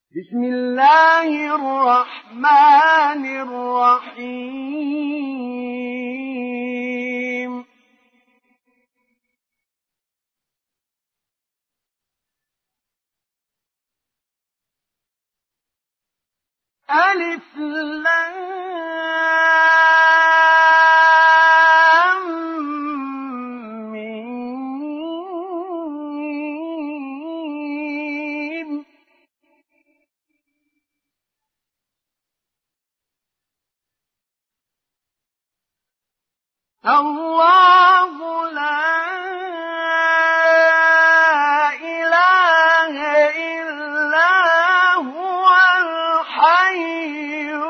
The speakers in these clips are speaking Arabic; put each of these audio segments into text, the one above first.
بسم الله الرحمن الرحيم ألف لام ميم الله لا إله إلا هو الحي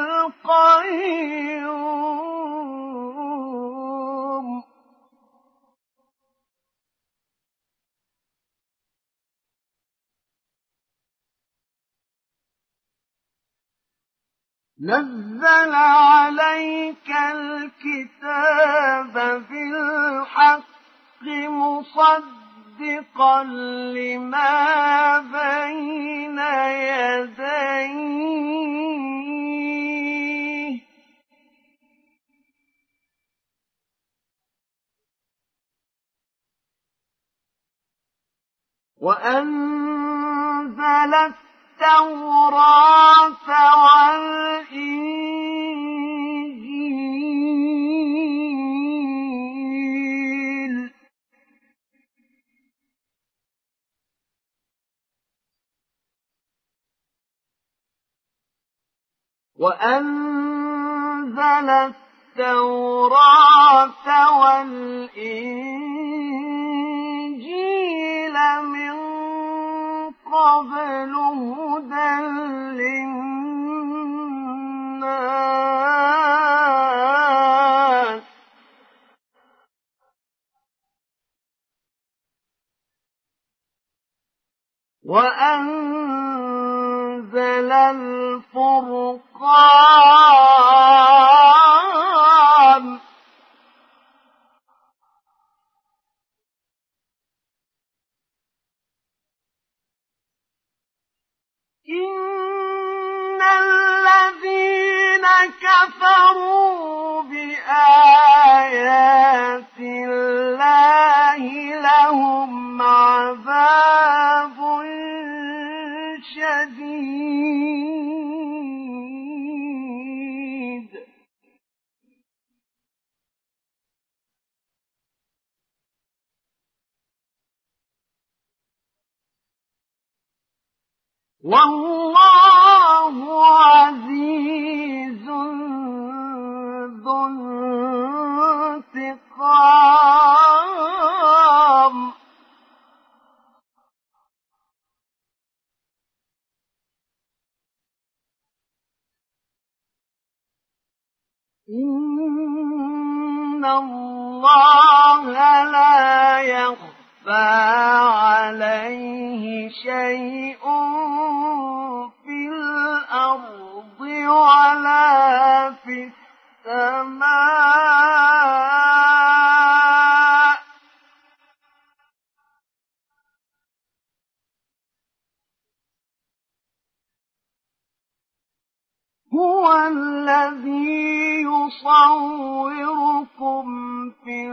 القيوم نزل عليك الكتاب بالحق مصدقا لما بين يديه وأنزل التوراة والإنجيل من قبل هدى للناس وأنزل الفرقان إن الذين كفروا بآيات الله لهم عذاب شديد والله عزيز ذو انتقام إن الله لا يخفى عليه شيء في الأرض ولا في السماء هو الذي يصوركم في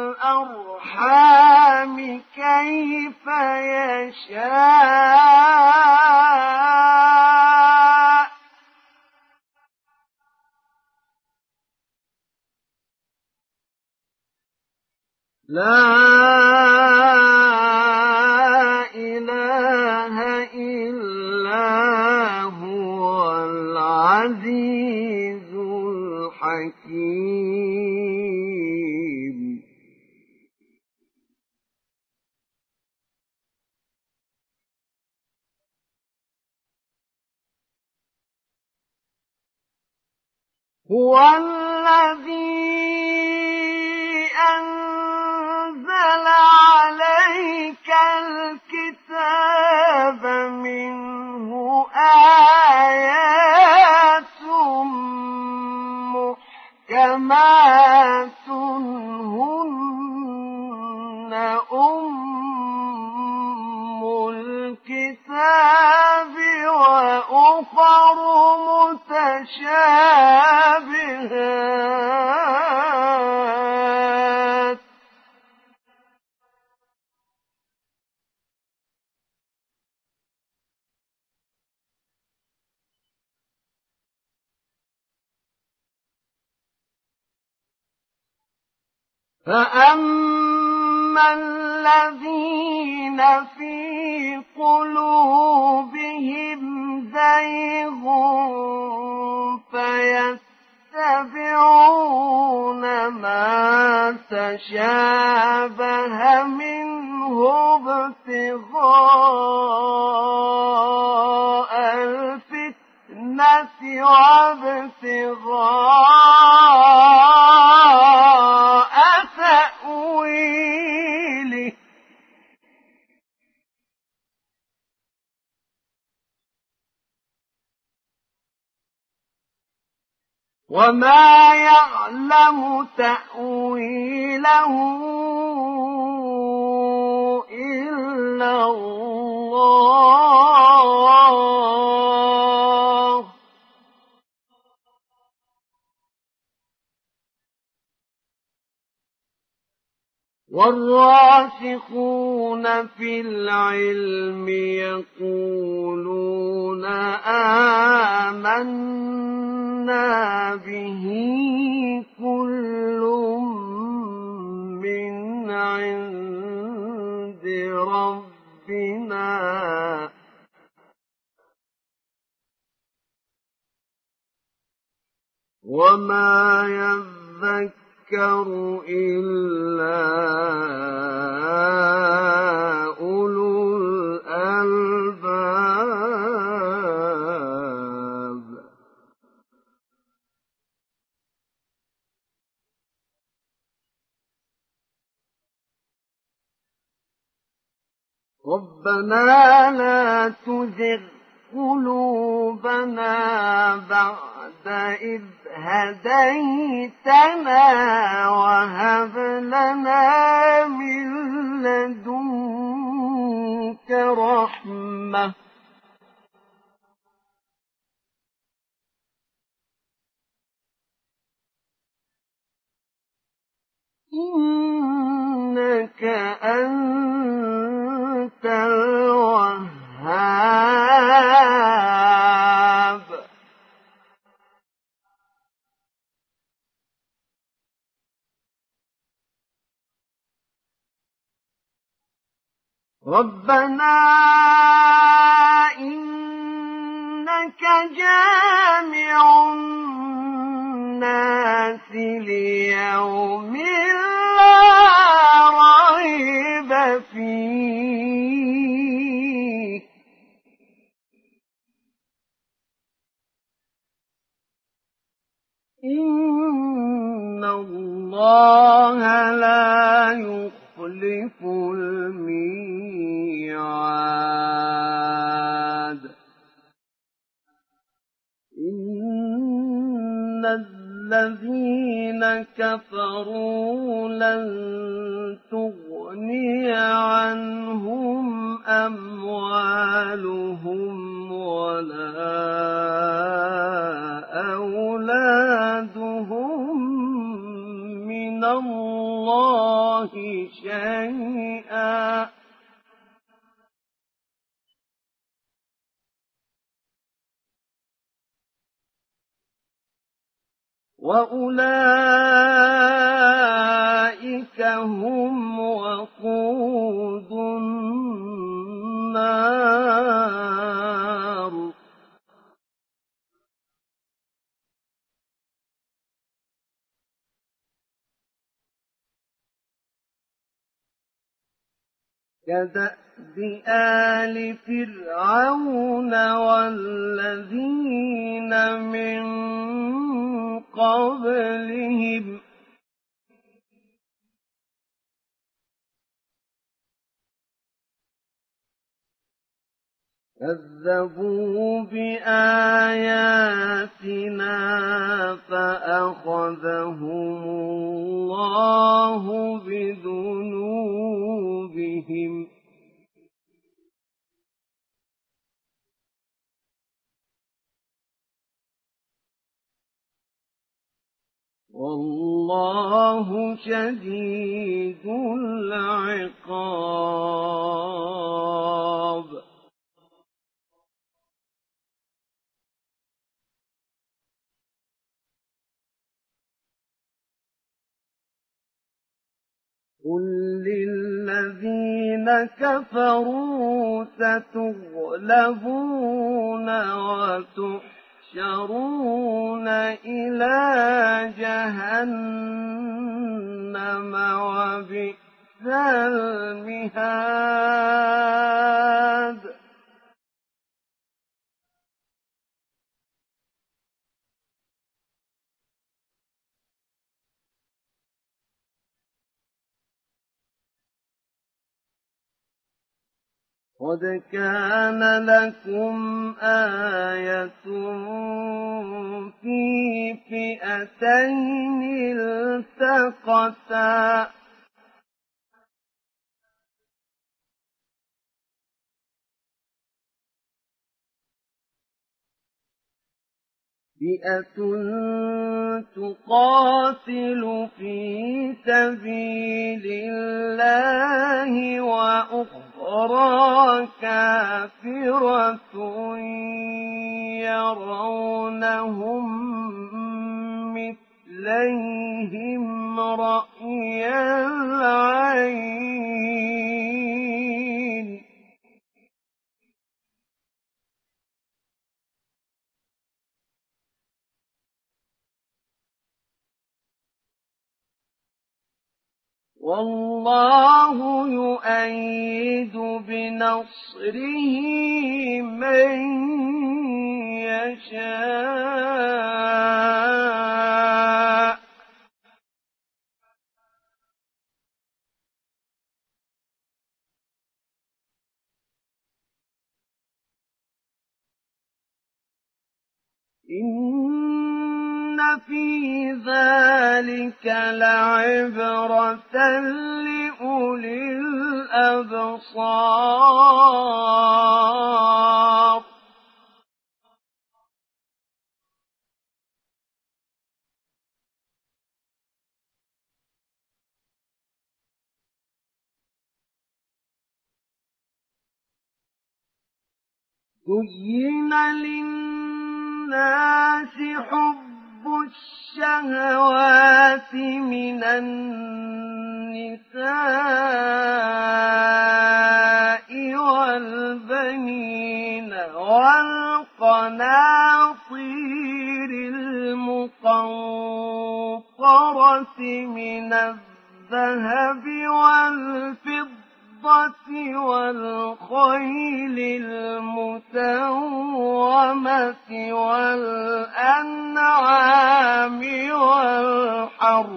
الأرحام كيف يشاء لا إله إلا هو العزيز الحكيم هو الذي أنزل عليك الكتاب منه آيات محكمات هن أم الكتاب وأخر متشابهات فأما الذين في قلوبهم زيغ فيتبعون ما تشابه منه ابتغاء الفتنة وابتغاء تأويله وما يعلم تأويله إلا الله والراسخون في العلم يقولون آمنا به كل من عند ربنا وما يذكر إلا أولو الألباب ربنا لا تزغ قلوبنا بعد إذ هديتنا وهب لنا من لدنك رحمة إنك أنت الوهاب ربنا إنك جامع الناس ليوم لا ريب فيه إن الله لا يخلف الميعاد إن الذين كفروا لن تغني عنهم أموالهم ولا أولادهم من الله شيئا وأولئك هم وقود النار كدأب آل فرعون والذين من قبلهم كذبوا بآياتنا فأخذهم الله بذنوبهم والله شديد العقاب. قل للذين كفروا ستغلبون وتحشرون إلى جهنم وبئس المهاد. قد كان لكم آية في فئتين التقتا فئة تقاتل في سبيل الله وأخرى كافرة يرونهم مثليهم رأي العين والله يؤيد بنصره من يشاء إن في ذلك لعبرة لأولي الأبصار. زين للناس حب الشهوات من النساء والبنين والقناطير المقنطرة من الذهب والفضة والخيل المسومة والأنعام والحرث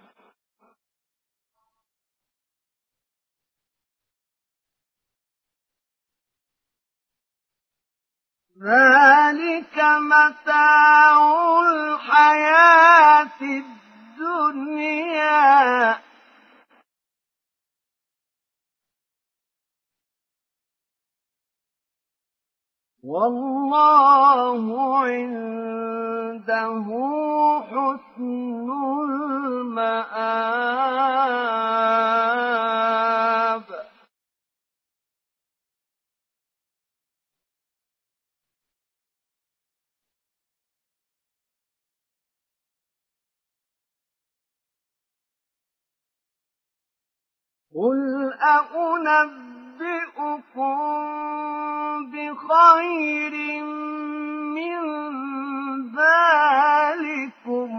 ذلك متاع الحياة الدنيا والله عنده حسن المآب. قل أنبئكم بخير من ذلكم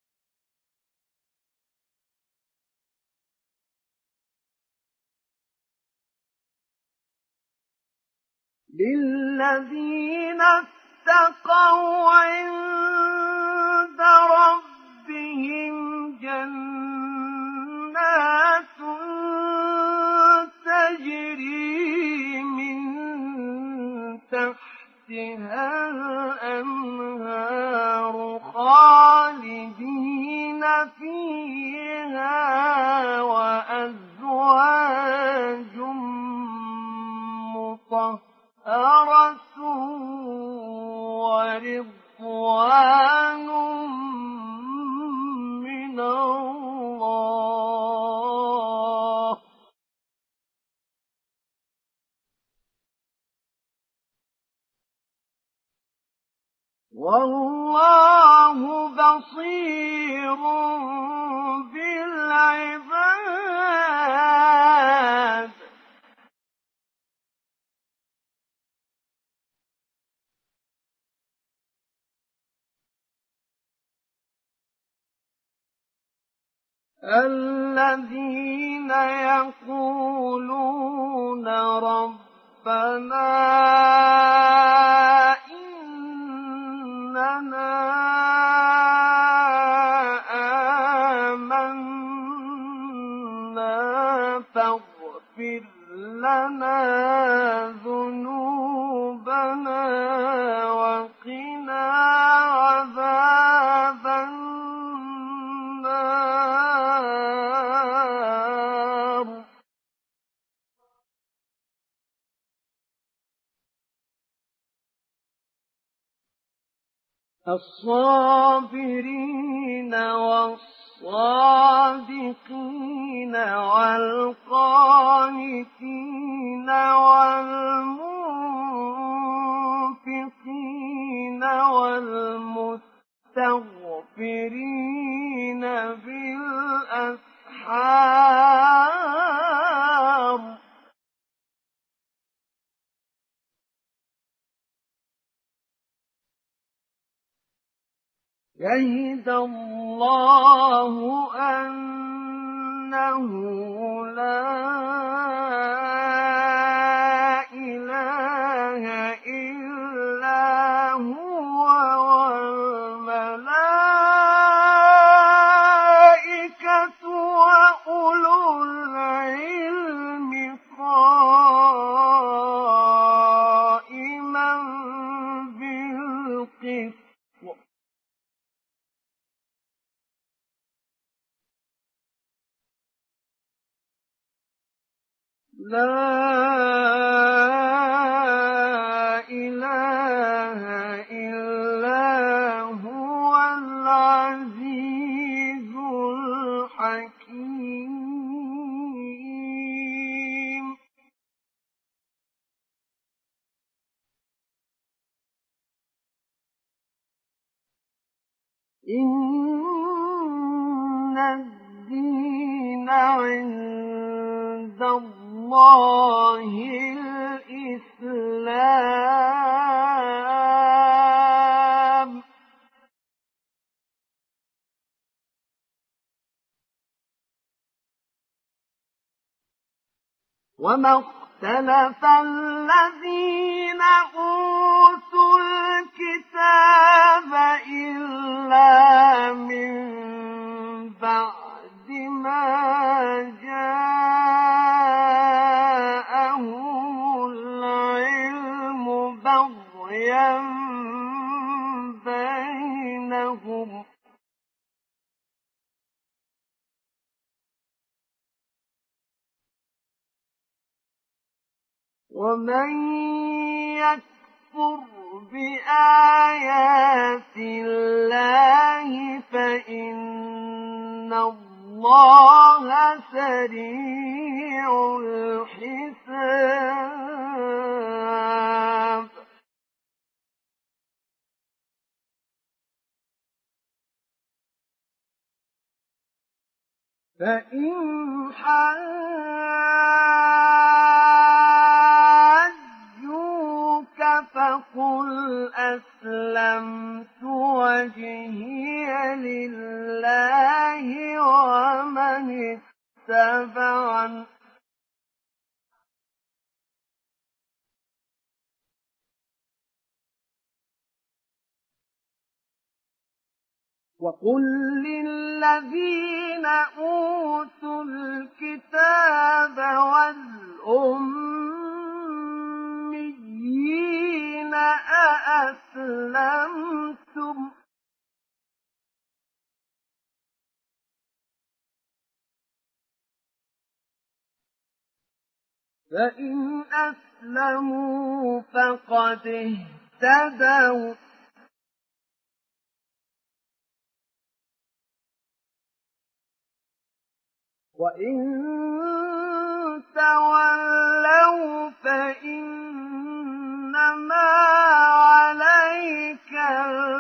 للذين اتقوا عند ربهم جنات تجري من تحتها الأنهار خالدين فيها وأزواج مطهرة ورضوان والله بصير بالعباد. الذين يقولون ربنا إننا آمنا فاغفر لنا ذنوبنا وقنا عذاب النار. الصابرين والصادقين والقانتين والمنفقين والمستغفرين بالأسحار. شهد الله أنه لا إله إلا هو والملائكة وأولو العلم قائما بالقسط. لا إله إلا هو العزيز الحكيم. إن الدين عند الله الإسلام. وما اختلف الذين أوتوا الكتاب إلا من بعد ما جاءهم العلم بغيا بينهم. ومن يكفر بآيات الله فإن الله سريع الحساب. فإن حاجوك فقل أسلمت وجهي لله ومن اتبعني وقل للذين أوتوا الكتاب والأميين أأسلمتم فإن أسلموا فقد اهتدوا وإن تولوا فإنما عليك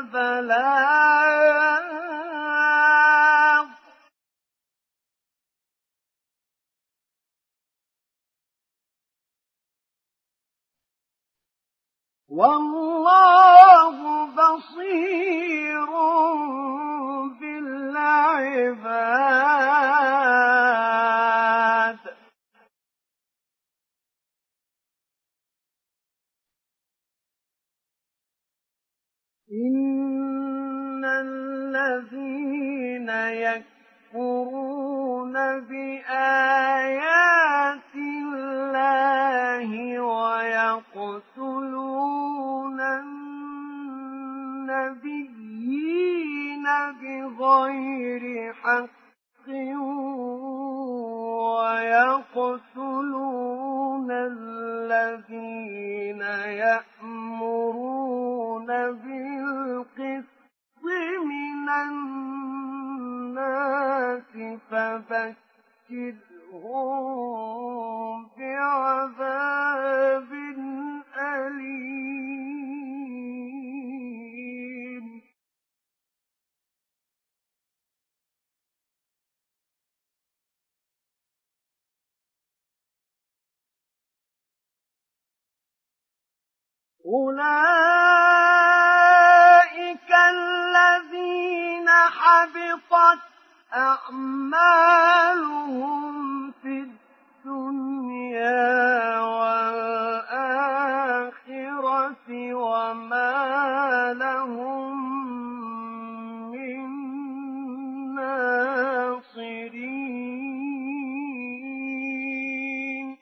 والله بصير بالعباد إن الذين يكفرون بآيات الله ويقتلون النبيين بغير حق ويقتلون الذين يأمرون بالقسط من الناس فبشرهم بعذاب أليم أولئك الذين حبطت أعمالهم في الدنيا والآخرة وما لهم من ناصرين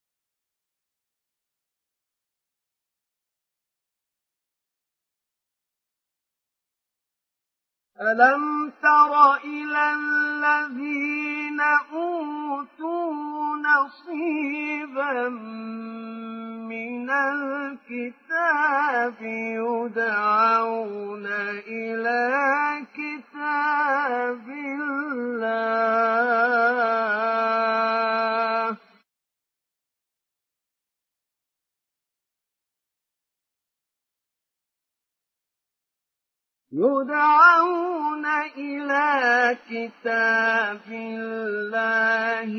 ألم تر إلى الذين أوتوا نصيبا من الكتاب يدعون إلى كتاب الله يدعون إلى كتاب الله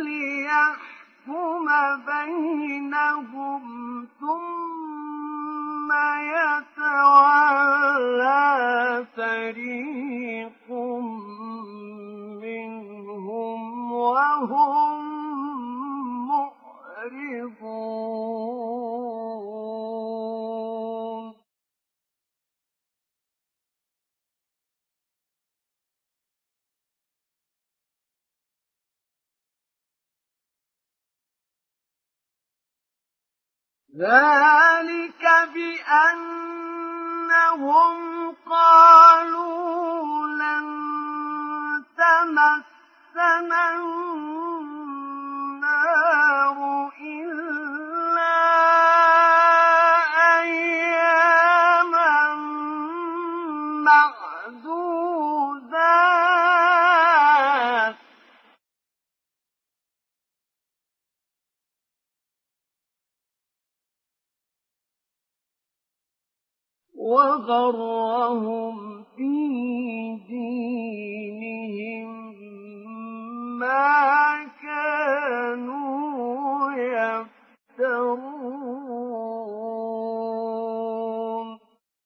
ليحكم بينهم ثم يتولى فريق منهم وهم معرضون ذلك بأنهم قالوا لن تمسنا النار إلا أياما معدودات وغرهم في دينهم ما كانوا يفترون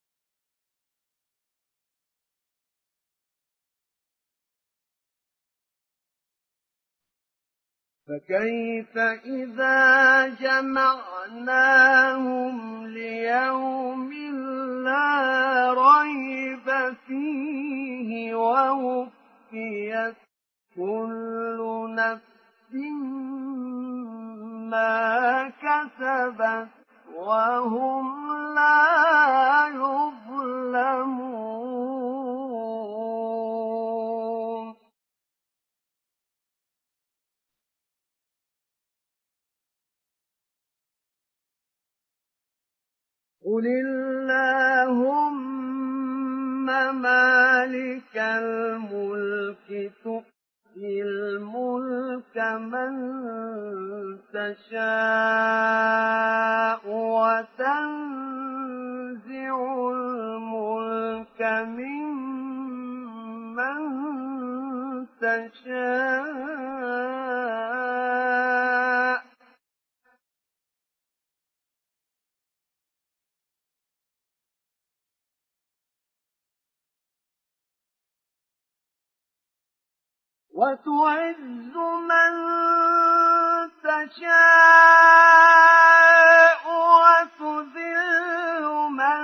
فكيف إذا جمعناهم ليوم لا ريب فيه ووفيت كل نفس ما كسبت وهم لا يظلمون قل اللهم مالك الملك تؤتي الملك من تشاء وتنزع الملك ممن تشاء وتعز من تشاء وتذل من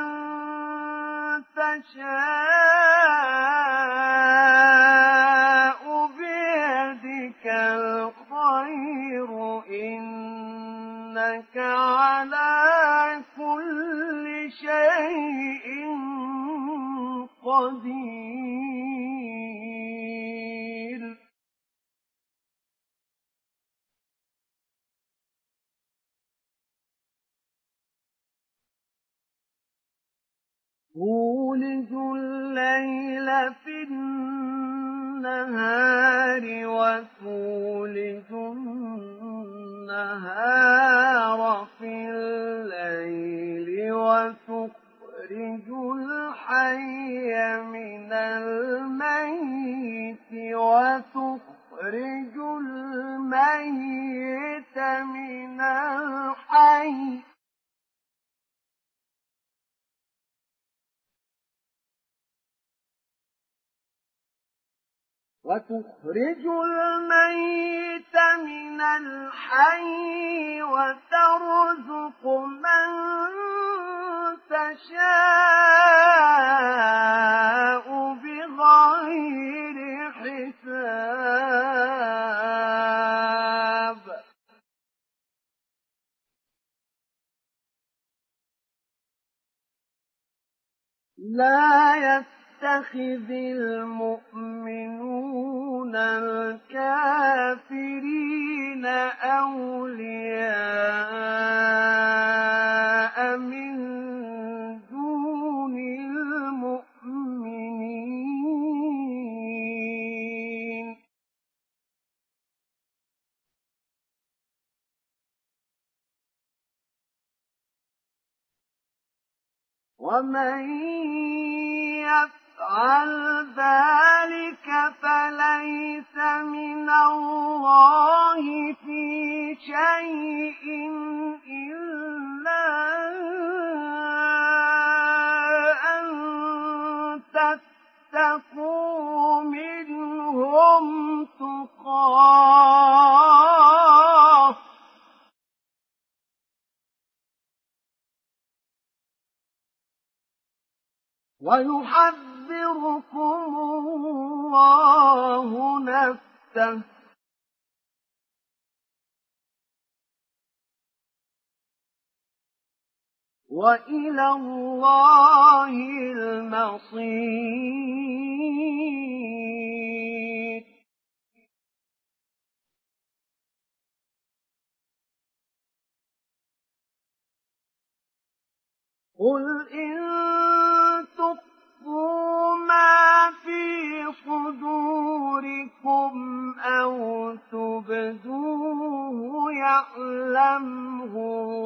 تشاء بيدك الخير إنك على كل شيء قدير. تولج الليل في النهار وتولج النهار في الليل وتخرج الحي من الميت وتخرج الميت من الحي وتخرج الميت من الحي وترزق من تشاء بغير حساب. لا يتخذ المؤمنون الكافرين أولياء من دون المؤمنين ومن يفعل ذلك فليس من الله في شيء إلا أن تتقوا منهم تقاه ويحذركم الله نفسه وإلى الله المصير. قل إن تخفوا ما في صدوركم أو تبدوه يعلمه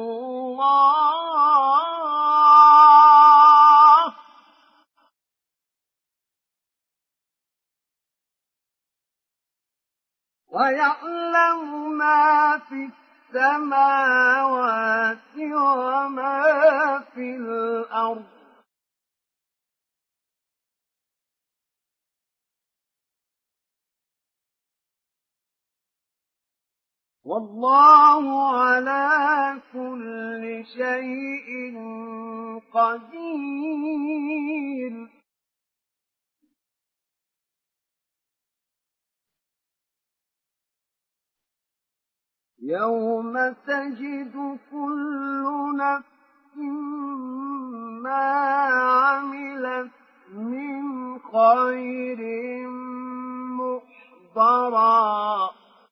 الله ويعلم ما في السماوات وما في الأرض والله على كل شيء قدير. يوم تجد كل نفس ما عملت من خير محضرا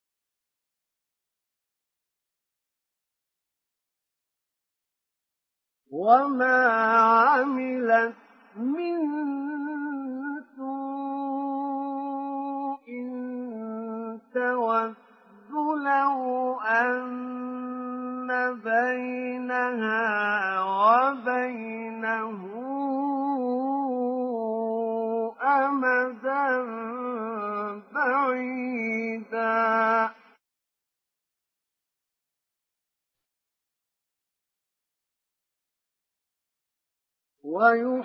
وما عملت من سوء تود لو أن بينها وبينه أمدا بعيدا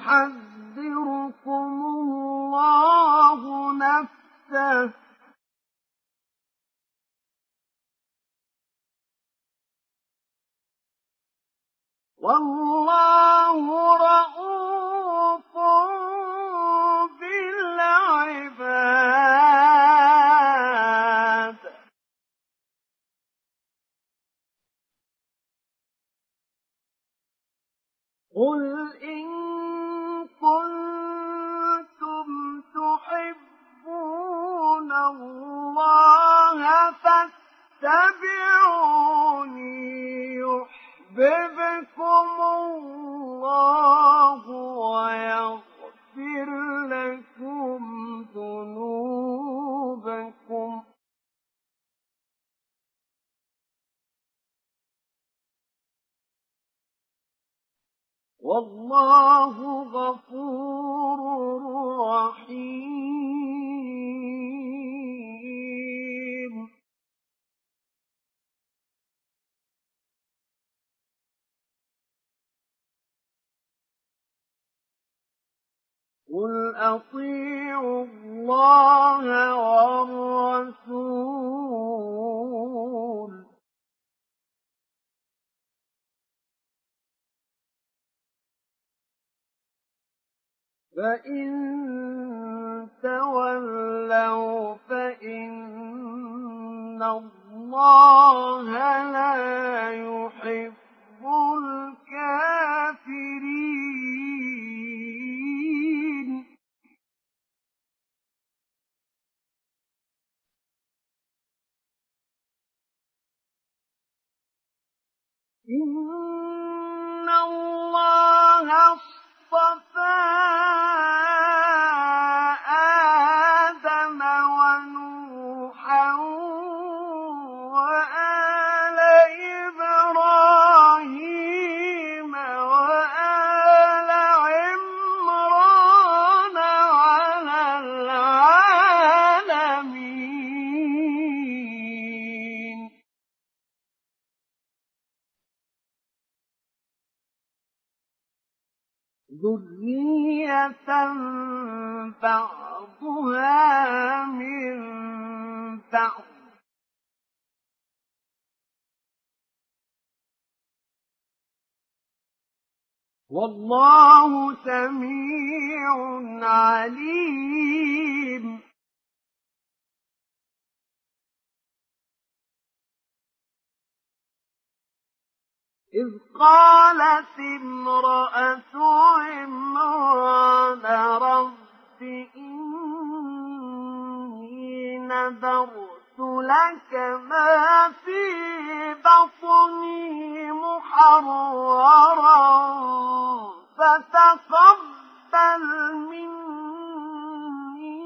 ويحذركم الله نفسه والله رءوف بالعباد قل إن كنتم تحبون الله فاتبعوني يحببكم الله ويغفر لكم ذنوبكم والله غفور رحيم قل أطيعوا الله والرسول فإن تولوا فإن الله لا يحب الكافرين إن الله اصطفى آدم ونوحا وآل إبراهيم وآل عمران على العالمين ذرية بعضها من بعض والله سميع عليم إذ قالت امرأة عمران رب إني نذرت لك ما في بطني محررا فتقبل مني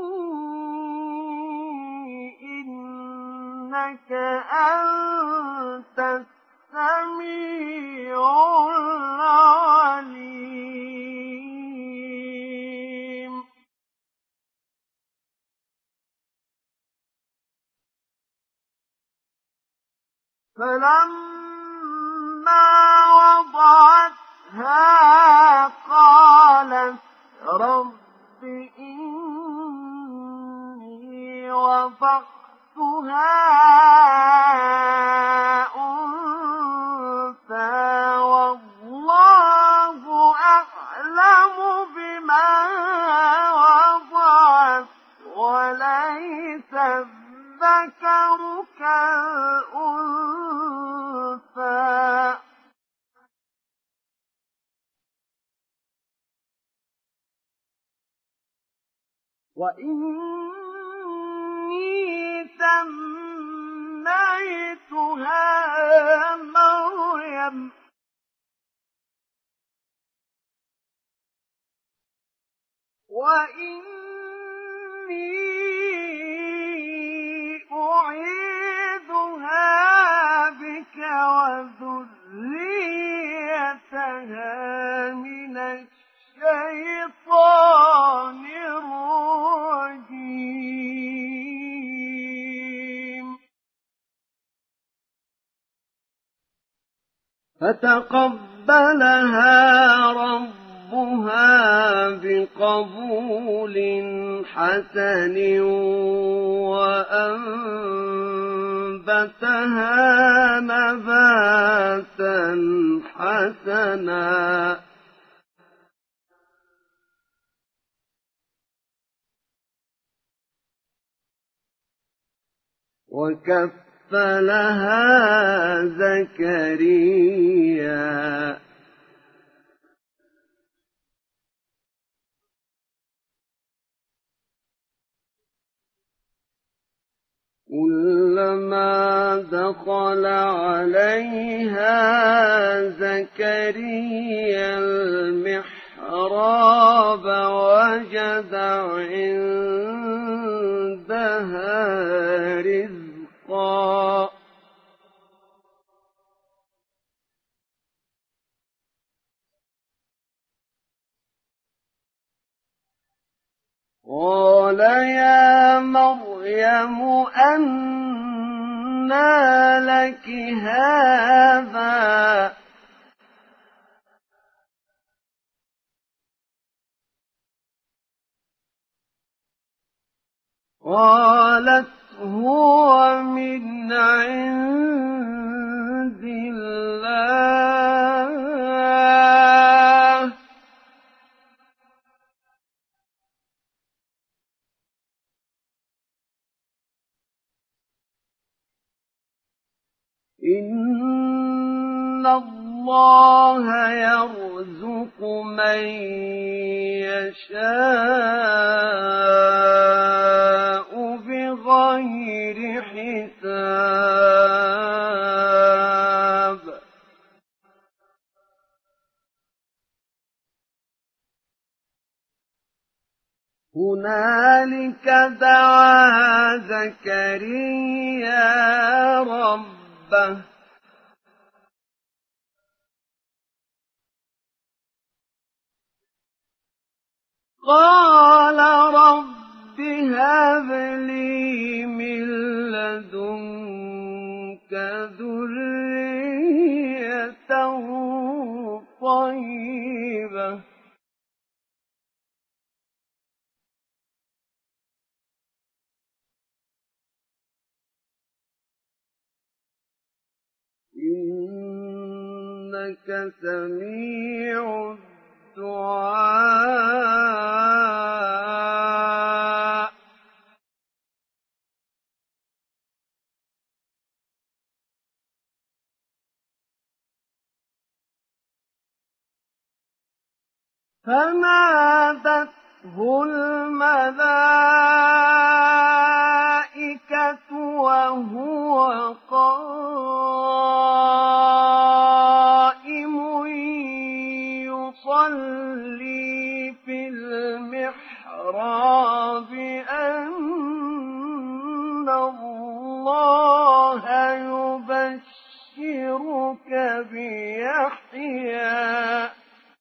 إنك أنت السميع العليم فلما وضعتها قالت رب إني وضعتها أنثى والله أعلم بما وضعت وليس الذكر كالأنثى وإني سميتها مريم وإني أعيذها بك وذريتها من الشيطان الرجيم فتقبلها ربها بقبول حسن وأنبتها فَنَبَتْنَاهَا نَبَاتًا حَسَنًا وَكَفَّلَهَا زَكَرِيَّا كُلَّمَا دَخَلَ عَلَيْهَا زَكَرِيَّا الْمِحْرَابَ وَجَدَ عِندَهَا رِزْقًا قَالَ يَا مَرْيَمُ أَنَّىٰ لَكِ هَٰذَا ۖ قَالَتْ هُوَ مِنْ عِندِ اللَّهِ ۖ إِنَّ اللَّهَ يَرْزُقُ مَن يَشَاءُ بِغَيْرِ حِسَابٍ هُنَالِكَ دَعَا زَكَرِيَّا رَبَّهُ قَالَ رَبِّ هَبْ لِي مِن لَّدُنكَ ذُرِّيَّةً طَيِّبَةً إِنَّكَ سَمِيعُ الدُّعَاءِ فَنَادَتْهُ الْمَلَائِكَةُ وَهُوَ قَائِمٌ يُصَلِّي فِي الْمِحْرَابِ أَنَّ اللَّهَ يُبَشِّرُكَ بِيَحْيَىٰ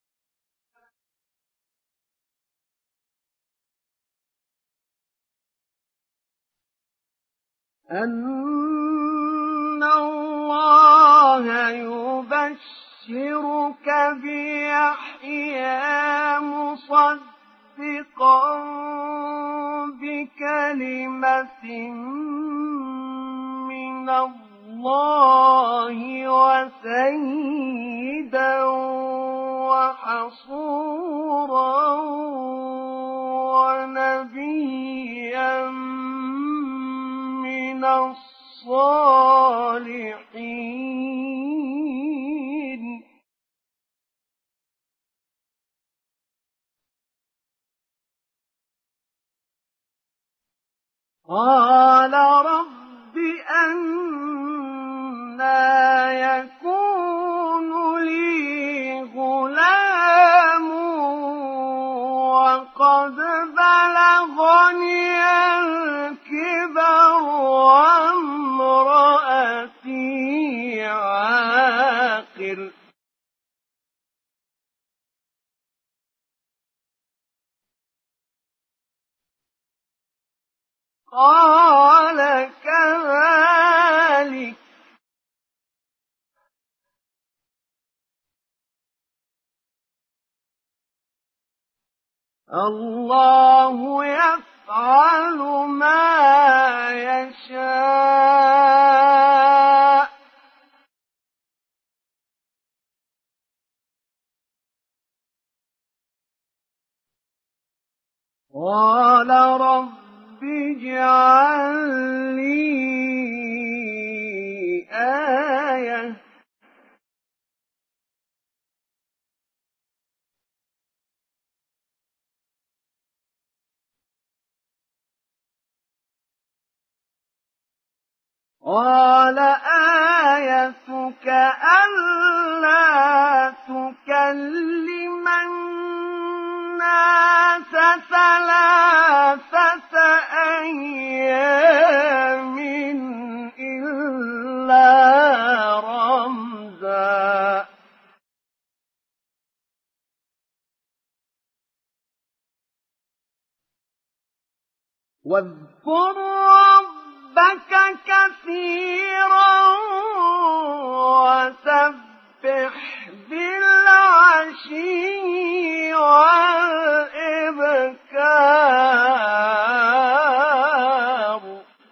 مُصَدِّقًا بِكَلِمَةٍ مِّنَ اللَّهِ وَسَيِّدًا وَحَصُورًا وَنَبِيًّا مِّنَ الصَّالِحِينَ قَالَ رَبِّ أَنَّىٰ يَكُونُ لِي غُلَامٌ وَقَدْ بَلَغَنِيَ الْكِبَرُ وَامْرَأَتِي عَاقِرٌ ۖ قَالَ كَذَٰلِكَ اللَّهُ يَفْعَلُ مَا يَشَاءُ قال رب اجعل لي آية قال آيتك ألا تكلم الناس 3 أيام إلا رمزا واذكر ربك كثيرا وسبح بالعشي والإبكار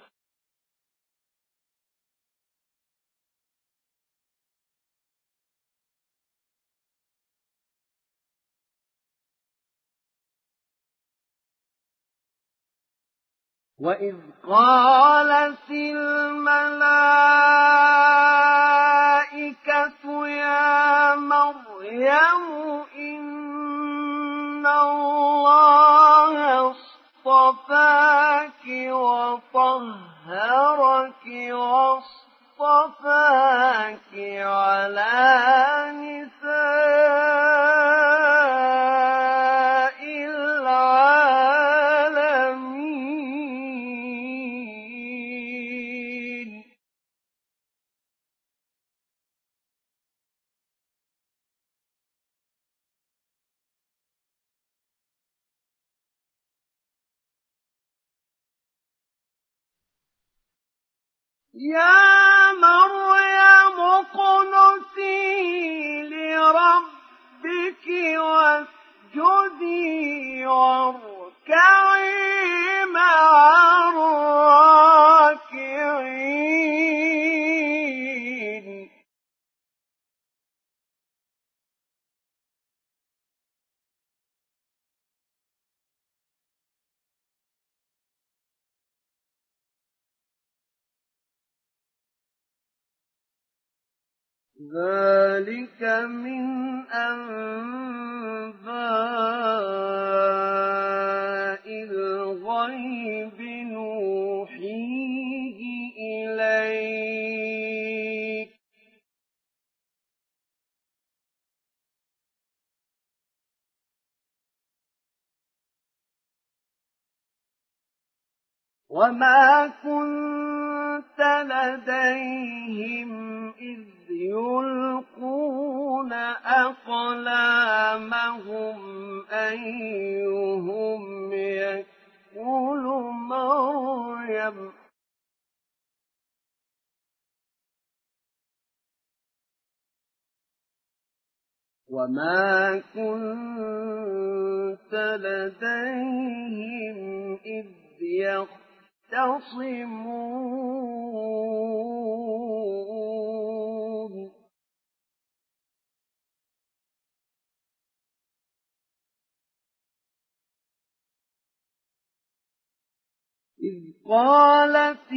وإذ قالت الملائكة يا مريم إن الله اصطفاك وطهرك واصطفاك على نساء العالمين يا مريم اقنتي لربك واسجدي واركعي مع الراكعين ذلك من أنباء الغيب نوحيه إليك وما كنت لديهم إذ يلقون أقلامهم أيهم يكفل مريم وما كنت لديهم إذ يختصمون إذ قالت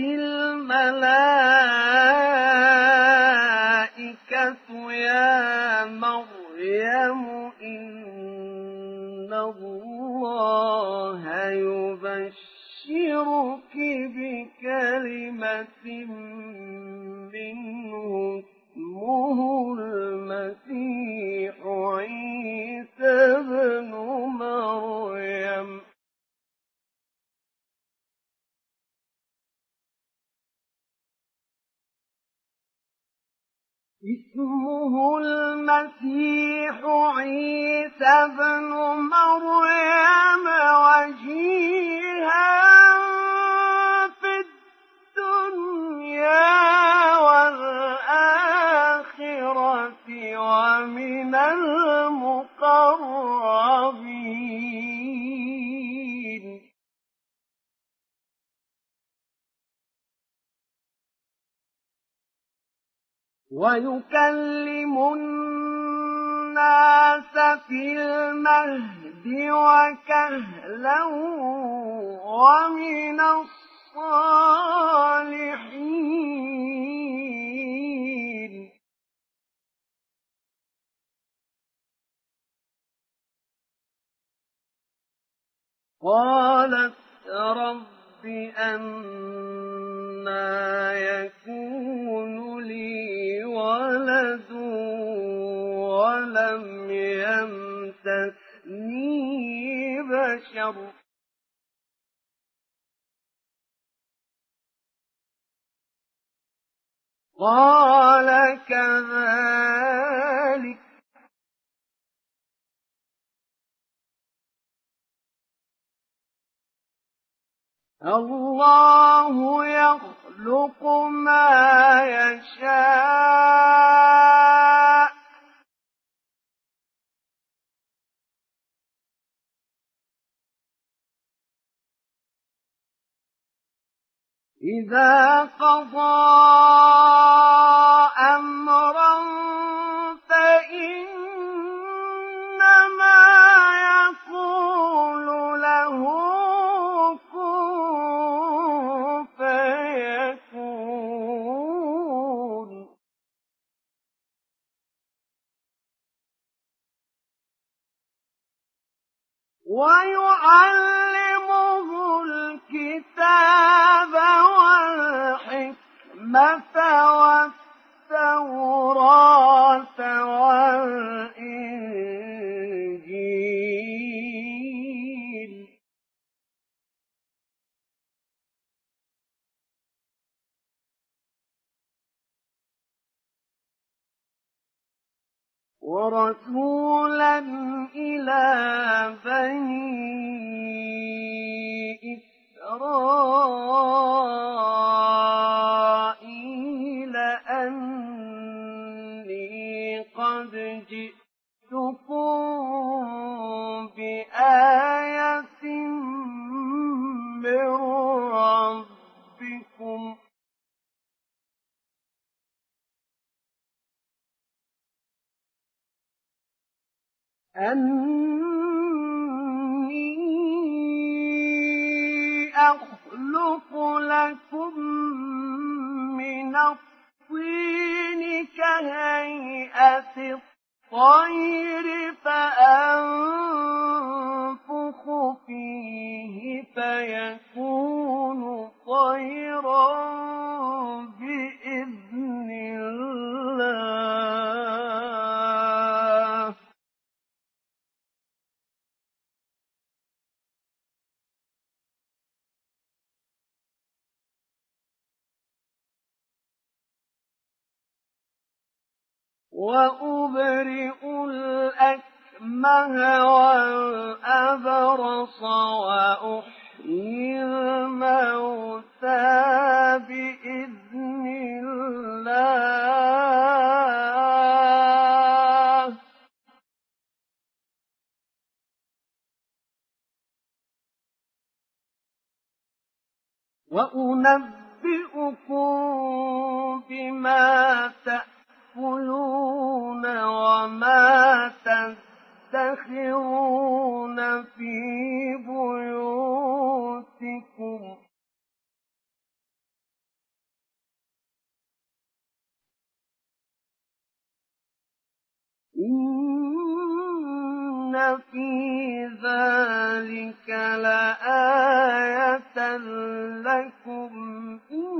الملائكة يا مريم إن الله يبشرك بكلمة منه اسمه المسيح عيسى ابن مريم اسمه المسيح عيسى ابن مريم وجيها في الدنيا والآخرة ومن المقربين ويكلم الناس في المهد وكهلا ومن الصالحين. قالت رب أنى يكون لي ولد ولم يمسسني بشر قال كذلك الله يخلق ما يشاء إذا قضى أمرا فإنما يقول له كن فيكون. ويعلمه الكتاب والحكمة والتوراة والإنجيل ورسولا إلى بني إسرائيل أني قد جئتكم بآية من ربكم أني أخلق لكم من الطين كهيئة الطير فأنفخ فيه فيكون طيرا بإذن الله وأبرئ الأكمه والأبرص وأحيي الموتى بإذن الله وأنبئكم بما تأكلون وما تدخرون في بيوتكم إن في ذلك لآية لكم إن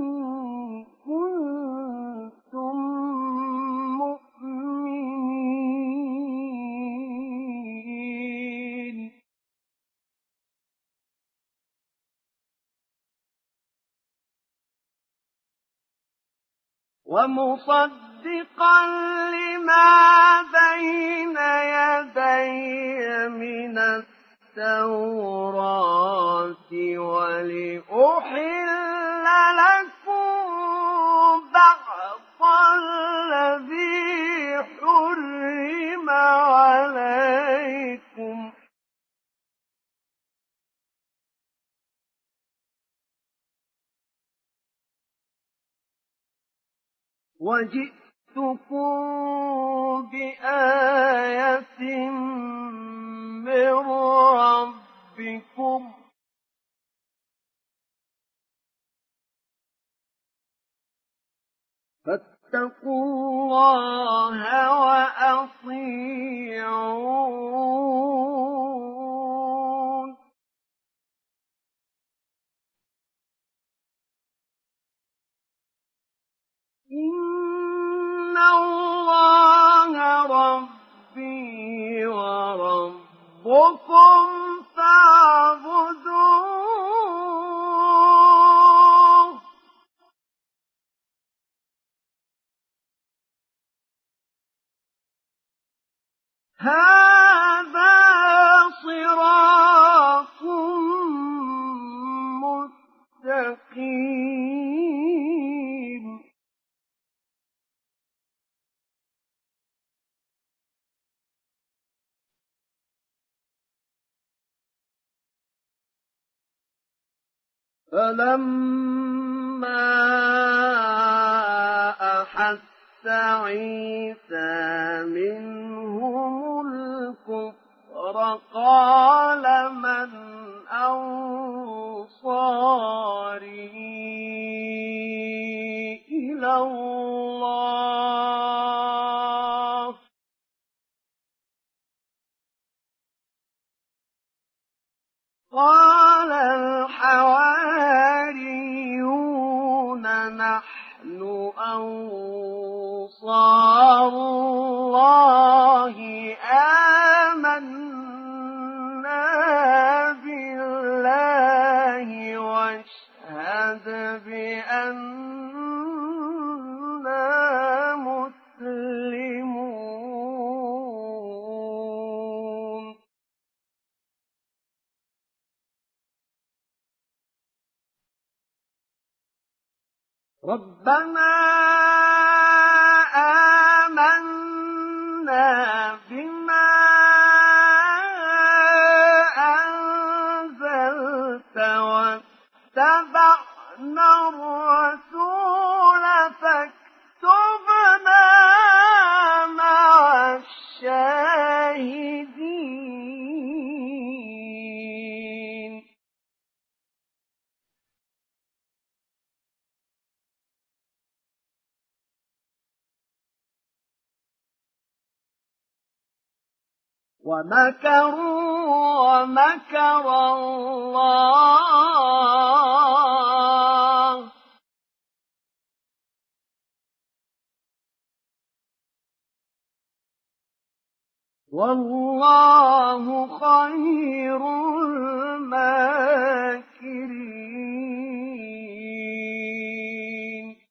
كنتم مؤمنين ومصدقا لما بين يدي من التوراة ولأحل لكم بعض الذي حرم عليكم وجئتكم بآية من ربكم فاتقوا الله وأطيعون إن الله ربي وربكم فاعبدوه هذا صراط مستقيم فلما أحس عيسى منهم الكفر قال من أنصاري إلى الله قال الحواريون نحن أنصار الله آمنا بالله واشهد بأننا مسلمون ربنا آمنا بما أنزلت واتبعنا الرسول فاكتبنا مع الشاهدين ومكروا ومكر الله والله خير الماكرين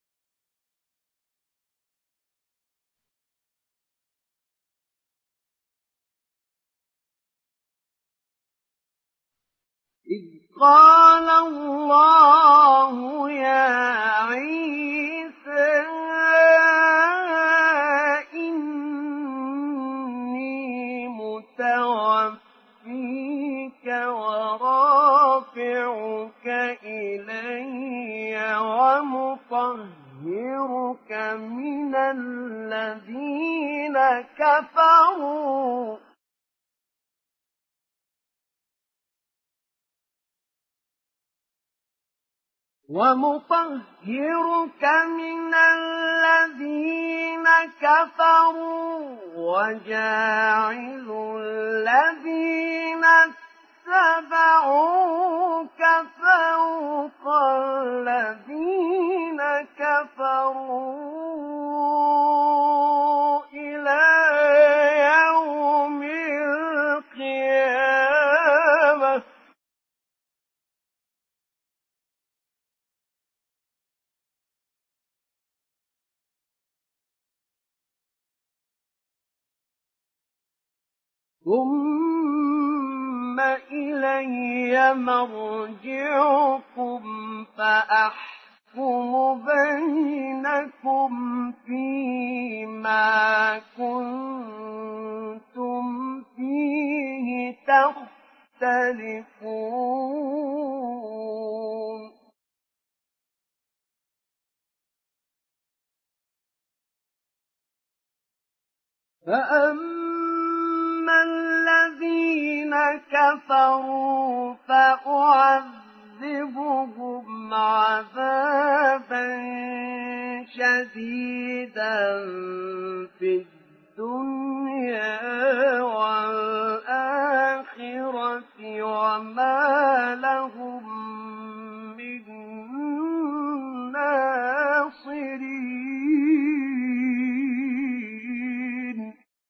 إذ قال الله يا عيسى إني متوفيك ورافعك إلي ومطهرك من الذين كفروا وجاعل الذين اتبعوك فوق الذين كفروا إلى يوم القيامة ثم إلي مرجعكم فأحكم بينكم فيما كنتم فيه تختلفون فأما الذين كفروا فأعذبهم عذابا شديدا في الدنيا والآخرة وما لهم من ناصرين.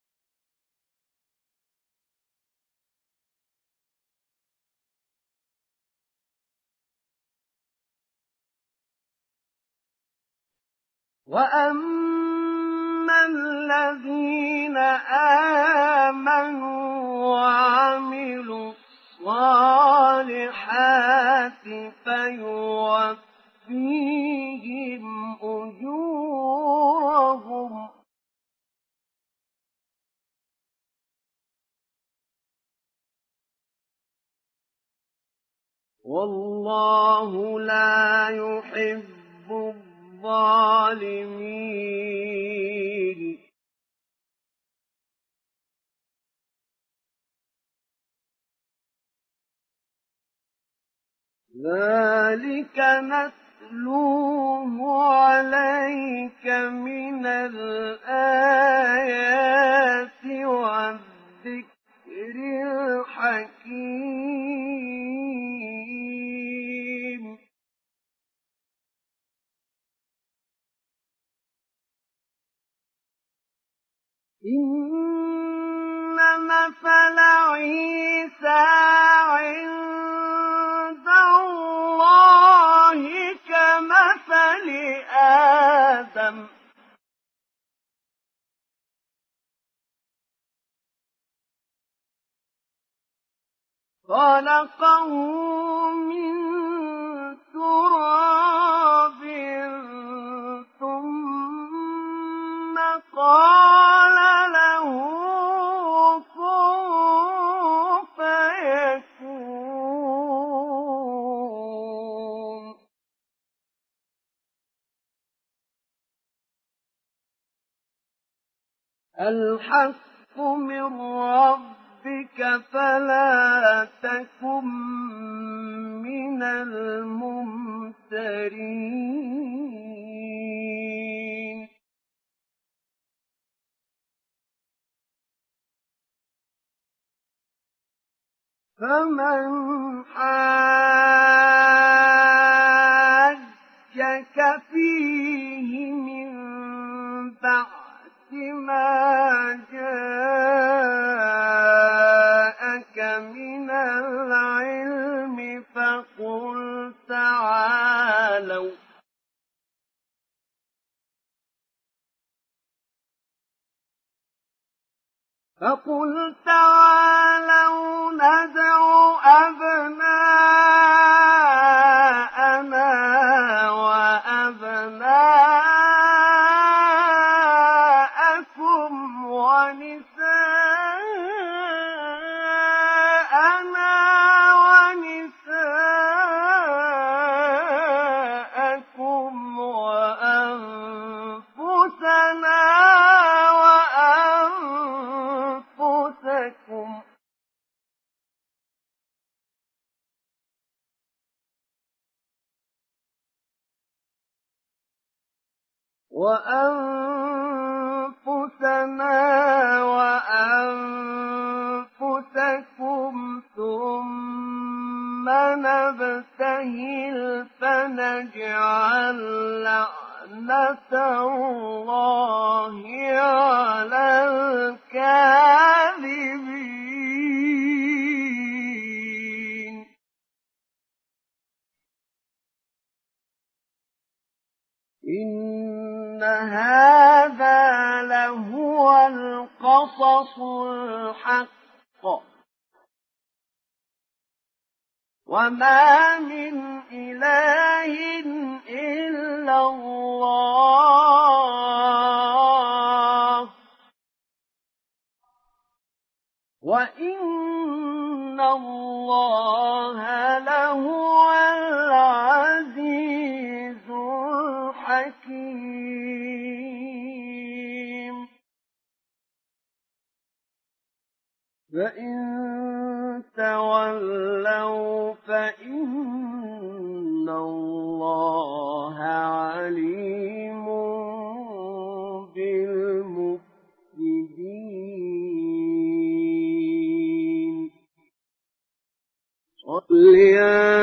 وأما الذين آمنوا وعملوا الصالحات فيوفيهم أجورهم والله لا يحب الظالمين. ذلك نتلوه عليك من الآيات والذكر الحكيم. إن مثل عيسى عند الله كمثل آدم خلقه من تراب ثم قال له كن فيكون. الحق من ربك فلا تكن من الممترين. فمن حاجك فيه من بعد ما جاءك من العلم فقل تعالوا ندع أبناءنا وأبناءكم ونساءنا ونساءكم وأنفسنا وأنفسكم ثم نبتهل فنجعل لعنة الله على الكاذبين. إن هذا لهو القصص الحق وما من إله إلا الله وإن الله لهو العزيز الحكيم. تولوا فإن الله عليم بالمفسدين. قل يا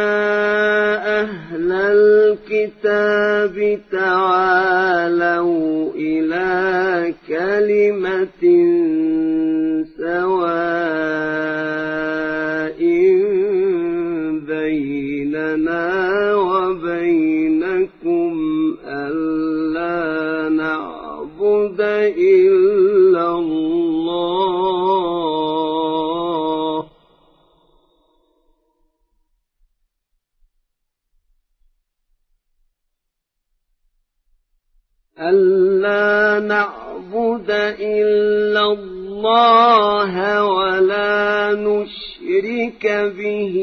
أهل الكتاب تعالوا إلى كلمة سواء بيننا وبينكم ألا نعبد إلا الله ولا نشرك به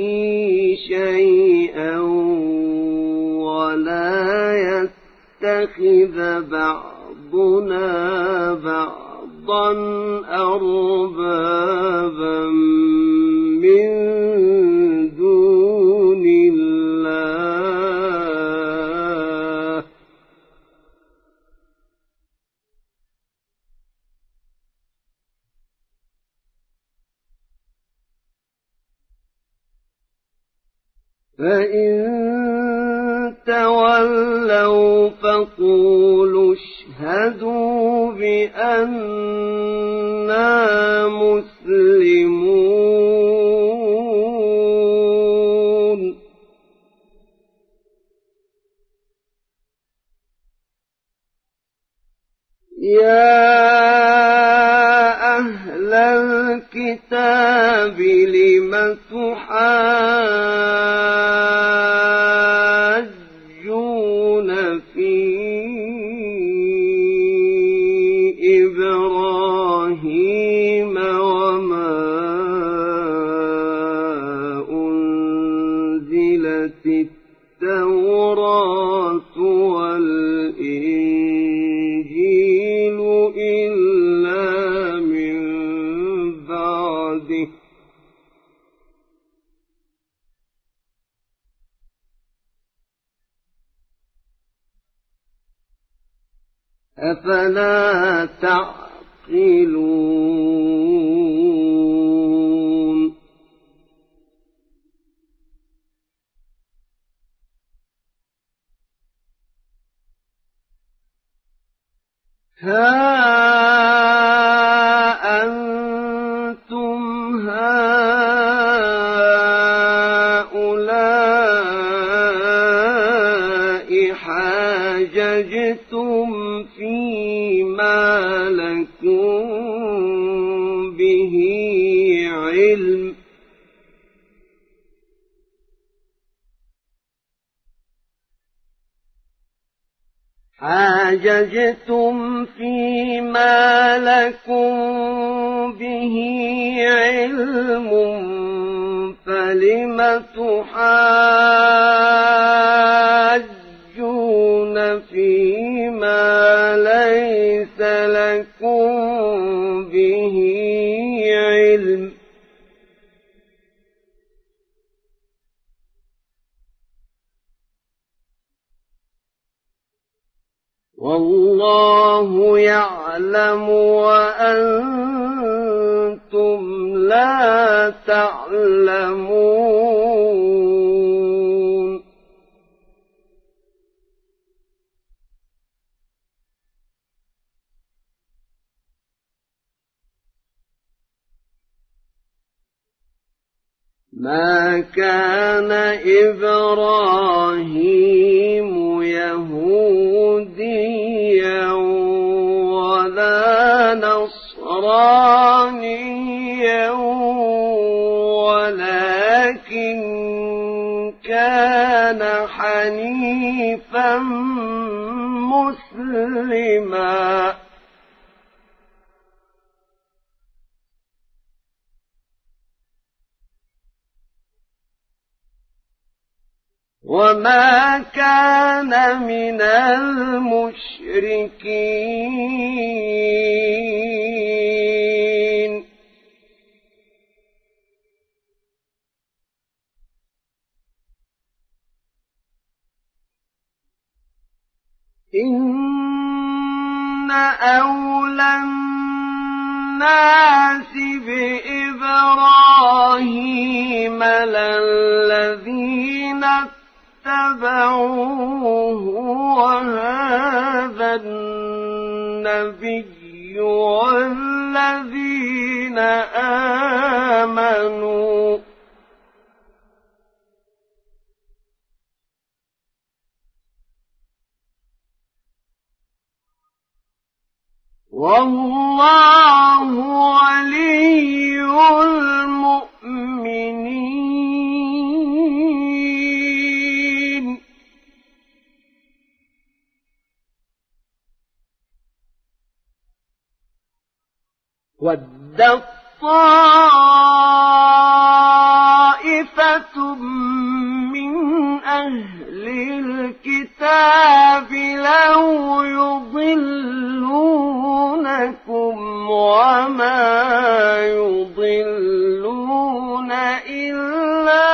شيئا ولا يتخذ بعضنا بعضا أربابا من دون الله فإن تولوا فقولوا اشهدوا بأننا مسلمون. يا أهل الكتاب لم تحاجون في إبراهيم وما أنزلت التوراة والإنجيل إلا من بعده أفلا تعقلون. ها أنتم هؤلاء حاججتم فيما لكم به علم فلم تحاجون فيما ليس لكم به علم والله يعلم وأنتم لا تعلمون. ما كان إبراهيم يهوديا ولا نصرانيا ولكن كان حنيفا مسلما وما كان من المشركين. إن أولى الناس بإبراهيم للذين اتبعوه وهذا النبي والذين آمنوا والله ولي المؤمنين وَدَّت طَّائِفَةٌ مِّنْ أَهْلِ الْكِتَابِ لَوْ يُضِلُّونَكُمْ وَمَا يُضِلُّونَ إِلَّا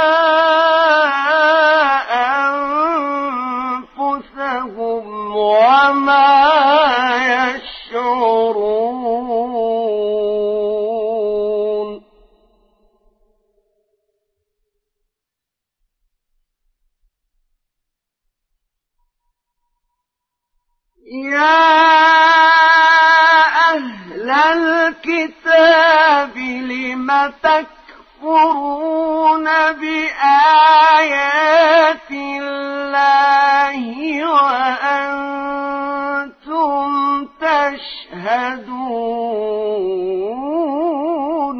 أَنفُسَهُمْ وَمَا يَشْعُرُونَ يَا أَهْلَ الْكِتَابِ لِمَ تَكْفُرُونَ بِآيَاتِ اللَّهِ وَأَنْتُمْ تَشْهَدُونَ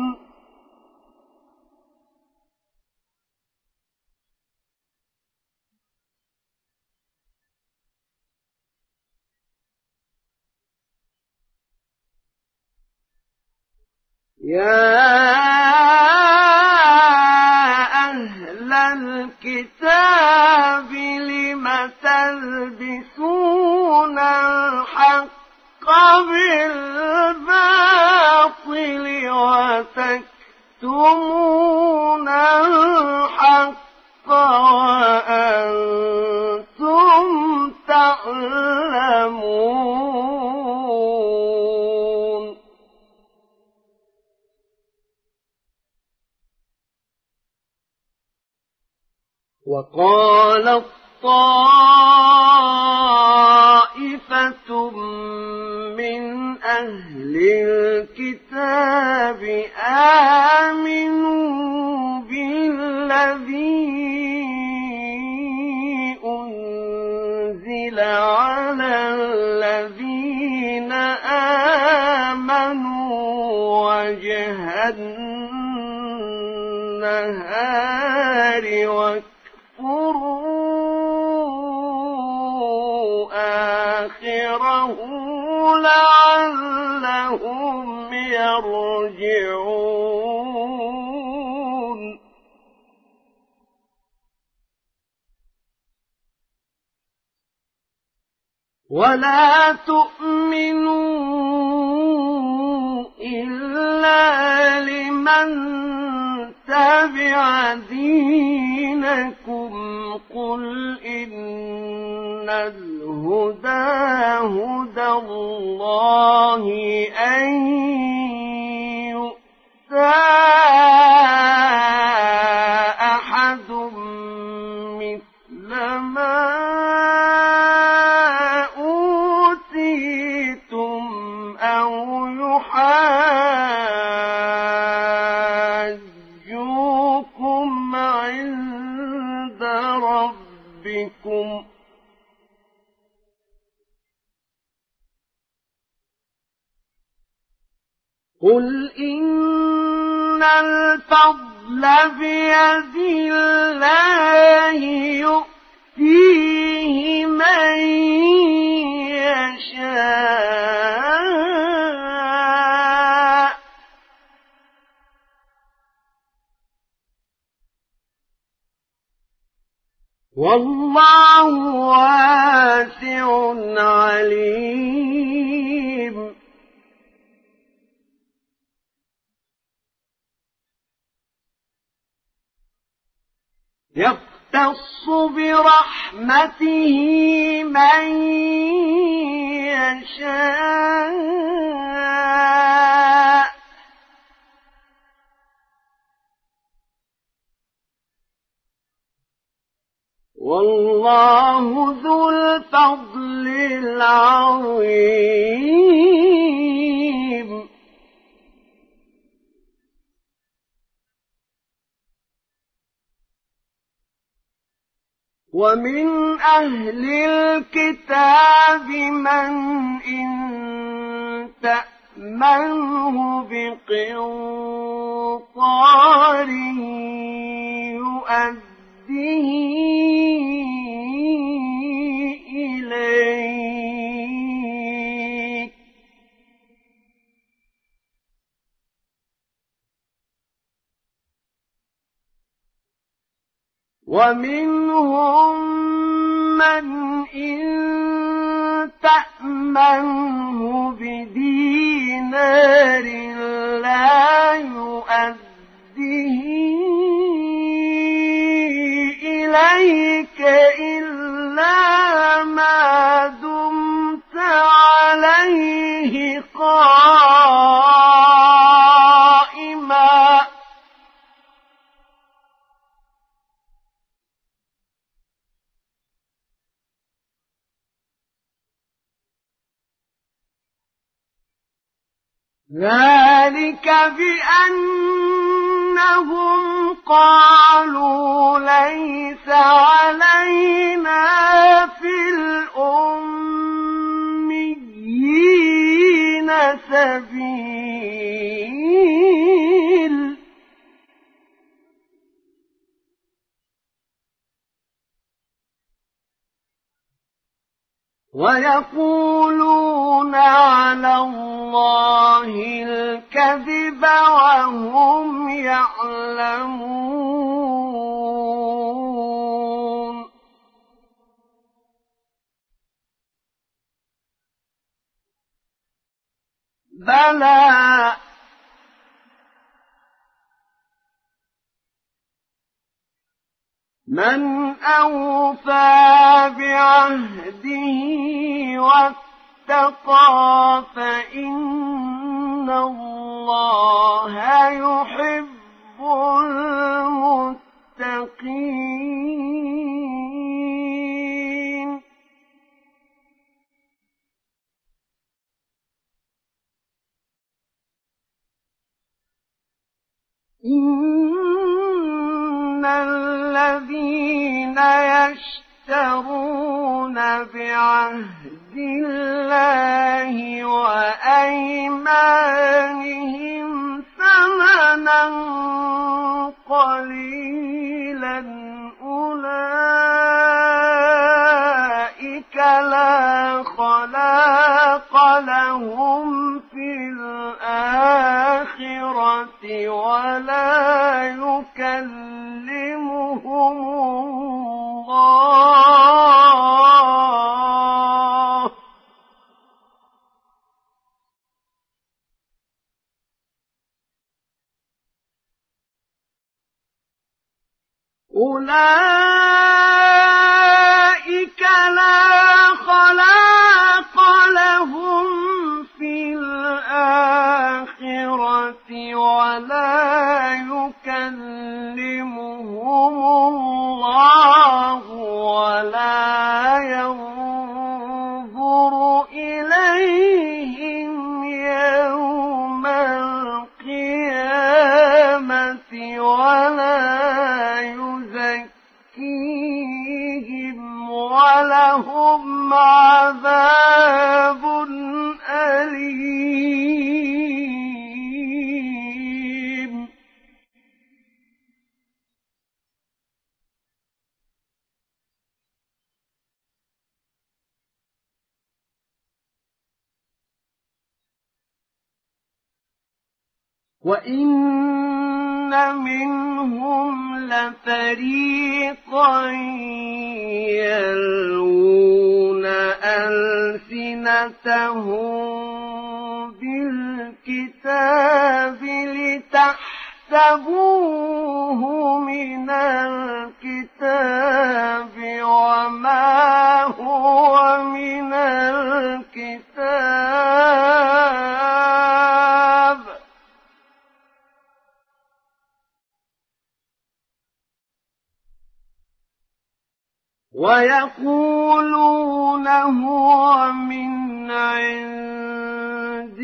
يَا أَهْلَ الْكِتَابِ لِمَ تَلْبِسُونَ الْحَقَّ بِالْبَاطِلِ وَتَكْتُمُونَ الْحَقَّ وَأَنْتُمْ تَعْلَمُونَ وَقَالَت طَّائِفَةٌ مِّنْ أَهْلِ الْكِتَابِ آمِنُوا بِالَّذِي أُنزِلَ عَلَى الَّذِينَ آمَنُوا وَجْهَ النَّهَارِ واكفروا آخِرَهُ لَعَلَّهُمْ يَرْجِعُونَ وَلَا تُؤْمِنُوا إِلَّا لِمَنْ تَبِعَ دِينَكُمْ قُلْ إِنَّ الْهُدَى هُدَى اللَّهِ أَن يُؤْتَىٰ أَحَدٌ مِّثْلَ مَا أُوتِيتُمْ أَوْ يُحَاجُّوكُمْ عِندَ رَبِّكُمْ قُلْ إِنَّ الْفَضْلَ بِيَدِ اللَّهِ يُؤْتِيهِ مَن يَشَاءُ وَاللَّهُ وَاسِعٌ عَلِيمٌ يختص برحمته من يشاء والله ذو الفضل العظيم. ومن أهل الكتاب من إن تأمنه بقنطار يؤديه إليك ومنهم من إن تأمنه بدينار لا يؤديه إليك إلا ما دمت عليه قائما ذلك بأنهم قالوا ليس علينا في الأميين سبيل ويقولون على الله الكذب وهم يعلمون بلى من أوفى بعهده واتقى فإن الله يحب المتقين إن الذين يشترون بعهد الله وأيمانهم ثمنا قليلا أولئك لا خلاق لهم في الآخرة ولا يكلمهم الله أولئك لا خلاق لهم في الآخرة ولا يكلمهم الله ولا ينظر إليهم يوم القيامة ولا يزكيهم ولهم عذاب أليم وإن منهم لفريقا يلوون ألسنتهم بالكتاب لتحسبوه من الكتاب ويقولون هو من عند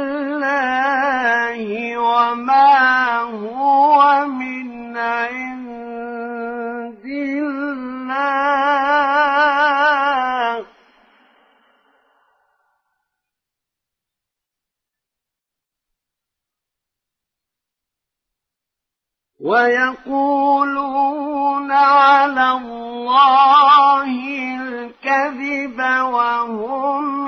الله وما هو من عند الله ويقولون على الله الكذب وهم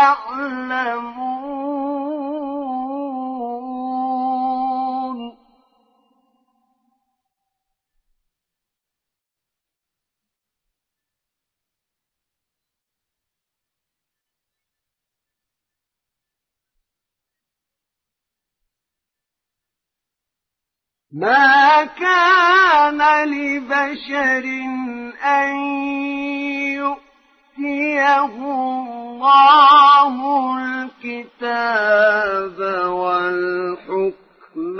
يعلمون ما كان لبشر أن يؤتيه الله الكتاب والحكم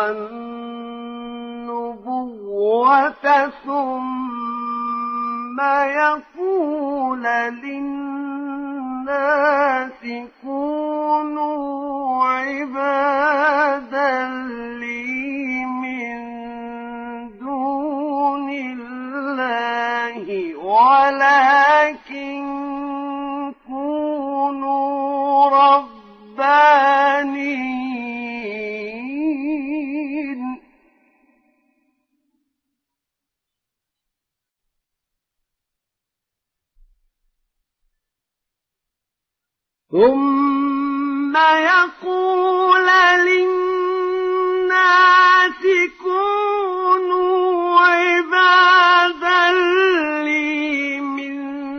والنبوة ثم يقول للناس كونوا عبادا لي من دون الله ولكن كونوا ربانيين ثم يقول للناس كونوا عبادا لي من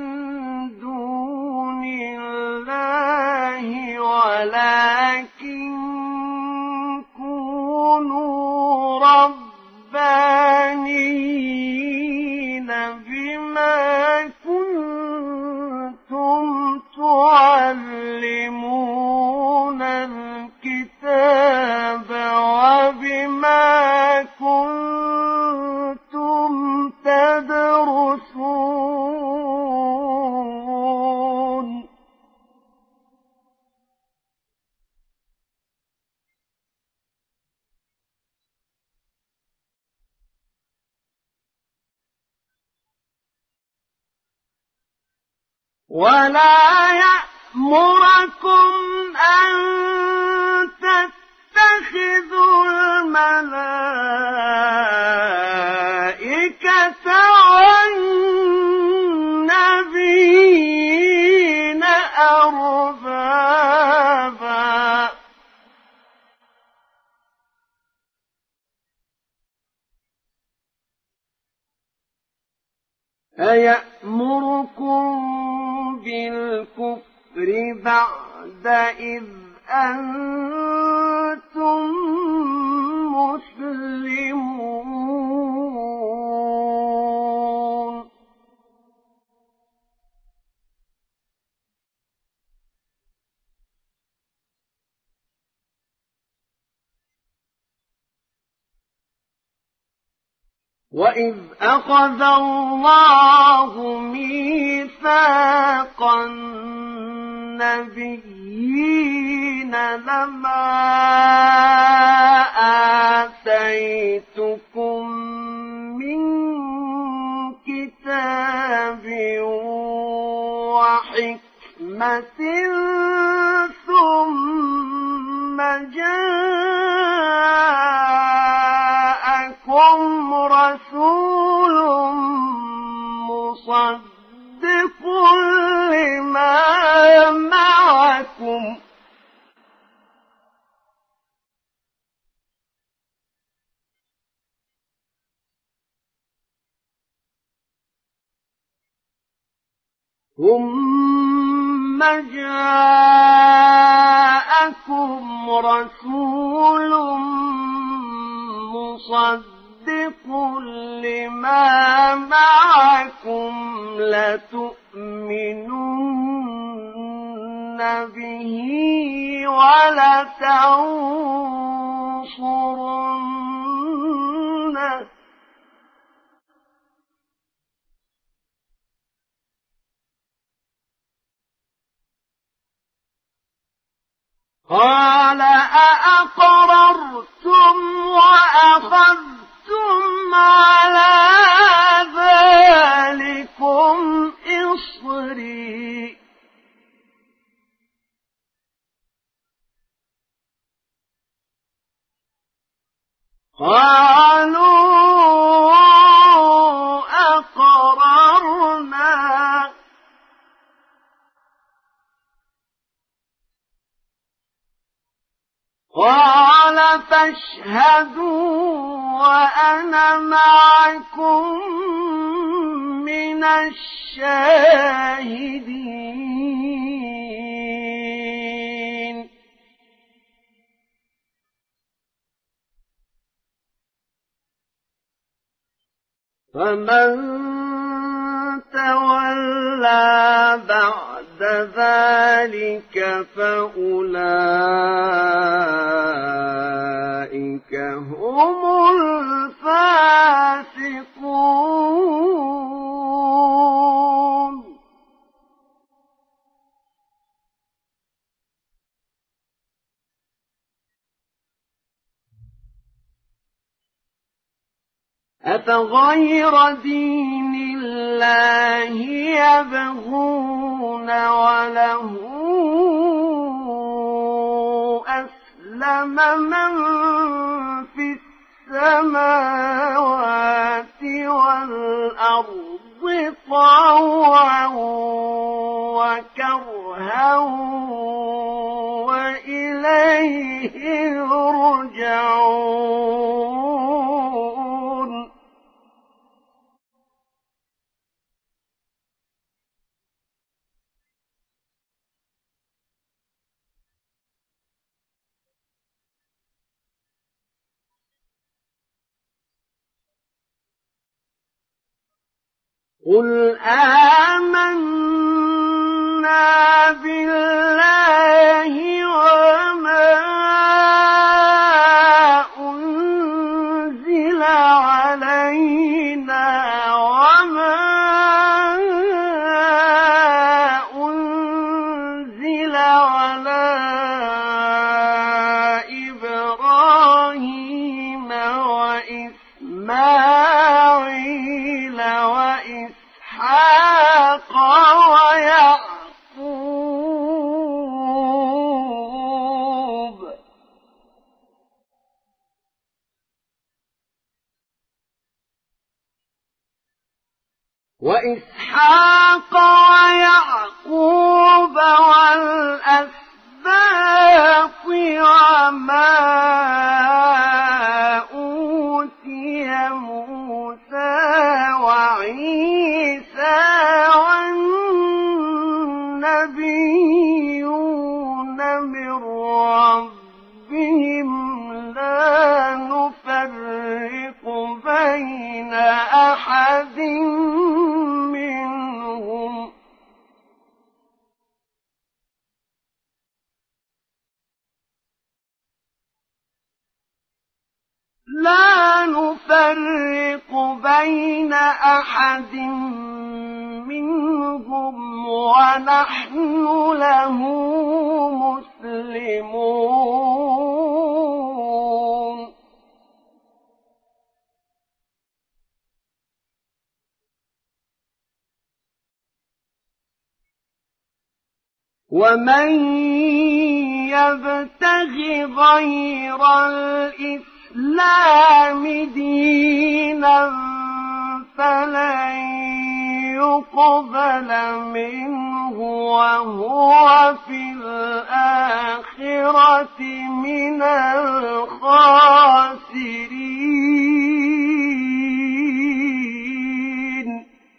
دون الله ولكن كونوا ربانيين بما كنتم تعلمون الكتاب وبما كنتم تدرسون ولا يأمركم أن تتخذوا الملائكة والنبيين أربابا أيأمركم بالكفر بعد إذ أنتم مسلمون وإذ أخذ الله ميثاق النبيين لما آتيتكم من كتاب وحكمة ثم جاءكم رسول مصدق لما معكم ثم جاءكم رسول مصدق لما معكم لتؤمنن به ولتنصرنه قال أأقررتم وأخذتم على ذلكم إصري قالوا أقررنا قال فاشهدوا وأنا معكم من الشاهدين فمن تولى بعد ذلك فأولئك هم الفاسقون أفغير دين الله يبغون وله أسلم من في السماوات والأرض طوعا وكرها وإليه يرجعون قل آمنا بالله وما أنزل علينا وما أنزل على إبراهيم وإسماعيل وإسحاق ويعقوب والأسباط وما أوتي موسى وعيسى والنبيون من ربهم لا نفرق بين أحد منهم ونحن له مسلمون ومن يبتغ غير الإسلام دينا فلن يقبل منه وهو في الآخرة من الخاسرين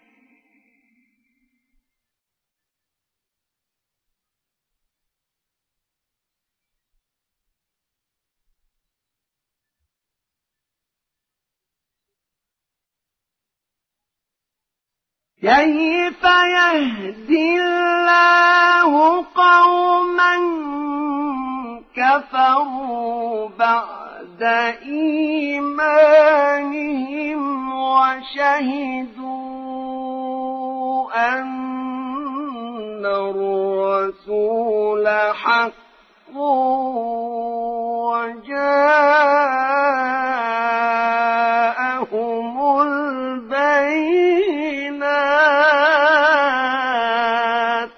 كيف يهدي الله قوما كفروا بعد إيمانهم وشهدوا أن الرسول حق وجاءهم البينات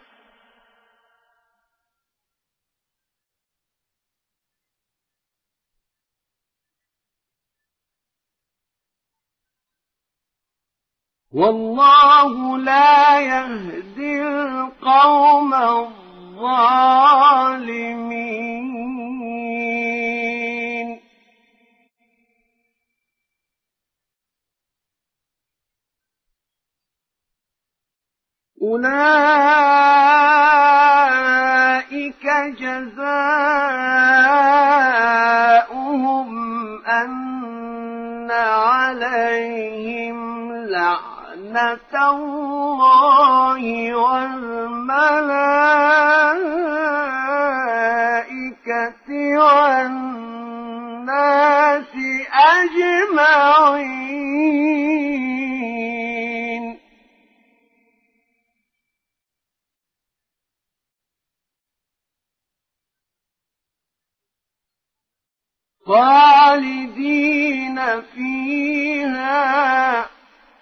والله لا يهدي القوم الظالمين أولئك جزاؤهم أن عليهم لعنة الله والملائكة والناس أجمعين خالدين فيها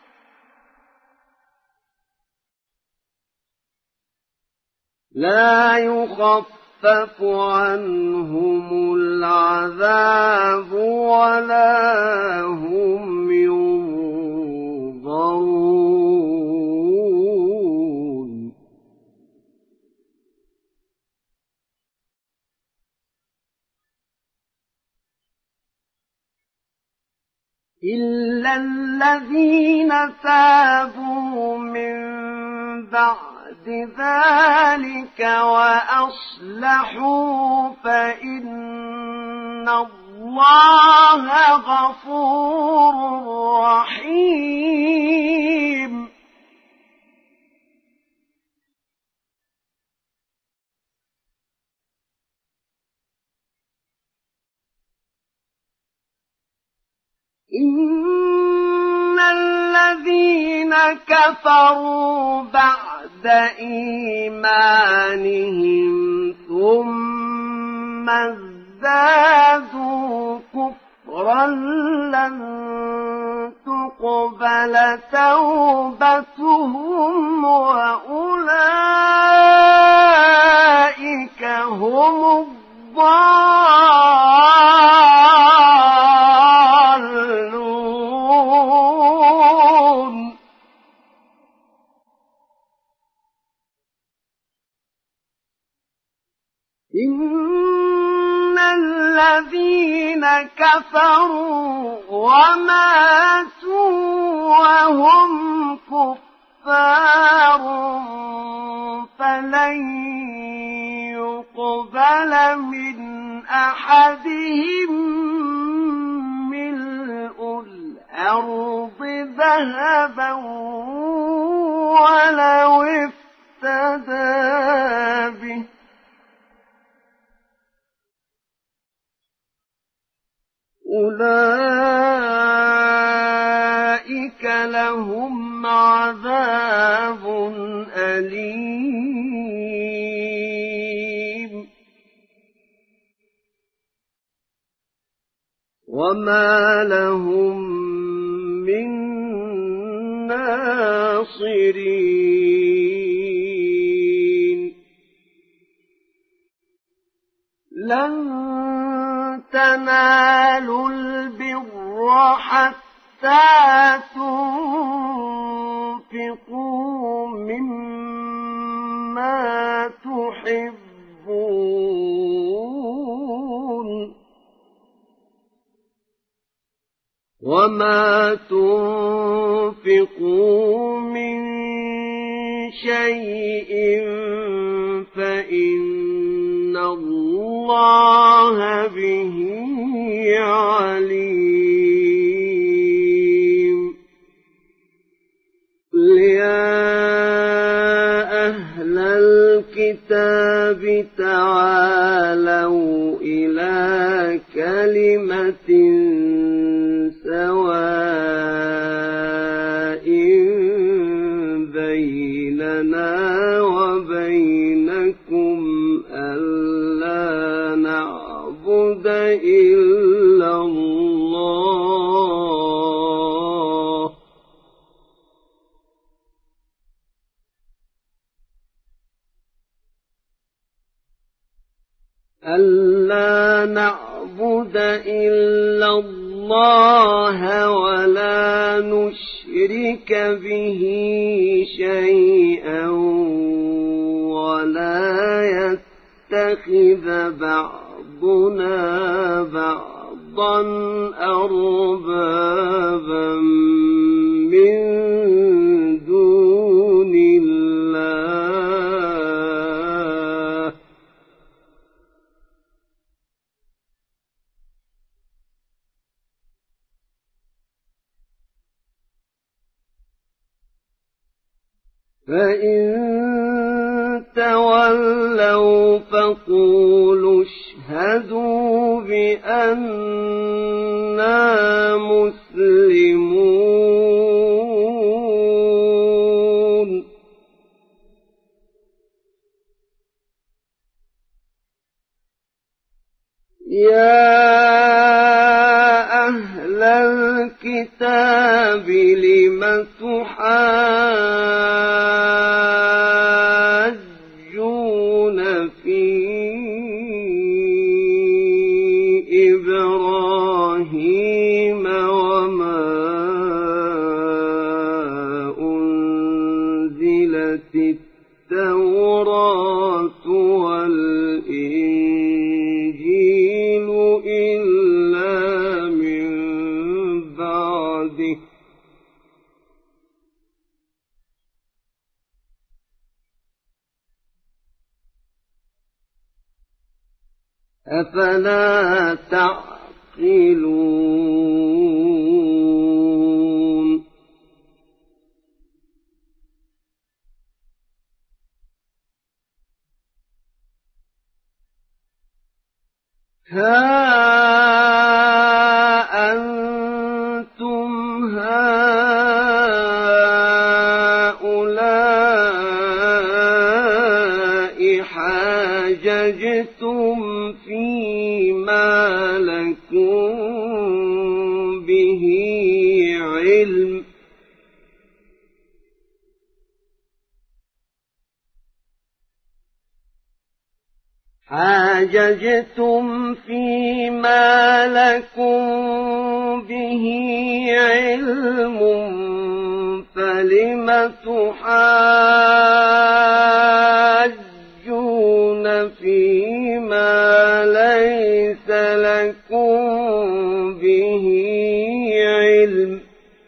لا يخفف عنهم العذاب ولا هم ينظرون إلا الذين تابوا من بعد ذلك وأصلحوا فإن الله غفور رحيم إن الذين كفروا بعد إيمانهم ثم ازدادوا كفرا لن تقبل توبتهم وأولئك هم الضالون إن الذين كفروا وماتوا وهم كفار فلن يقبل من أحدهم ملء الأرض ذهبا ولو افتدى به أولئك لهم عذاب أليم وما لهم من ناصرين لن تنالوا البر حتى تنفقوا مما تحبون وما تنفقوا من شيء فإن الله به عليم يا أهل الكتاب تعالوا إلى كلمة سواء بيننا وبينكم ألا ألا نعبد إلا الله ولا نشرك به شيئا ولا يتخذ بعضنا بعضا أربابا من دون الله فإن تولوا فقولوا اشهدوا بأننا مسلمون يا أهل الكتاب لم تحاجون في إبراهيم وما أنزلت التوراة والإنجيل إلا من بعده أفلا تعقلون ها أنتم هؤلاء حاججتم فيما لكم به علم فلم تحاجون فيما ليس لكم به علم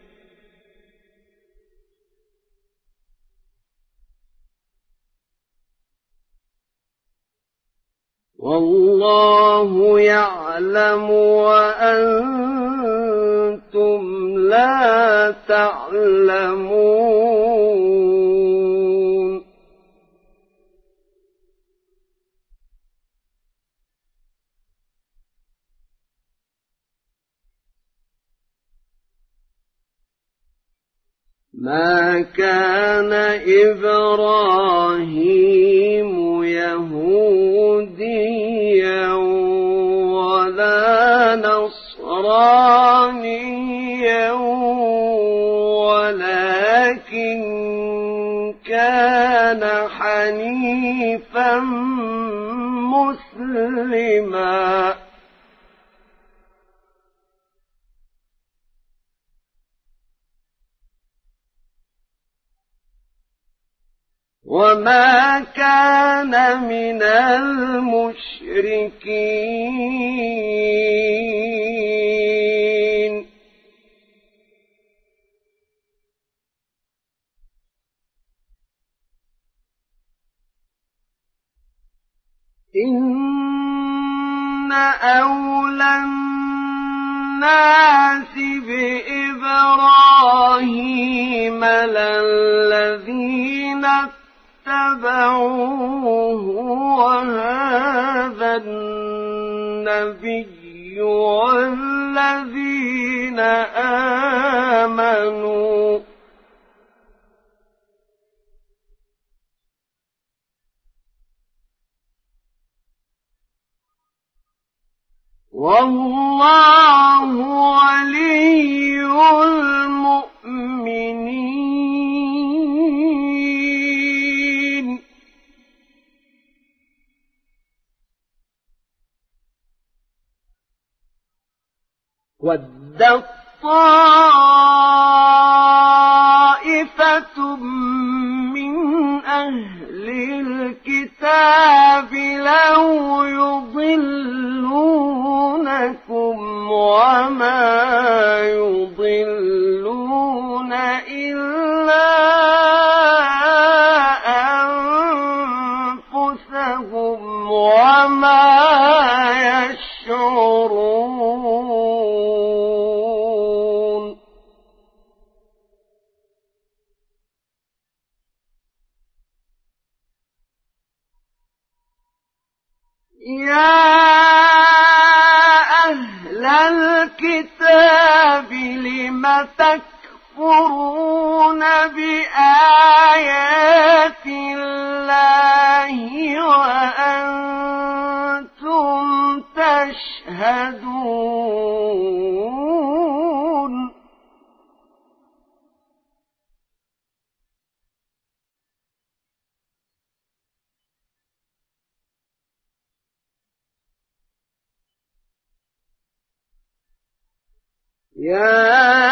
والله يعلم وأنتم لا تعلمون ما كان إبراهيم يهوديا ولا نصرانيا ولكن كان حنيفا مسلما وما كان من المشركين إن أولى الناس بإبراهيم للذين اتبعوه وهذا النبي والذين آمنوا والله ولي المؤمنين وَدَّت طَّائِفَةٌ مِّنْ أَهْلِ الْكِتَابِ لَوْ يُضِلُّونَكُمْ وَمَا يُضِلُّونَ إِلَّا أَنفُسَهُمْ وَمَا يَشْعُرُونَ. يَا أَهْلَ الْكِتَابِ لِمَ تَكْفُرُونَ بِآيَاتِ اللَّهِ وَأَنْتُمْ تَشْهَدُونَ. يَا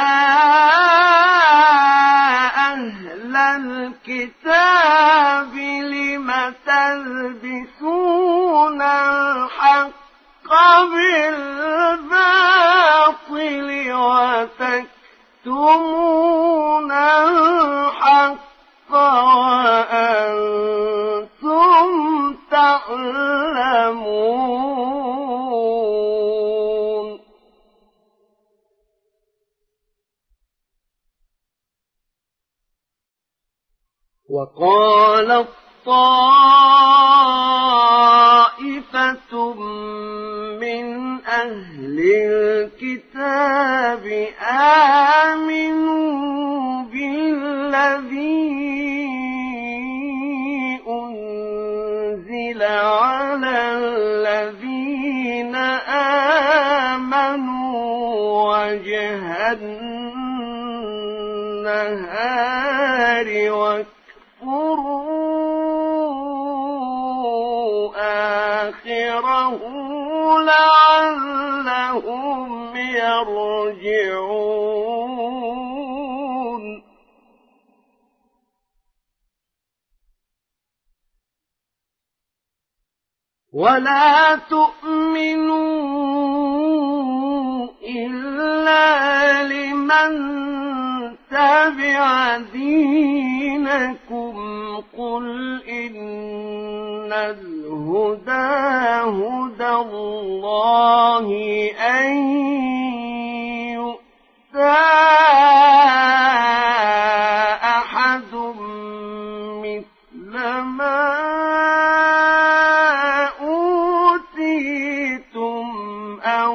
أَهْلَ الْكِتَابِ لِمَ تَلْبِسُونَ الْحَقَّ بِالْبَاطِلِ وَتَكْتُمُونَ الْحَقَّ وَأَنْتُمْ تَعْلَمُونَ. وَقَالَت طَّائِفَةٌ مِّنْ أَهْلِ الْكِتَابِ آمِنُوا بِالَّذِي أُنزِلَ عَلَى الَّذِينَ آمَنُوا وَجْهَ النَّهَارِ واكفروا آخِرَهُ لَعَلَّهُمْ يَرْجِعُونَ. وَلَا تُؤْمِنُوا إِلَّا لِمَنْ تَبِعَ دِينَكُمْ قُلْ إِنَّ الْهُدَى هُدَى اللَّهِ أَن يُؤْتَىٰ أَحَدٌ مِّثْلَ مَا أُوتِيتُمْ أَوْ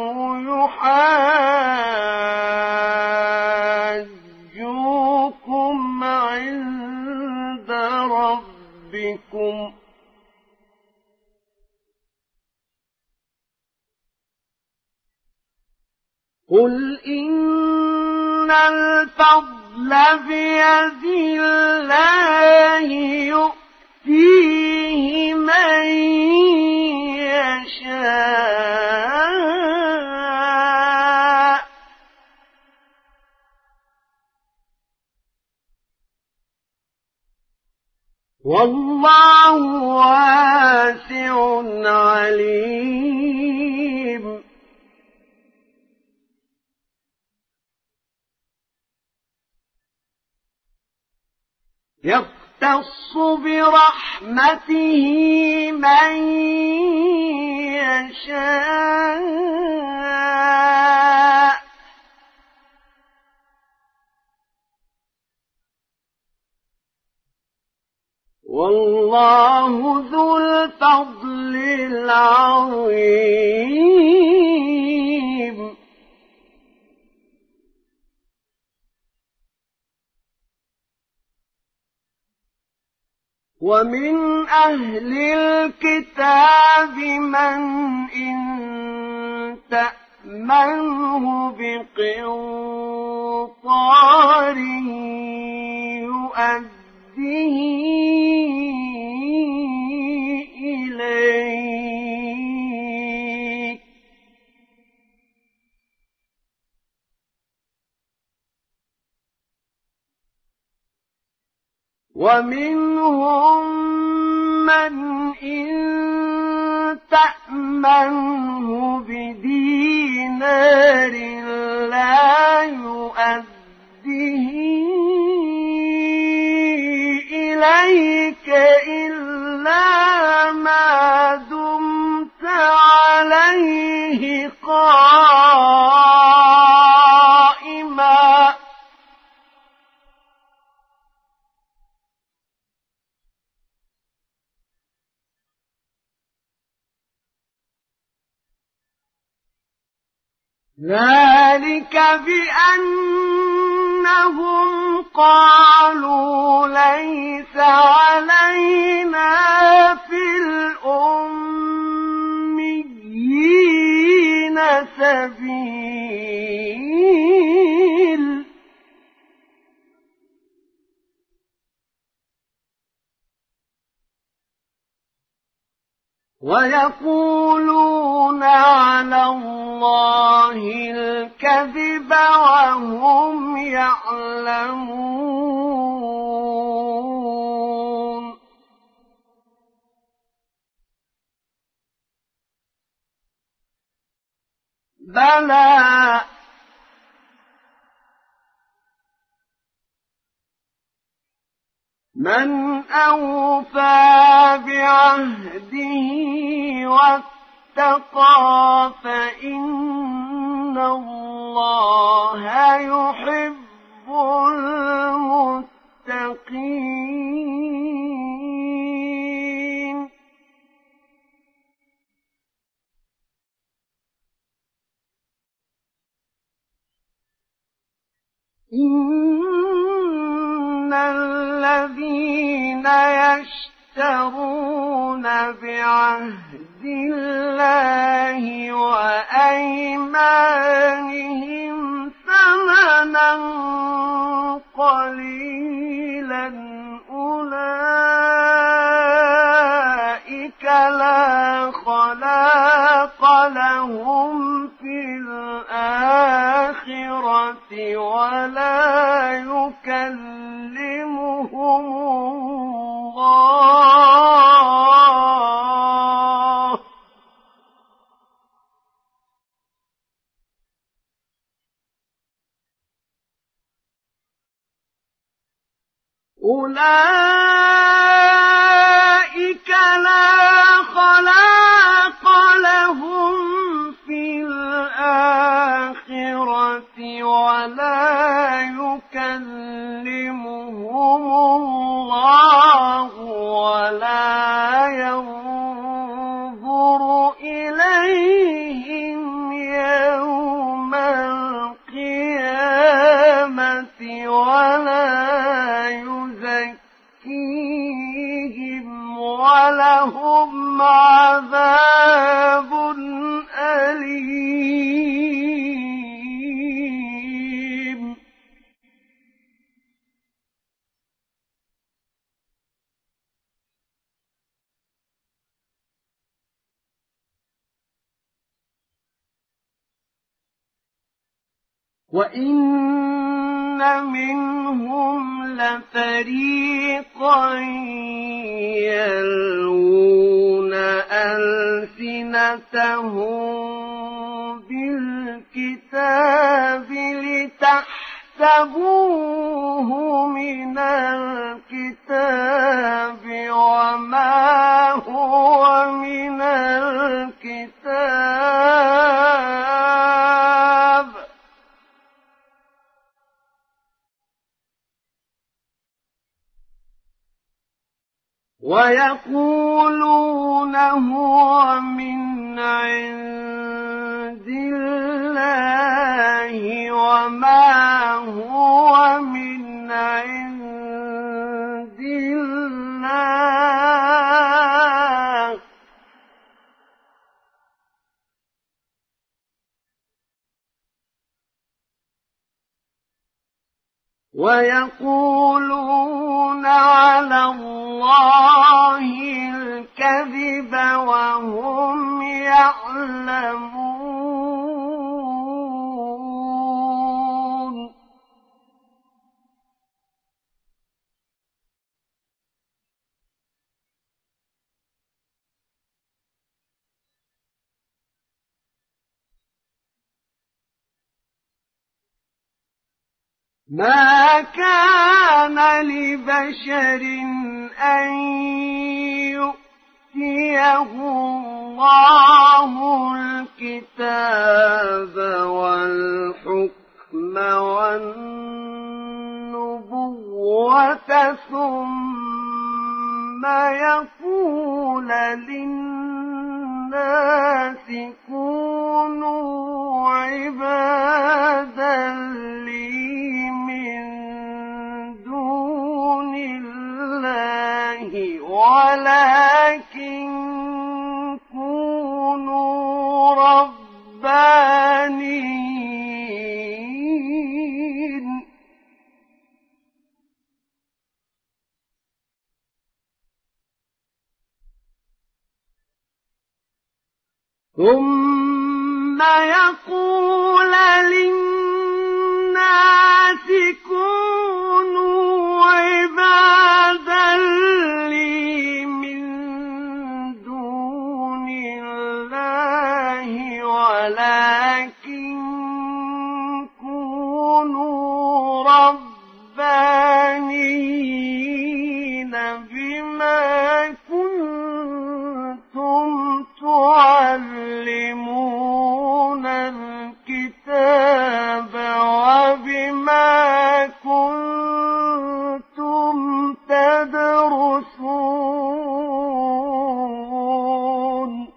يُحَاجُّوكُمْ عِندَ رَبِّكُمْ قُلْ إِنَّ الْفَضْلَ بِيَدِ اللَّهِ يُؤْتِيهِ مَن يَشَاءُ وَاللَّهُ وَاسِعٌ عَلِيمٌ. يَخْتَصُّ بِرَحْمَتِهِ مَن يَشَاءُ وَاللَّهُ ذُو الْفَضْلِ الْعَظِيمِ. وَمِنْ أَهْلِ الْكِتَابِ مَنْ إِنْ تَأْمَنْهُ بِقِنطَارٍ يُؤَدِّهِ إِلَيْكَ ومنهم من إن تأمنه بدينار لا يؤديه إليك إلا ما دمت عليه قائما ذلك بأنهم قالوا ليس علينا في الأميين سبيل ويقولون على الله الكذب وهم يعلمون بلى من أوفى بعهده واتقى فإن الله يحب المتقين إن الذين يشترون بعهد الله وأيمانهم ثمنا قليلا أولئك لا خلاق لهم في الآخرة ولا يكلمهم الله أولئك لا خلاق لهم في الآخرة ولا يكلمهم الله ولا ينظر إليهم يوم القيامة ولا يزكيهم ولهم عذاب أليم وإن منهم لفريقا يلوون ألسنتهم بالكتاب لتحسبوه من الكتاب وما هو من الكتاب ويقولون هو من عند الله وما هو من عند الله ويقولون على الله الكذب وهم يعلمون ما كان لبشر أن يؤتيه الله الكتاب والحكم والنبوة ثم يقول للناس كونوا عبادا لي من دون الله ولكن كونوا ربانيين ثم يقول للناس كونوا عبادا لي من دون الله ولكن كونوا ربانيين بما كنتم تعلمون الكتاب وبما كنتم تدرسون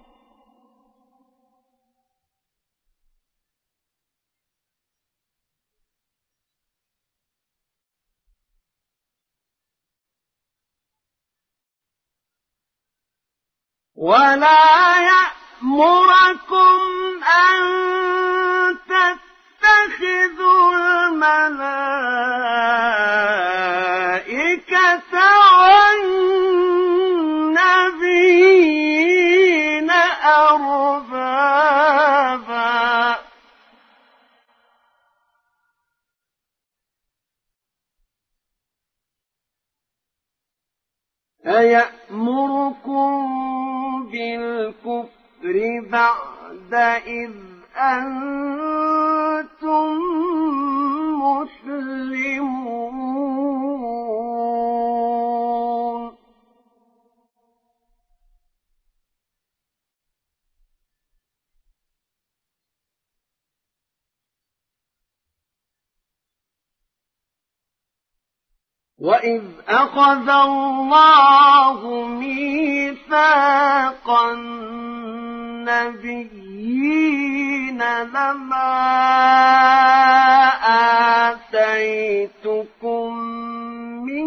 ولا يأمركم أن تتخذوا الملائكة والنبيين أربابا أيأمركم بالكفر بعد إذ أنتم مسلمون وإذ أخذ الله ميثاق النبيين لما آتيتكم من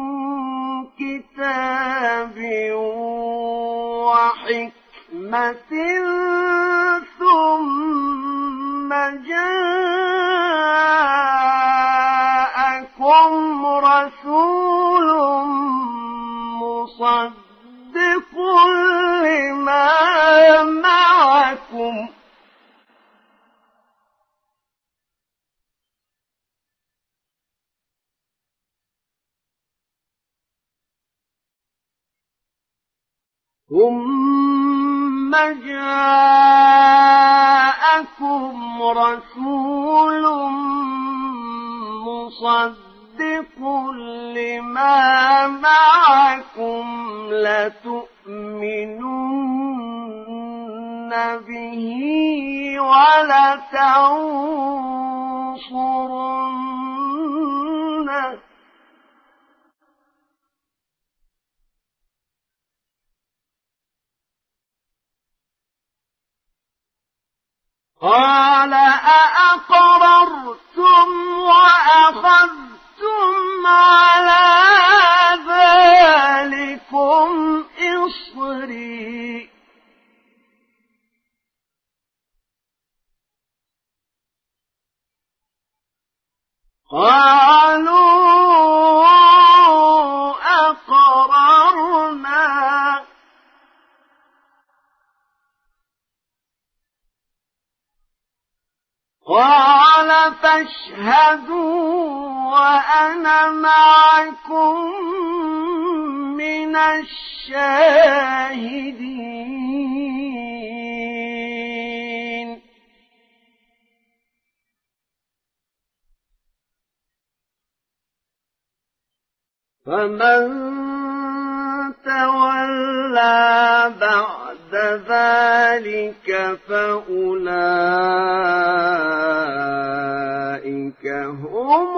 كتاب وحكمة ثم جاءكم رسول مصدق لما معكم ثم جاءكم رسول مصدق لما معكم لتؤمنن به ولتنصرنه قال أأقررتم وأخذتم على ذلكم إصري قالوا أقررنا قال فاشهدوا وأنا معكم من الشاهدين فمن تولى بعد ذلك فأولئك هم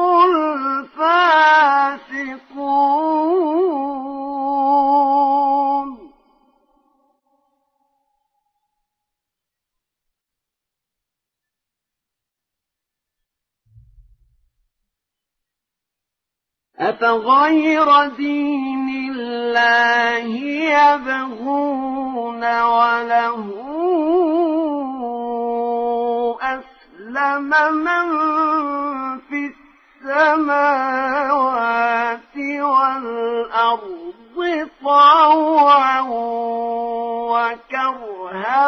الفاسقون. أفغير دين الله يبغون وله أسلم من في السماوات والأرض طوعا وكرها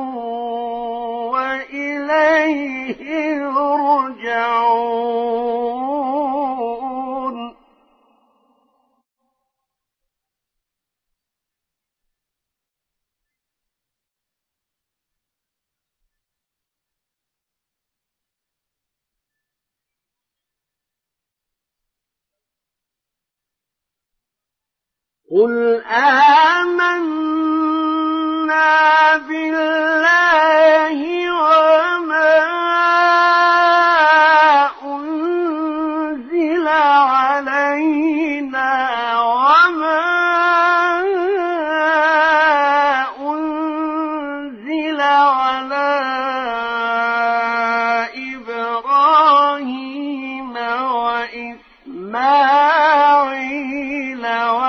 وإليه يرجعون. قل آمنا بالله وما أنزل علينا وما أنزل على إبراهيم وإسماعيل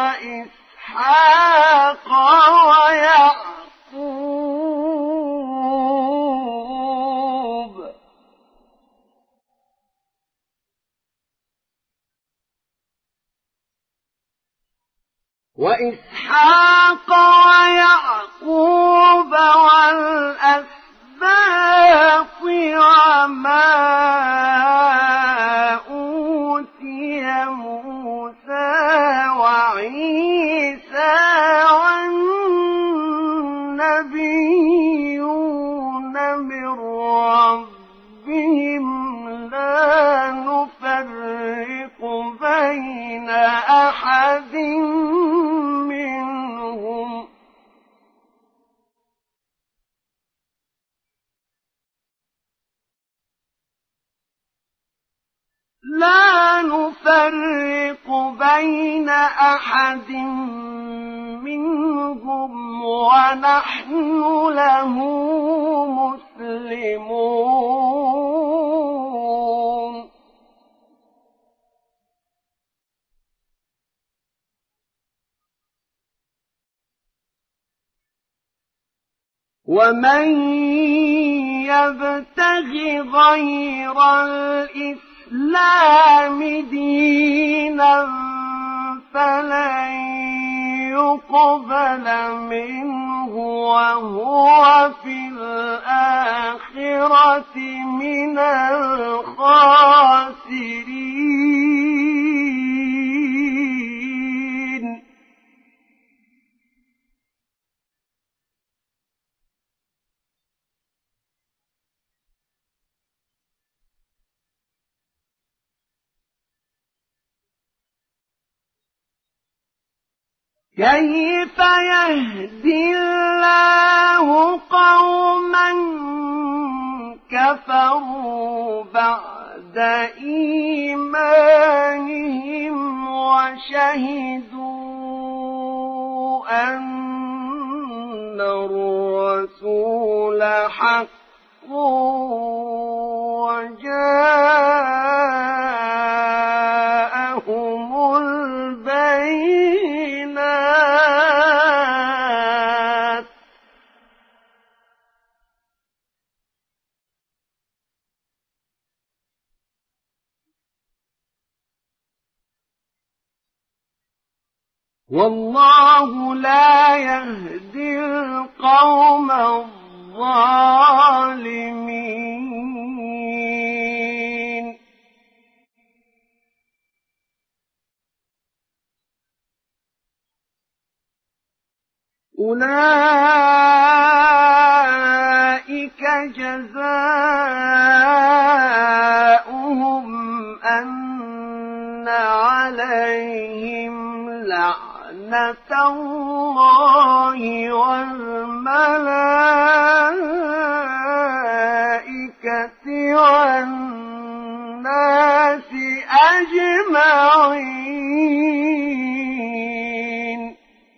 وإسحاق ويعقوب والأسباط وما أوتي موسى وعيسى والنبيون من ربهم لا نفرق بين أحد منهم ونحن له مسلمون. ومن يبتغ غير الإسلام دينا فلن يقبل منه وهو في الآخرة من الخاسرين. كيف يهدي الله قوما كفروا بعد إيمانهم وشهدوا أن الرسول حق وجاءهم البينات والله لا يهدي القوم الظالمين. أولئك جزاؤهم أن عليهم لعنة الله والملائكة والناس أجمعين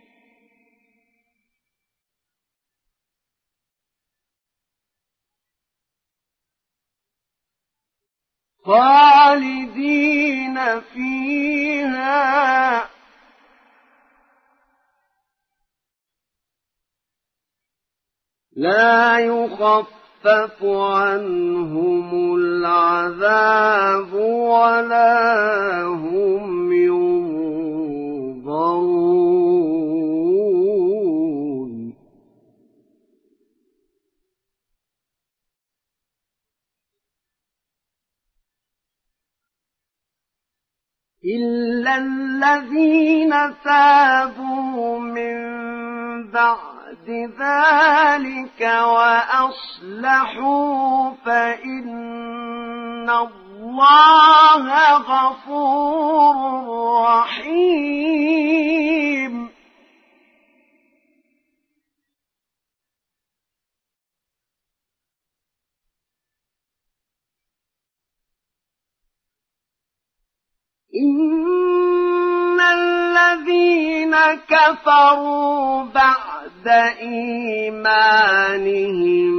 خالدين فيها لا يخفف عنهم العذاب ولا هم ينظرون إلا الذين تابوا من بعد ذلك وأصلحوا فإن الله غفور رحيم إن الذين كفروا بعد إيمانهم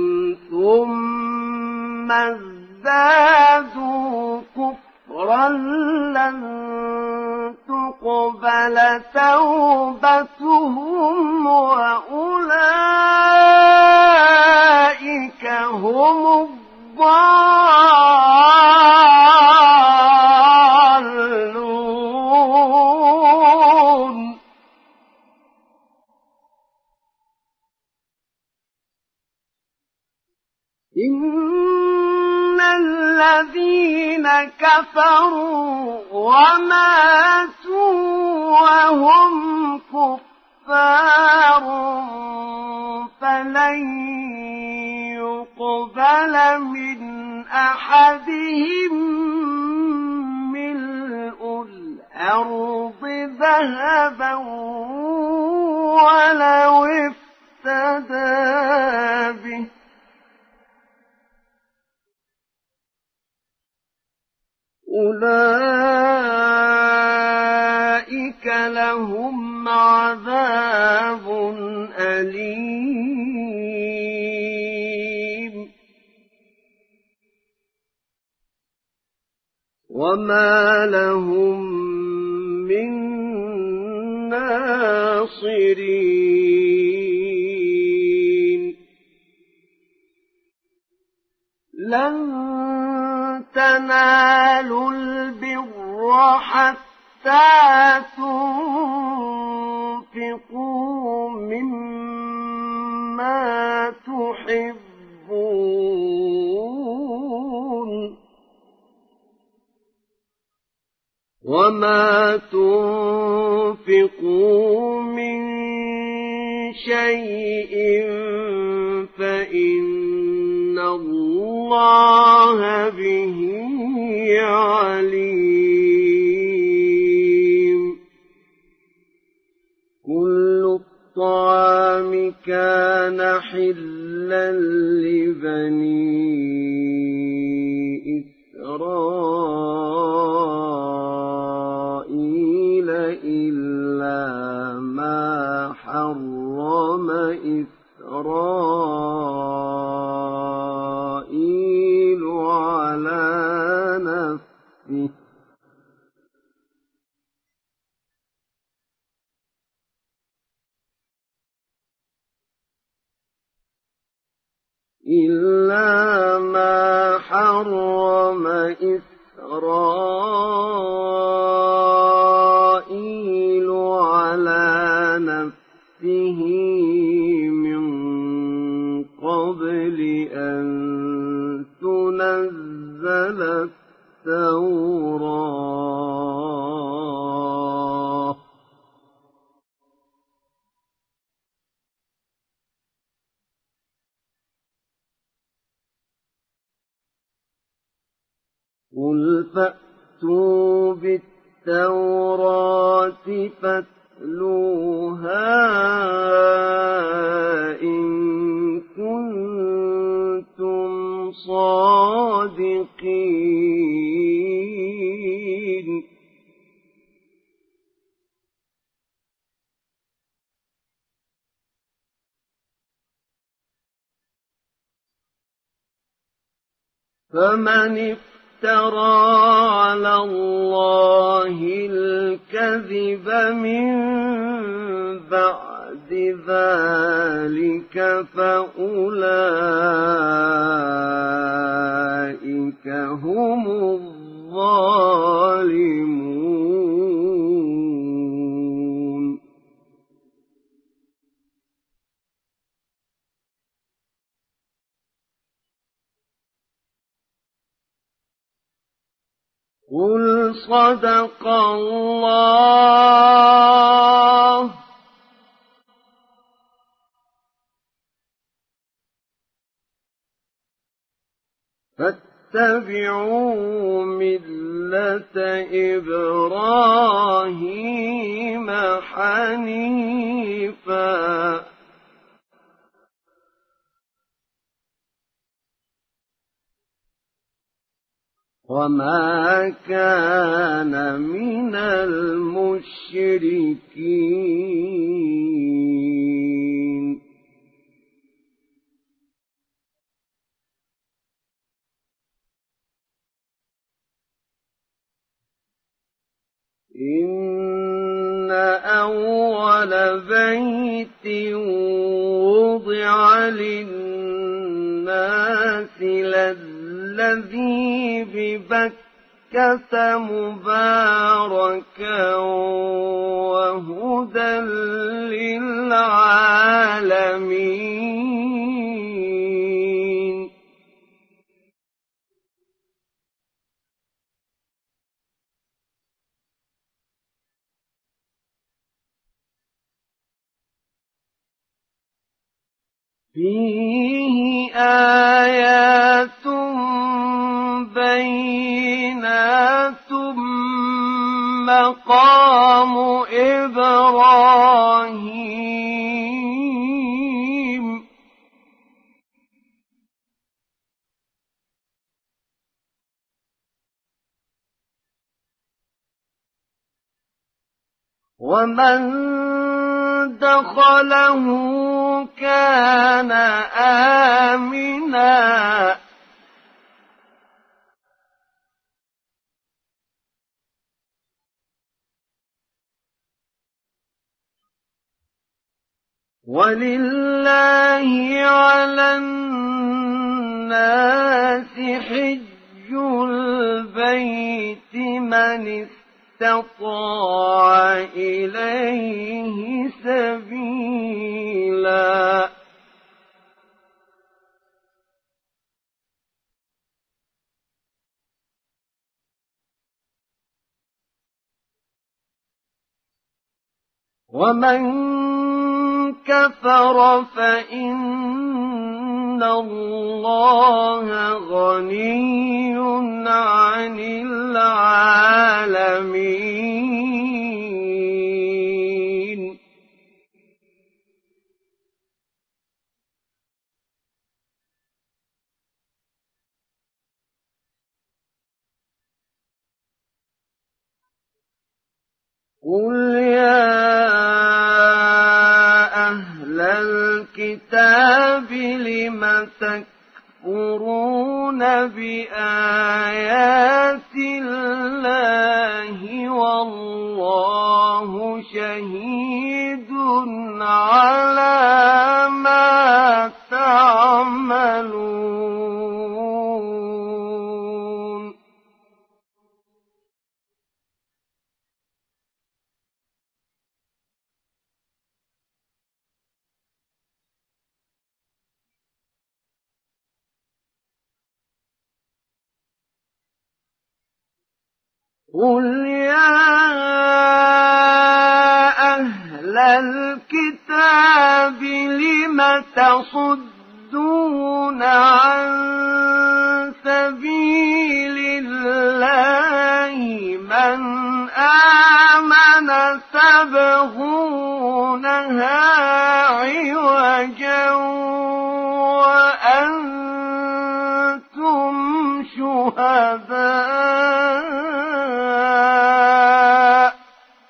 ثم ازدادوا كفرا لن تقبل توبتهم وأولئك هم الضالون إن الذين كفروا وماتوا وهم كفار فلن يقبل من أحدهم ملء الأرض ذهبا ولو افتدى به أولئك لهم عذاب أليم وما لهم من ناصرين لن تنالوا البر حتى تنفقوا مما تحبون وما تنفقوا من شيء فإن الله به عليم كل الطعام كان حلا لبني إسرائيل إلا ما حرم إسرائيل على نفسه إلا ما حرم إسرائيل على نفسه من قبل أن تنزل التوراة قل فأتوا بالتوراة فاتلوها إن كنتم صادقين. فمن افترى على الله الكذب من بعد ذلك فأولئك هم الظالمون. قل صدق الله. فاتبعوا ملة إبراهيم حنيفا وما كان من المشركين. إن أول بيت وضع للناس الذي ببكة مباركا وهدى للعالمين. فيه آيات بينات مقام إبراهيم. ومن دخله كان آمنا ولله على الناس حج البيت من استطاع إليه سبيلا. ومن كفر فإن الله غني عن العالمين. قل يا أهل الكتاب لم تكفرون بآيات الله والله شهيد على ما تعملون. قل يا أهل الكتاب لم تصدون عن سبيل الله من آمن تبغونها عوجا وأنتم شهداء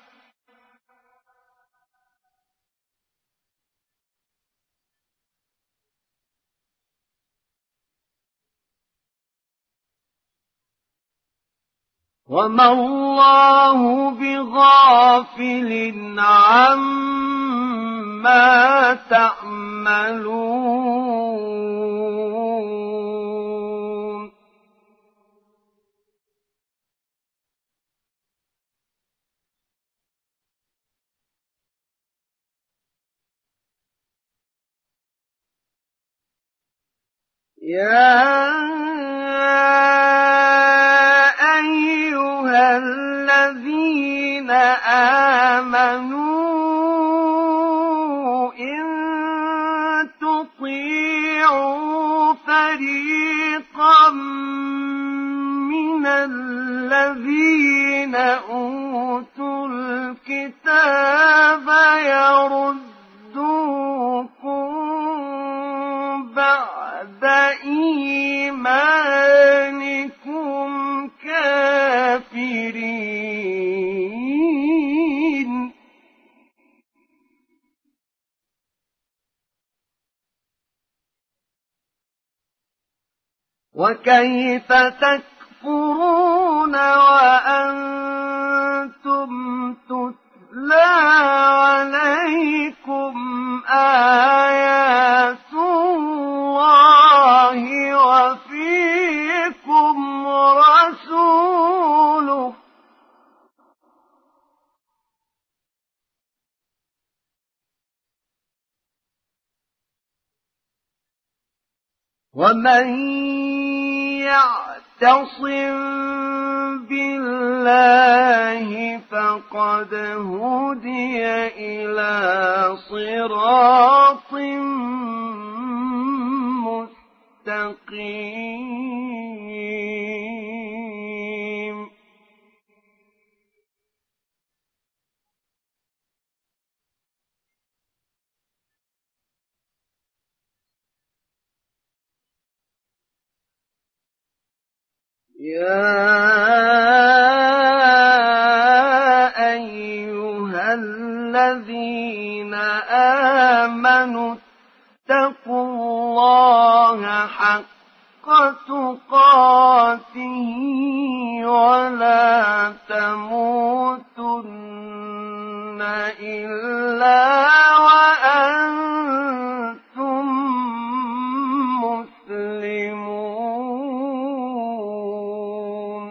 وما الله بغافل عما تعملون يا أيها الذين آمنوا إن تطيعوا فريقا من الذين أوتوا الكتاب يردوكم بعد إيمانكم كافرين وكيف تكفرون وأنتم تتلى عليكم آيات الله وفيكم رسوله ومن يعتصم بالله فقد هدي إلى صراط مستقيم يا أيها الذين آمنوا اتقوا الله حق تقاته ولا تموتن إلا وأنتم مسلمون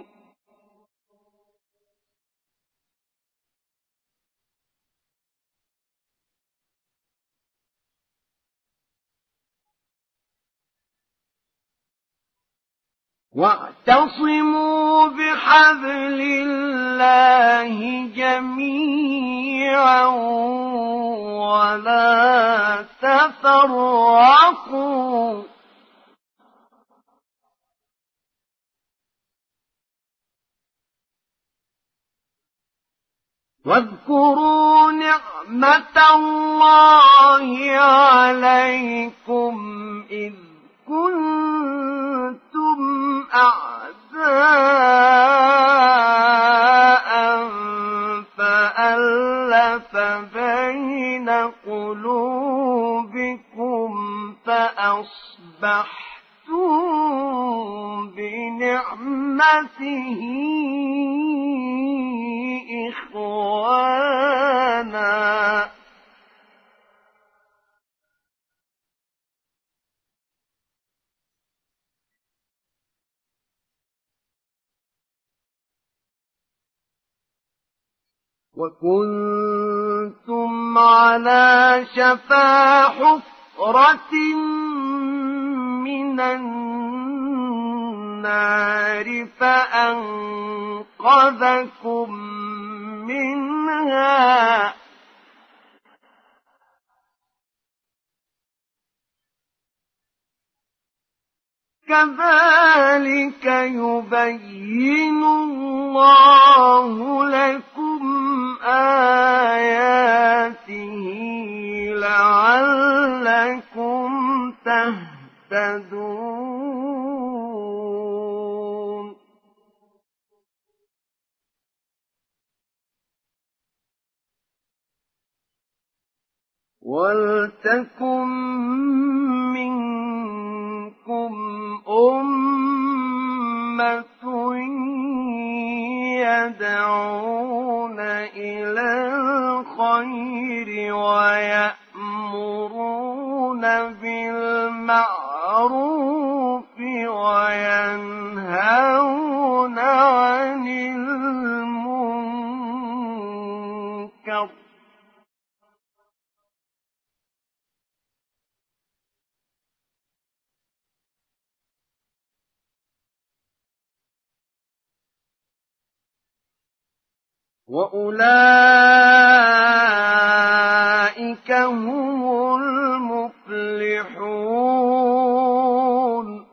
واعتصموا بحبل الله جميعا ولا تفرقوا واذكروا نعمة الله عليكم إذ كنتم أعداء فألف بين قلوبكم فأصبحتم بنعمته إخوانا وكنتم على شفا حفرة من النار فأنقذكم منها كذلك يبين الله لكم وَلْتَكُن مِّنكُمْ أُمَّةٌ يَدْعُونَ إِلَى الْخَيْرِ وَيَأْمُرُونَ بِالْمَعْرُوفِ وَيَنْهَوْنَ عَنِ الْمُنكَرِ وَأُولَٰئِكَ هُمُ الْمُفْلِحُونَ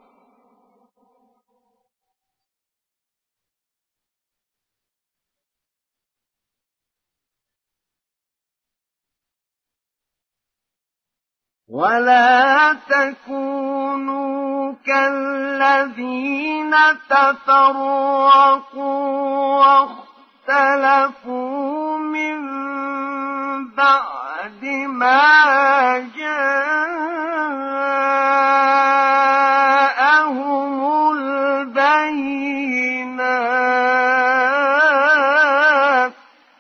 وَلَا تَكُونُوا كَالَّذِينَ تَفَرَّقُوا واخْتَلَفُوا مِن بَعْدِ مَا جَاءَهُمُ الْبَيِّنَاتُ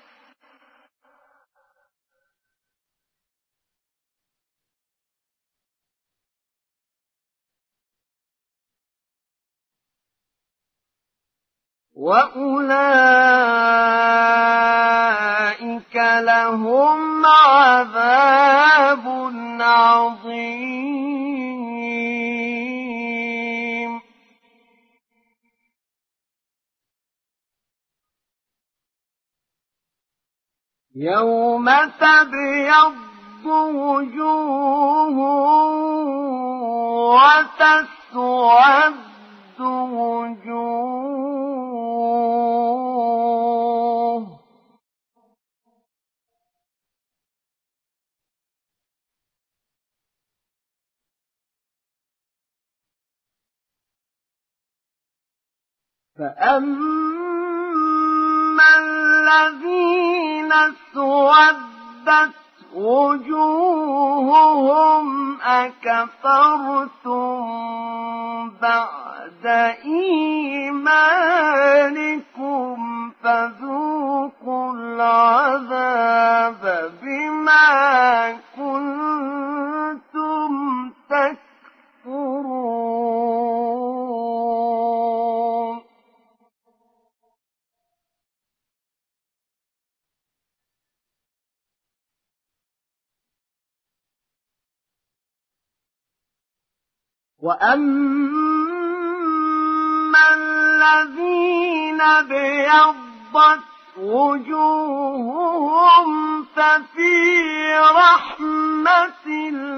وَأُولَٰئِكَ لَهُمْ عَذَابٌ عَظِيمٌ يَوْمَ تَبْيَضُّ وُجُوهٌ وَتَسْوَدُّ وُجُوهٌ فَأَمَّا الَّذِينَ اسْوَدَّتْ وُجُوهُهُمْ أَكَفَرْتُم بَعْدَ إِيمَانِكُمْ فَذُوقُوا الْعَذَابَ بِمَا كُنتُمْ تَكْفُرُونَ وَأَمَّا الَّذِينَ ابْيَضَّتْ وُجُوهُهُمْ فَفِي رَحْمَةِ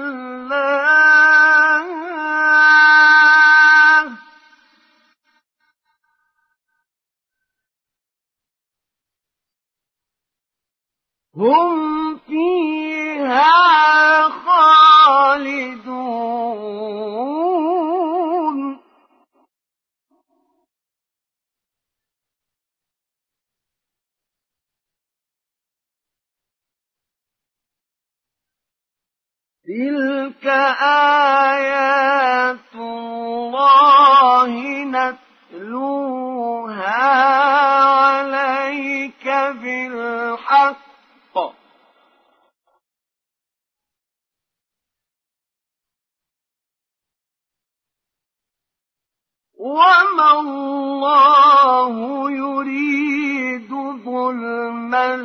اللَّهِ هُمْ فِيهَا خَالِدُونَ تِلْكَ آيَاتُ اللَّهِ نَتْلُوهَا عَلَيْكَ بِالْحَقِّ وَمَا اللَّهُ يُرِيدُ ظُلْمًا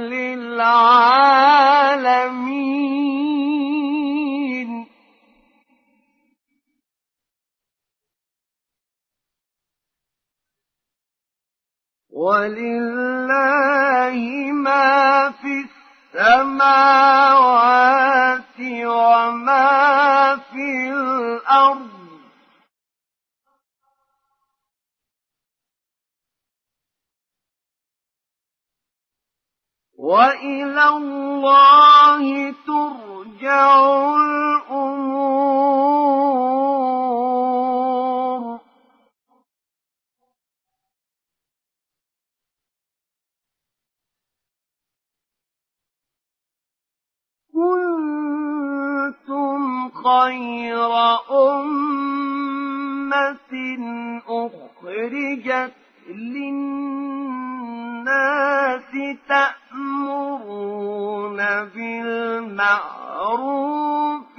لِّلْعَالَمِينَ وَلِلَّهِ مَا فِي السَّمَاوَاتِ وَمَا فِي الْأَرْضِ وَإِلَى اللَّهِ تُرْجَعُ الْأُمُورُ كُلُّ خير أمة أخرجت للناس تأمرون بالمعروف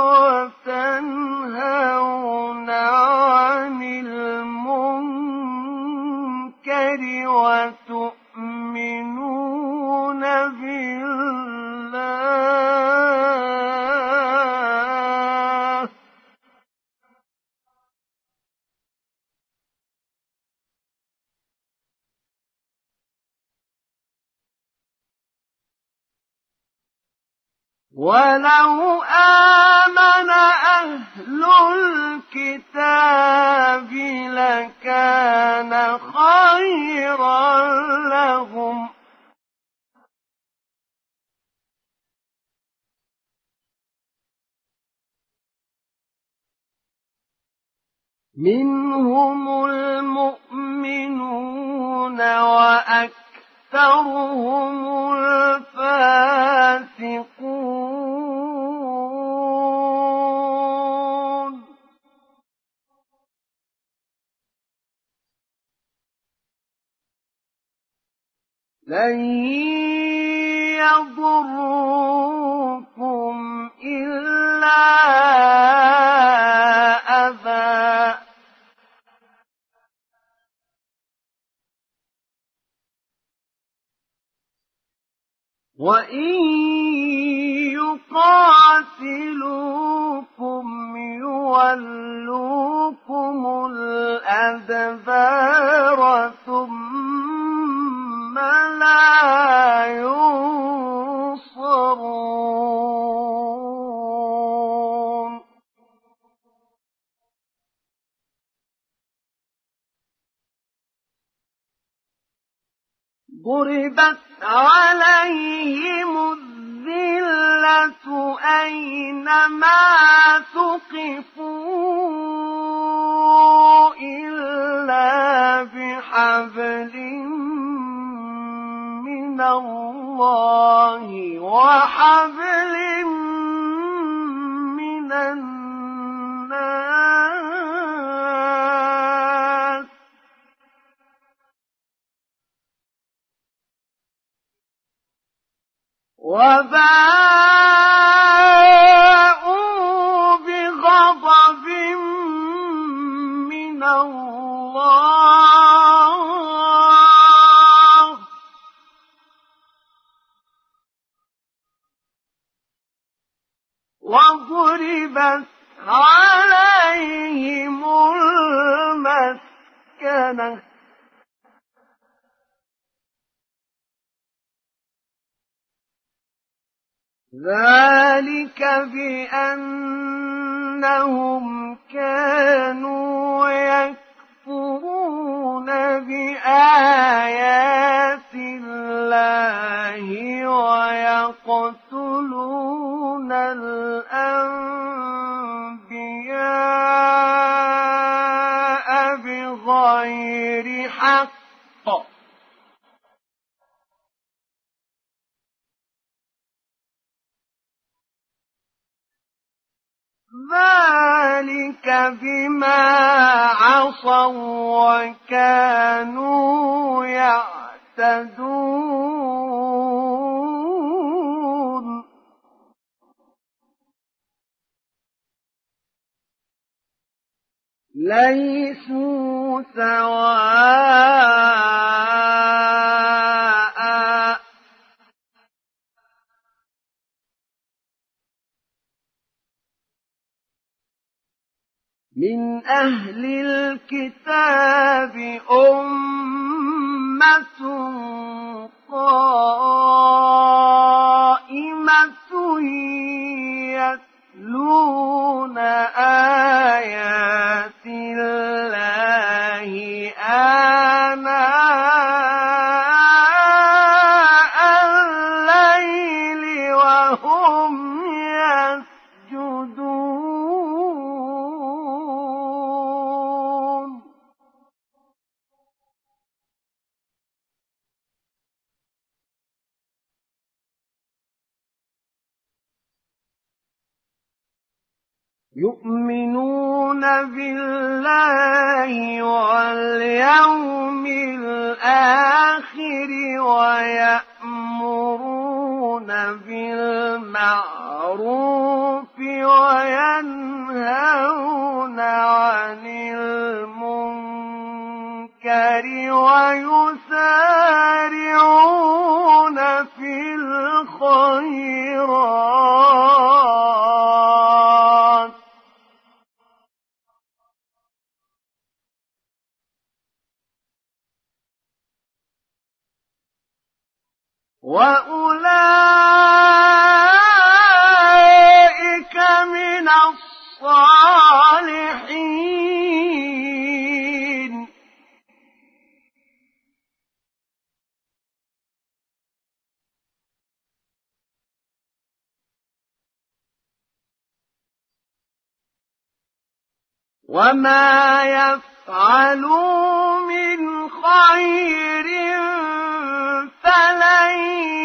وتنهون عن المنكر وتؤمنون بالله ولو آمن أهل الكتاب لكان خيرا لهم منهم المؤمنون وأكثرهم الفاسقون لن يضروكم إلا أذى وإن يقاتلوكم يولوكم الأدبار ثم لا ينصرون ضربت عليهم الذلة أينما ثقفوا إلا بحبل من الله وحبل من الناس وباءوا بغضب من الله وضربت عليهم المسكنة ذلك بأنهم كانوا يكفرون بآيات الله ويقتلون الأنبياء بغير حق ذلك بما عصوا وكانوا يعتدون ليسوا سواء من أهل الكتاب أمة قائمة يتلون آيات الله آناء الليل وهم يسجدون يؤمنون بالله واليوم الآخر ويأمرون بالمعروف وينهون عن المنكر ويسارعون في الخيرات وأولئك من الصالحين وما يفعلوا من خير فلن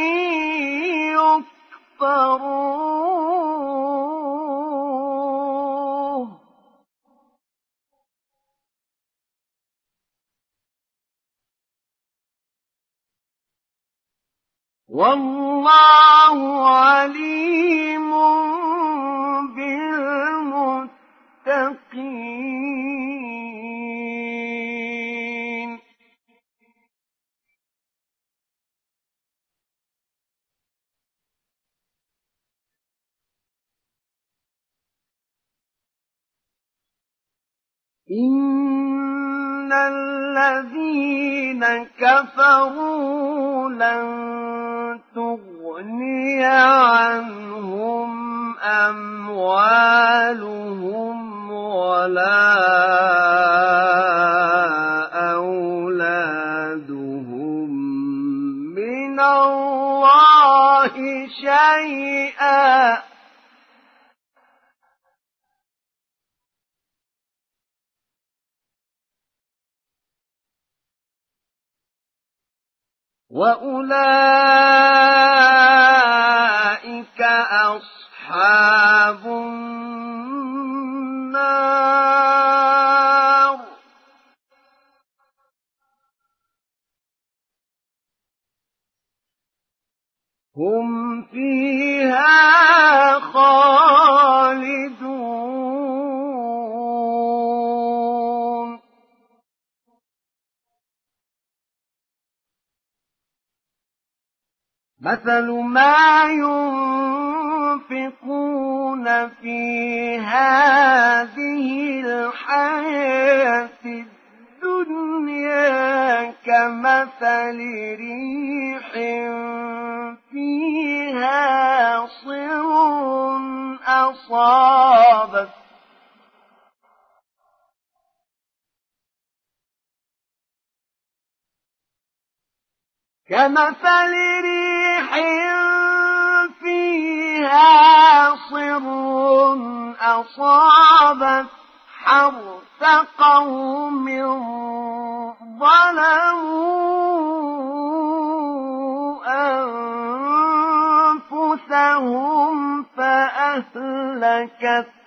يكفروه والله عليم بالمتقين إن الذين كفروا لن تغني عنهم أموالهم ولا أولادهم من الله شيئا وأولئك أصحاب النار هم فيها خالدون مثل ما ينفقون في هذه الحياة الدنيا كمثل ريح فيها صر أصابت كمثل ريح فيها صر أصابت حرث قوم ظلموا أنفسهم فأهلكت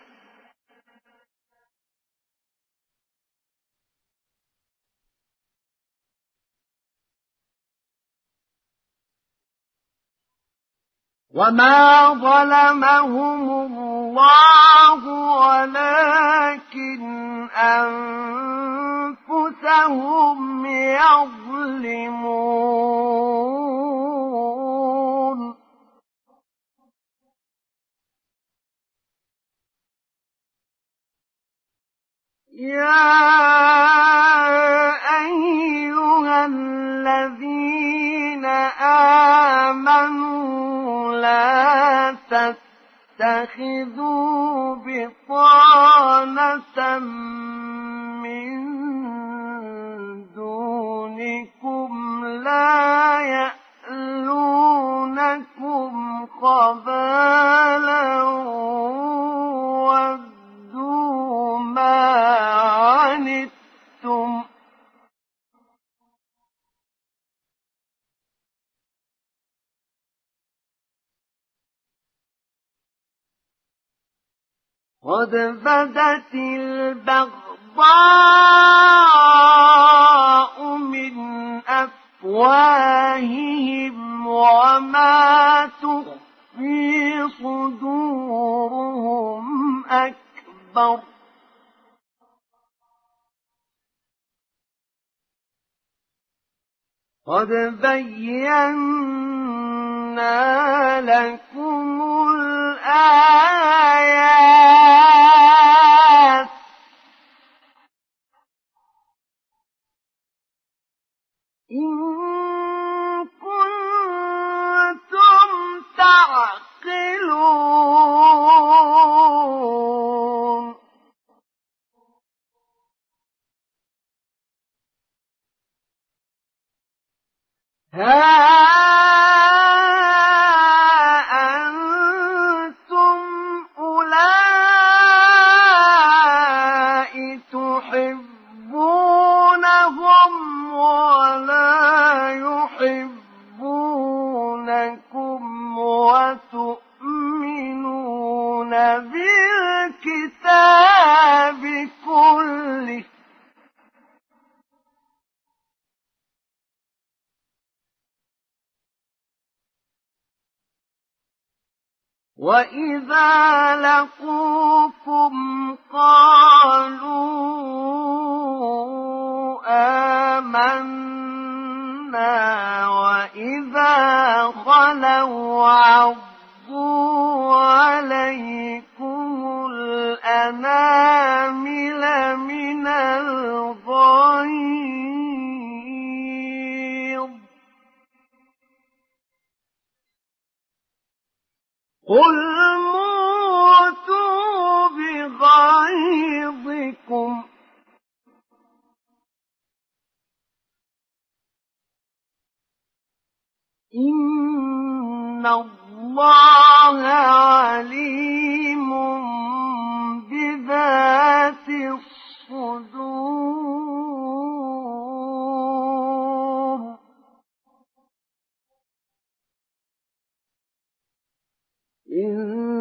وما ظلمهم الله ولكن أنفسهم يظلمون يا أيها الذين آمنوا لا تتخذوا بطانة من دونكم لا يألونكم خبالا ودوا ما عنتم قد بدت البغضاء من أفواههم وما تخفي صدورهم أكبر قد بينا لكم الآيات إن كنتم تعقلون ها أنتم أولئك تحبونهم ولا يحبونكم وتؤمنون بالكتاب كله وإذا لقوكم قالوا آمنا وإذا خلوا عضوا عليكم الأنامل من الغيظ قل موتوا بغيظكم إن الله عليم بذات الصدور إن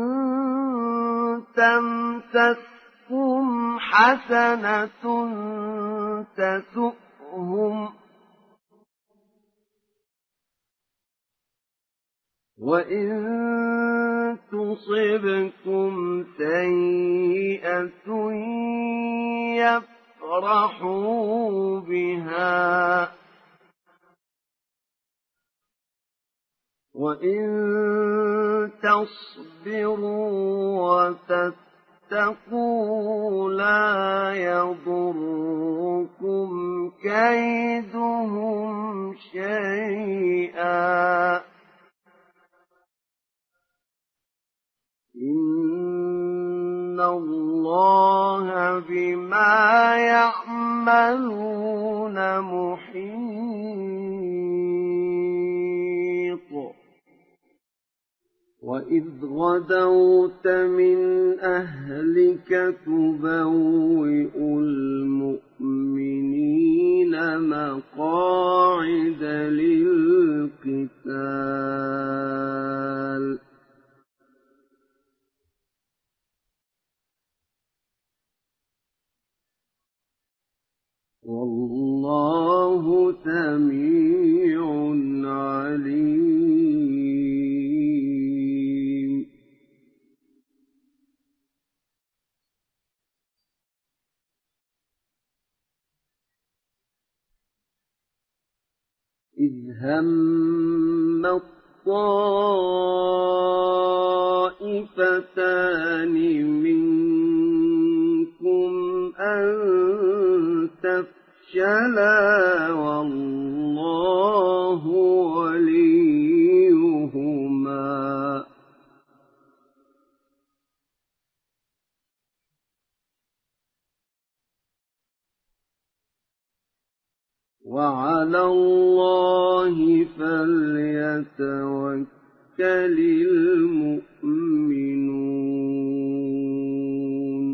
تمسسكم حسنة تسؤهم وإن تصبكم سيئة يفرحوا بها وإن تصبروا وتتقوا لا يضركم كيدهم شيئا إن الله بما يعملون محيط وإذ غدوت من أهلك تبوئ المؤمنين مقاعد للقتال والله سميع عليم إذ هم الطائفتان منكم أن تفشلا والله وليهما وعلى الله فليتوكل المؤمنون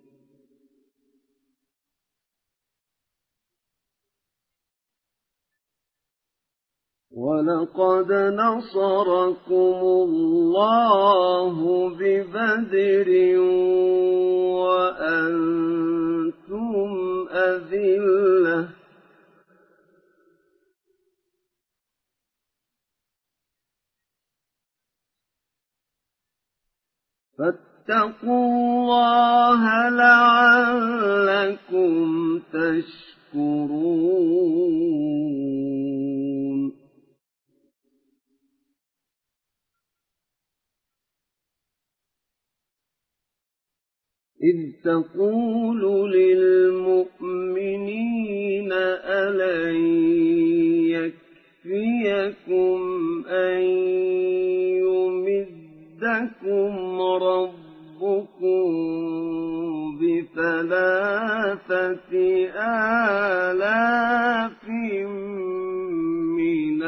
ولقد نصركم الله ببدر فاتقوا الله لعلكم تشكرون إذ تقول للمؤمنين ألن يكفيكم أن يمدكم ربكم ب3 آلاف من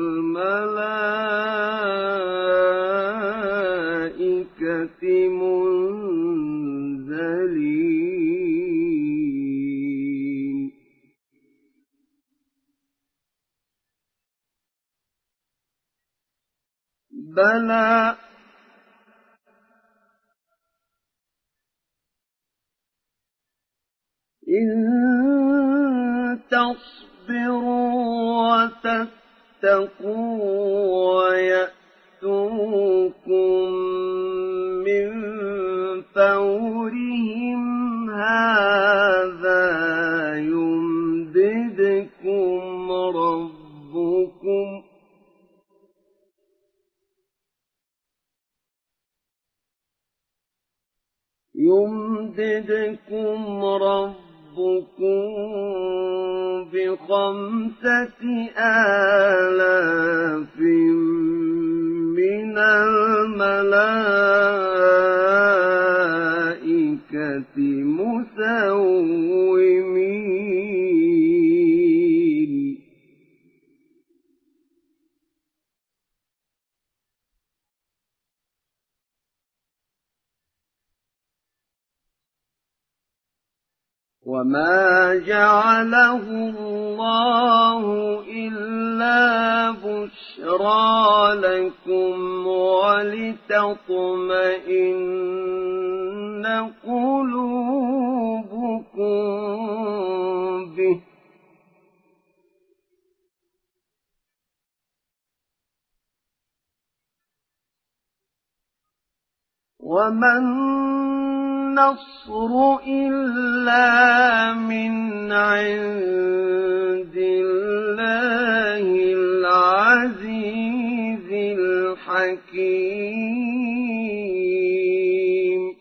الملائكة منزلين بلى إن تصبروا وتتقوا ويأتوكم من فورهم هذا يمددكم ربكم ب5,000 من الملائكة مسومين وما جعله الله إلا بشرى لكم ولتطمئن قلوبكم به وما النصر إلا من عند الله العزيز الحكيم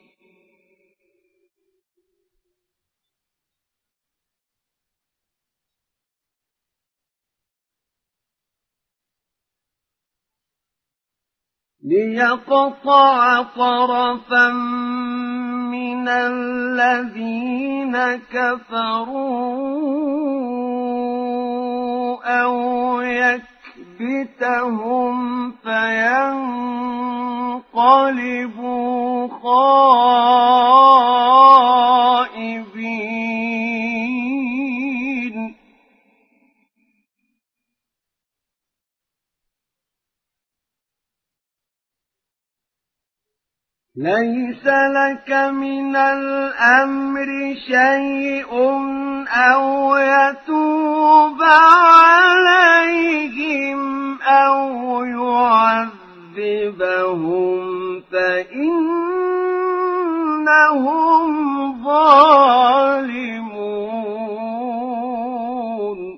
ليقطع طرفا من الذين كفروا أو يكبتهم فينقلبوا خائبين ليس لك من الأمر شيء أو يتوب عليهم أو يعذبهم فإنهم ظالمون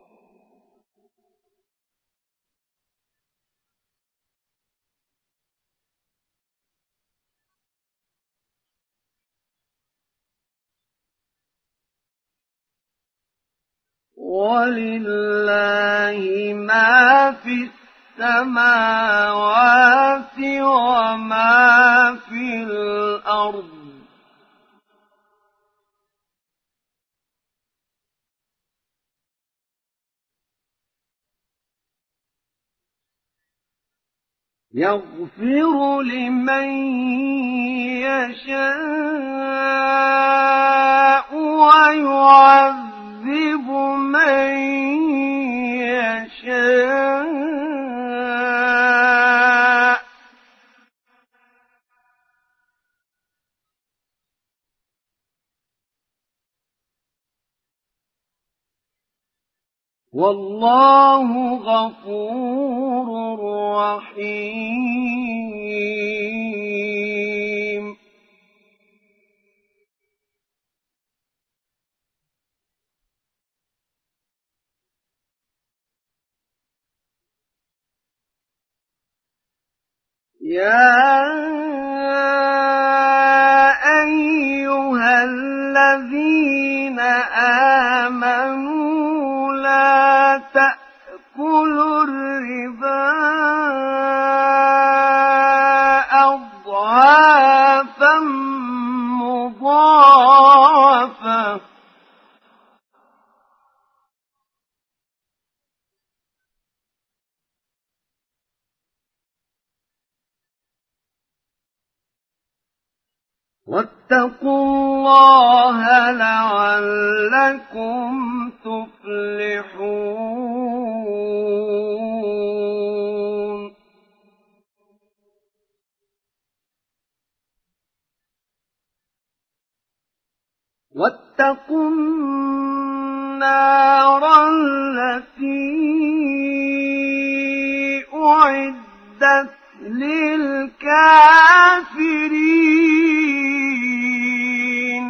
ولله ما في السماوات وما في الأرض يغفر لمن يشاء ويعذب من يشاء والله غفور رحيم يا أيها الذين آمنوا لا تأكلوا الربا أضعافا مضاعفة واتقوا الله لعلكم تفلحون واتقوا النار التي أعدت للكافرين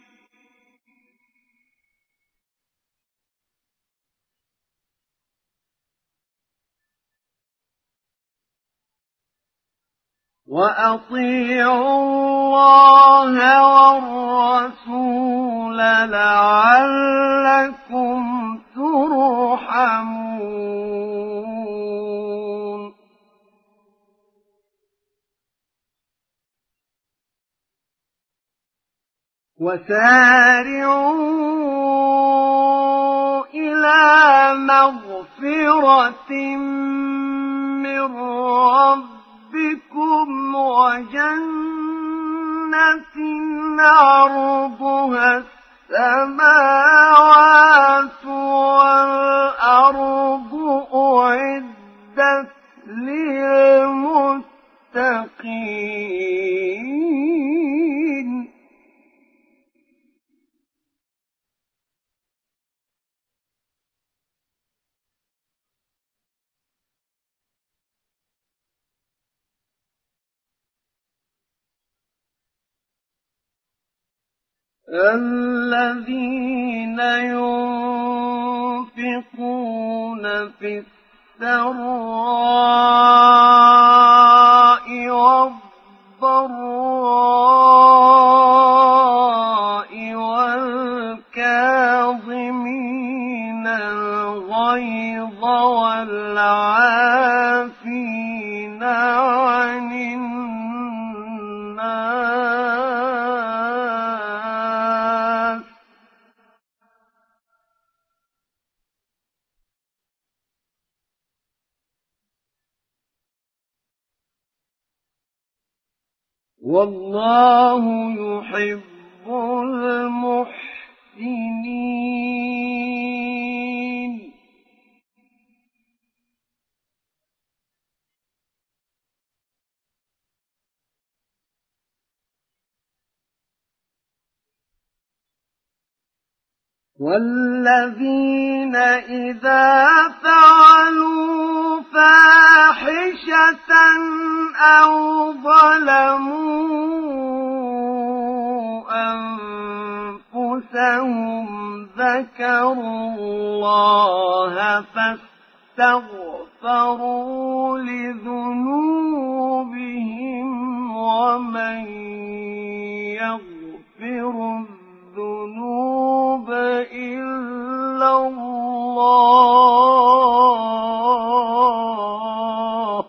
وأطيعوا الله والرسول لعلكم ترحمون وسارعوا إلى مغفرة من ربكم وجنة عرضها السماوات والأرض أعدت للمتقين الذين ينفقون في السراء والضراء والكاظمين الغيظ والعافين عن الناس والله يحب المحسنين والذين إذا فعلوا فاحشة أو ظلموا أنفسهم ذكروا الله فاستغفروا لذنوبهم ومن يغفر الذنوب إلا الله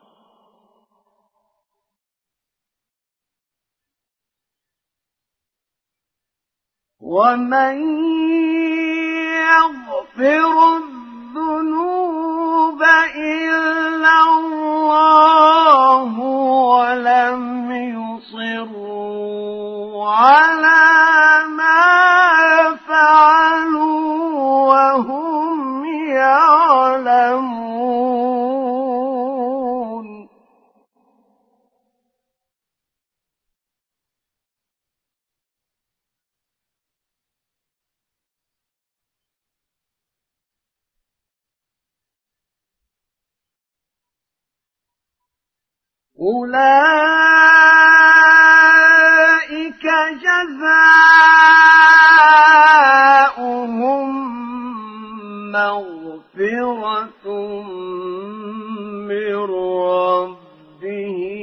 ومن يغفر الذنوب إلا الله ولم يصروا على ما فعلوا وهم يعلمون أولئك جزاؤهم مغفرة من ربهم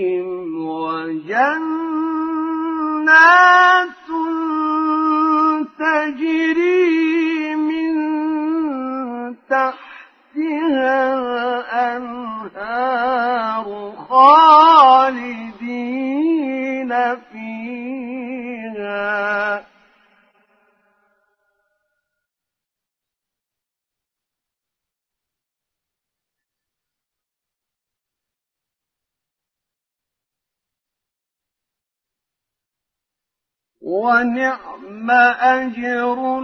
جنات تجري من تحتها الأنهار خالدين فيها ونعم أجر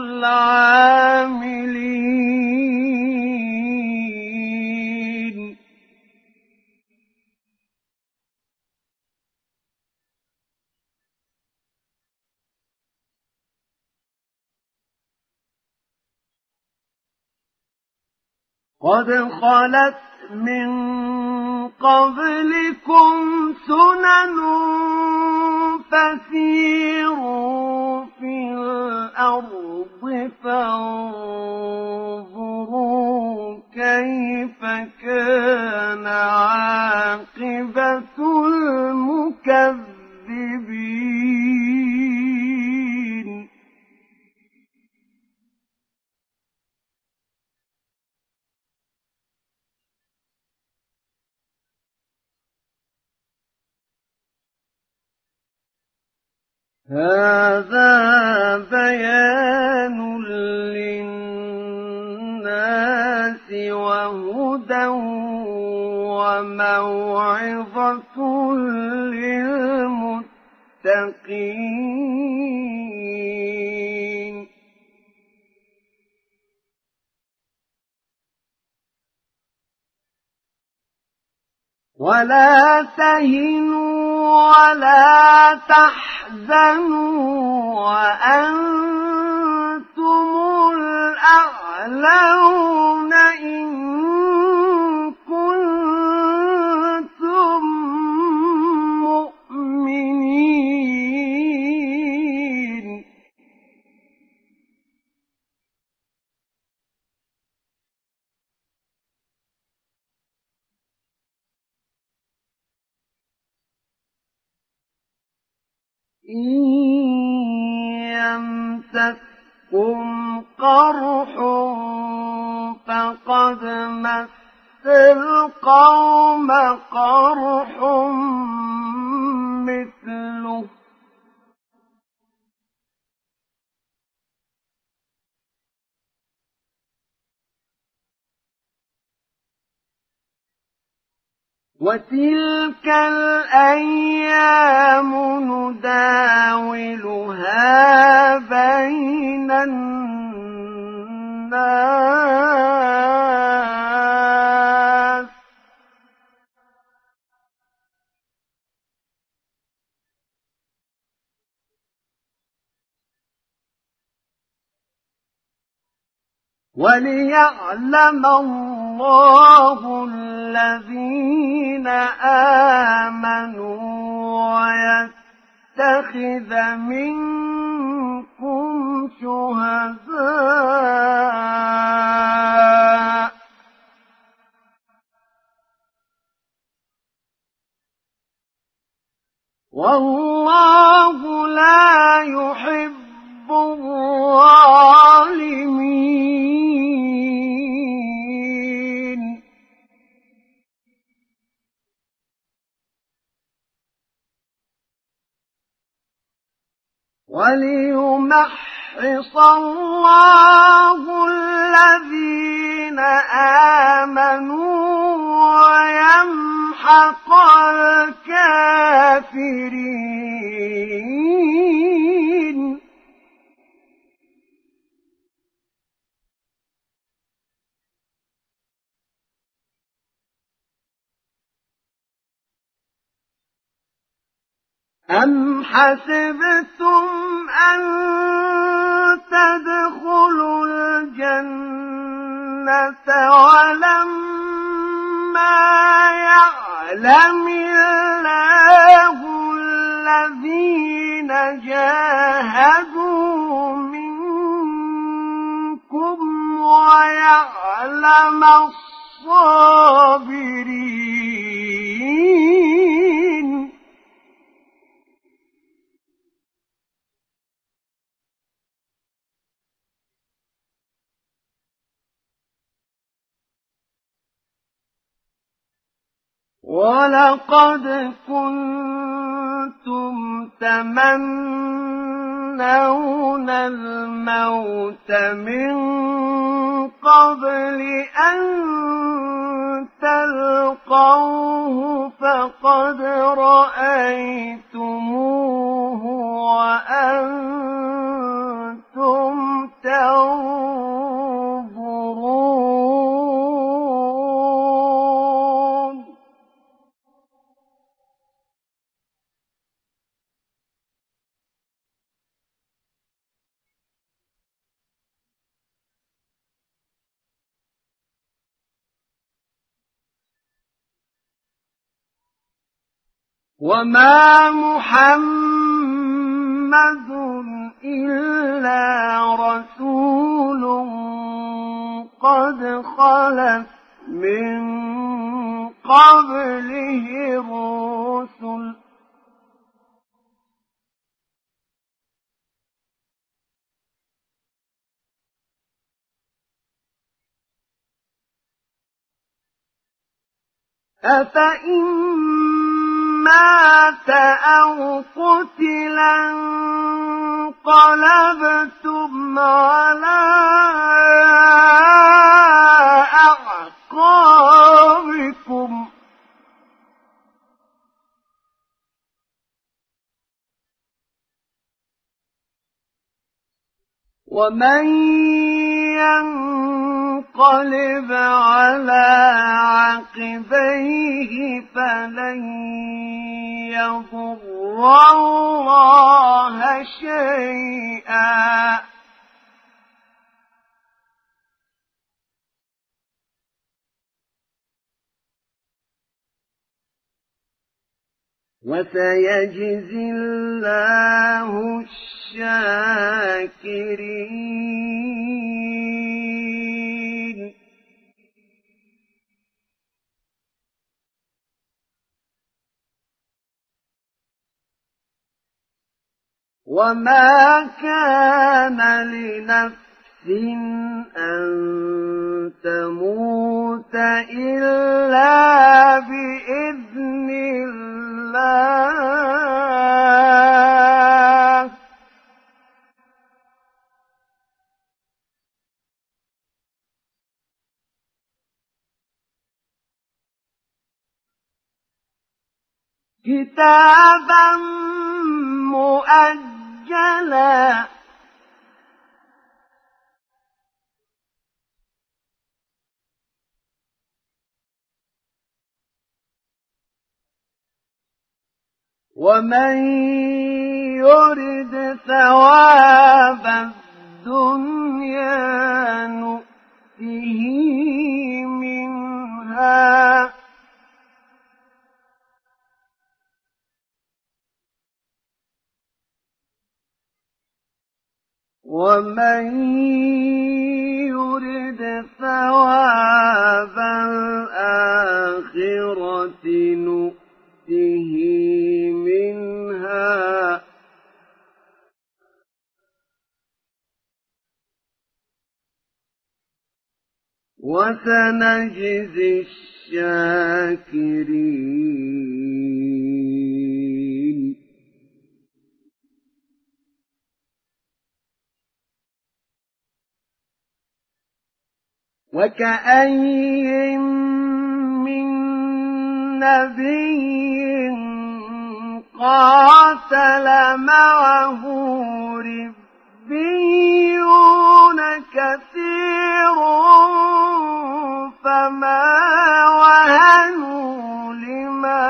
العاملين قد خلت من قبلكم سنن فسيروا في الأرض فانظروا كيف كان عاقبة المكذبين هذا بيان للناس وهدى وموعظة للمتقين ولا تهنوا ولا تحزنوا وأنتم الأعلون إن كنتم مؤمنين إن يمسككم قرح فقد مس القوم قرح مثله وتلك الأيام نداولها بين الناس وليعلم الله الذين آمنوا ويتخذ منكم شهداء والله لا يحب الظالمين وليمحص الله الذين آمنوا ويمحق الكافرين أم حسبتم أن تدخلوا الجنة ولما يعلم الله الذين جاهدوا منكم ويعلم الصابرين وَلَقَدْ كُنتُمْ تَمَنَّوْنَ الْمَوْتَ مِن قَبْلِ أَن تَلْقَوْهُ فَقَدْ رَأَيْتُمُوهُ وَأَنتُمْ تَنظُرُونَ وَمَا مُحَمَّدٌ إِلَّا رَسُولٌ قَدْ خَلَتْ مِن قَبْلِهِ الرُّسُلُ أَفَإِن مَّاتَ أَوْ قُتِلَ انقَلَبْتُمْ عَلَىٰ أَعْقَابِكُمْ وَمَن يَنقَلِبْ عَلَىٰ عَقِبَيْهِ فَلَن يَضُرَّ اللَّهَ شَيْئًا وَسَيَجْزِي اللَّهُ الشَّاكِرِينَ وَمَا كَانَ لِنَفْسٍ أَن تَمُوتَ إِلَّا بِإِذْنِ اللَّهِ كِتَابًا مُؤَجَّلًا وَمَن يُرِدْ ثَوَابَ الدُّنْيَا نُؤْتِهِ مِنْهَا وَمَن يُرِدْ ثَوَابَ الْآخِرَةِ نُؤْتِهِ مِنْهَا وَسَنَجْزِي الشَّاكِرِينَ وَكَأَيِّن مِّن نَّبِيٍّ قَاتَلَ مَعَهُ رِبِّيُّونَ كَثِيرٌ فَمَا وَهَنُوا لِمَا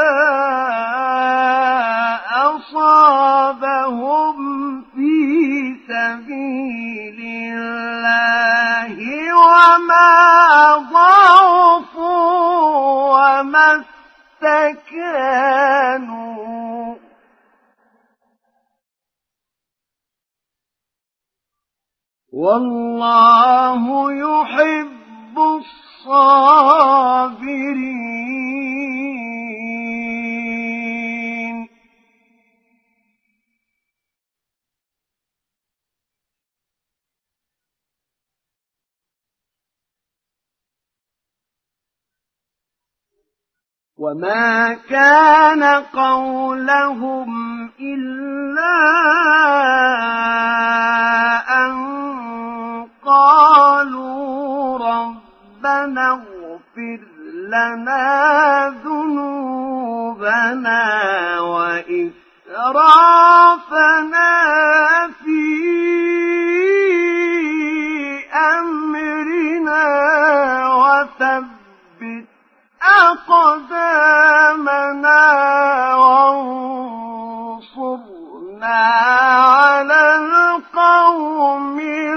أَصَابَهُمْ فِي سَبِيلِ اللَّهِ وَمَا ضَعُفُوا وَمَا اسْتَكَانُوا وَاللَّهُ يُحِبُّ الصَّابِرِينَ وما كان قولهم إلا أن قالوا ربنا اغفر لنا ذنوبنا وإسرافنا في أمرنا وثبت أقدامنا وانصرنا على القوم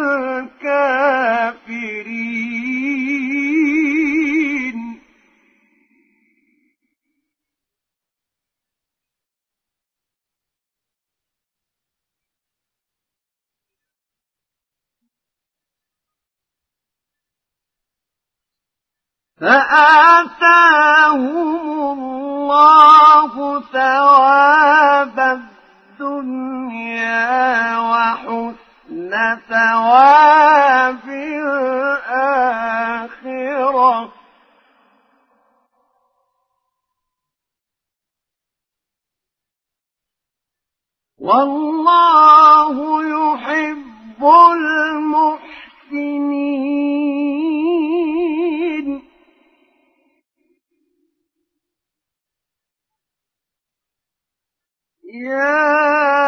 الكافرين. فآتاهم الله ثواب الدنيا وحسن ثواب الآخرة والله يحب المحسنين. يا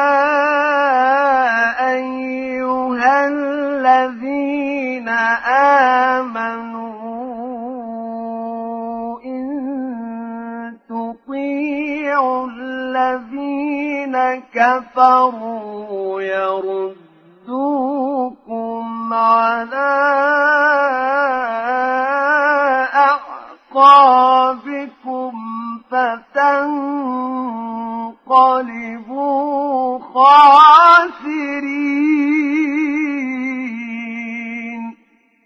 أيها الذين آمنوا إن تطيعوا الذين كفروا يردوكم على أعقابكم فتنقلبوا خاسرين.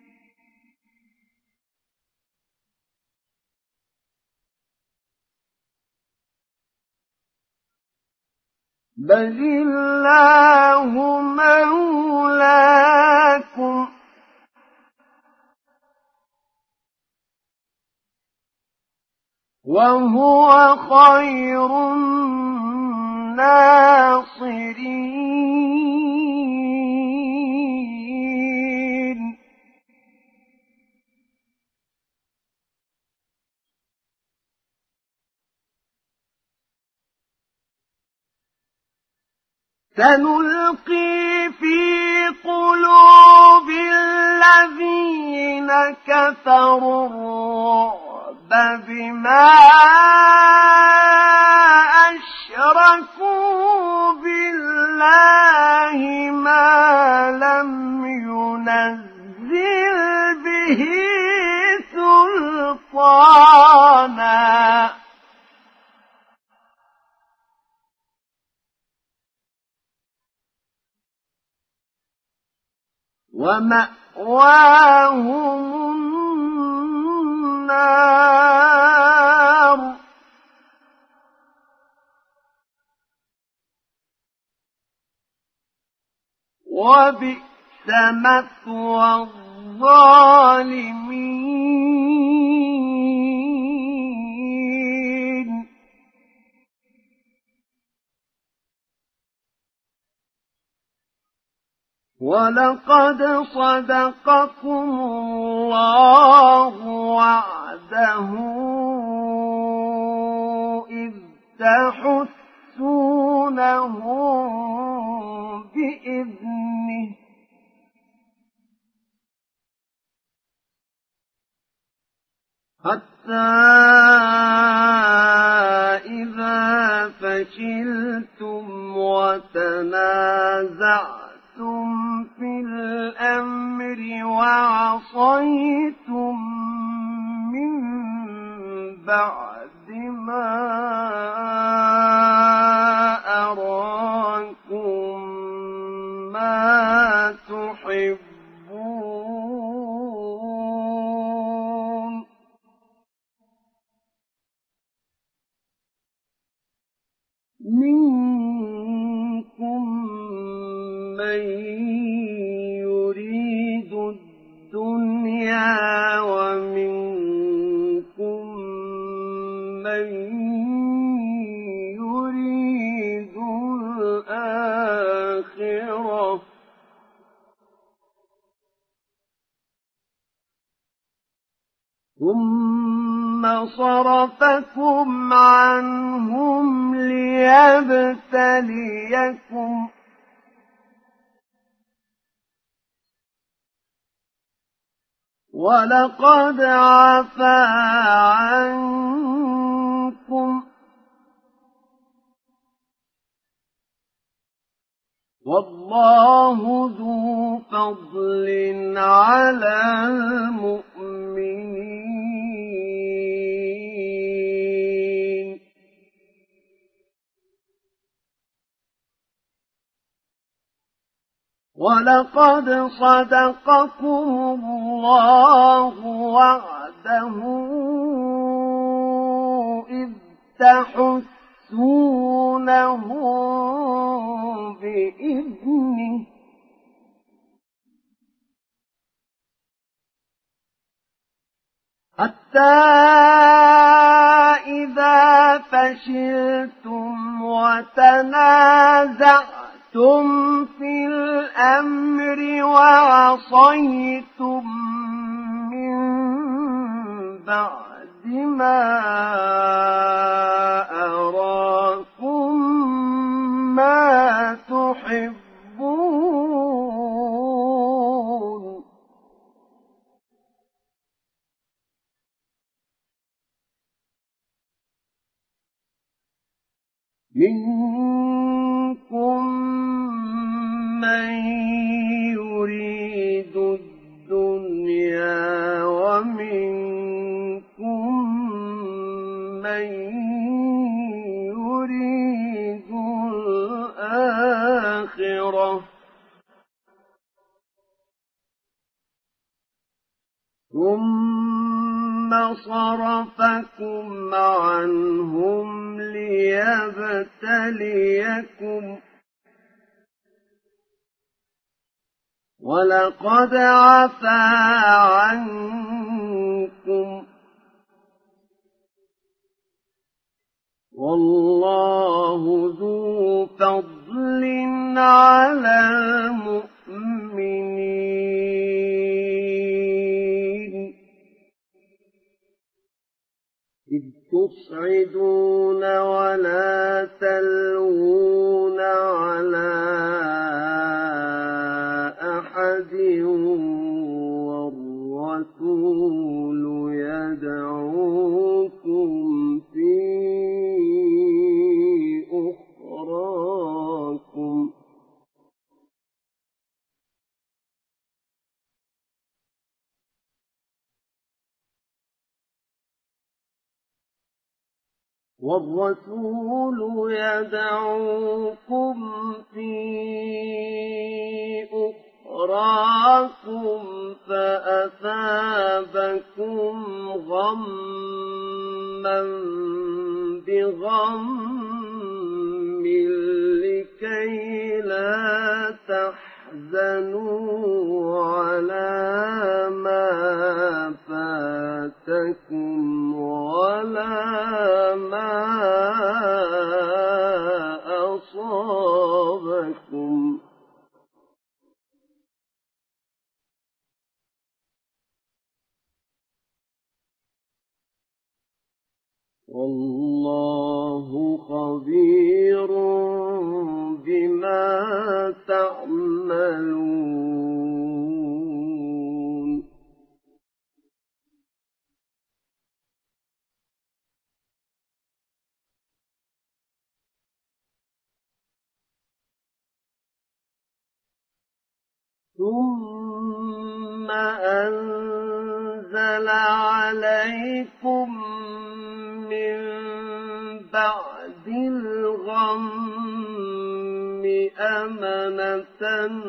بل الله مولاكم وهو خير الناصرين. سنلقي في قلوب الذين كفروا الرعب بما أشركوا بالله ما لم ينزل به سلطانا ومأواهم النار وبئس مثوى الظالمين. ولقد صدقكم الله وعده إذ تحسونهم بإذنه حتى إذا فشلتم وتنازعتم في الأمر وعصيتم من بعد ما أراكم ما تحبون منكم من يريد الدنيا ومنكم من ثم صرفكم عنهم ليبتليكم ولقد عفا عنكم والله ذو فضل على المؤمنين ولقد صدقكم الله وعده إذ تحسونهم بإذنه حتى إذا فشلتم وتنازعتم في الأمر وعصيتم من بعد ما أراكم ما تحبون منكم من يريد الدنيا ومنكم من يريد الآخرة ثم صرفكم عنهم ليبتليكم ولقد عفا عنكم والله ذو فضل على المؤمنين إذ تصعدون ولا تلوون على أحد والرسول يدعوكم في أخراكم فأثابكم غمًّا بغم لكي لا تحزنوا على ما فاتكم ولا ما أصابكم والله خبير بما تعملون ثم أنزل عليكم من بعد الغم أمنة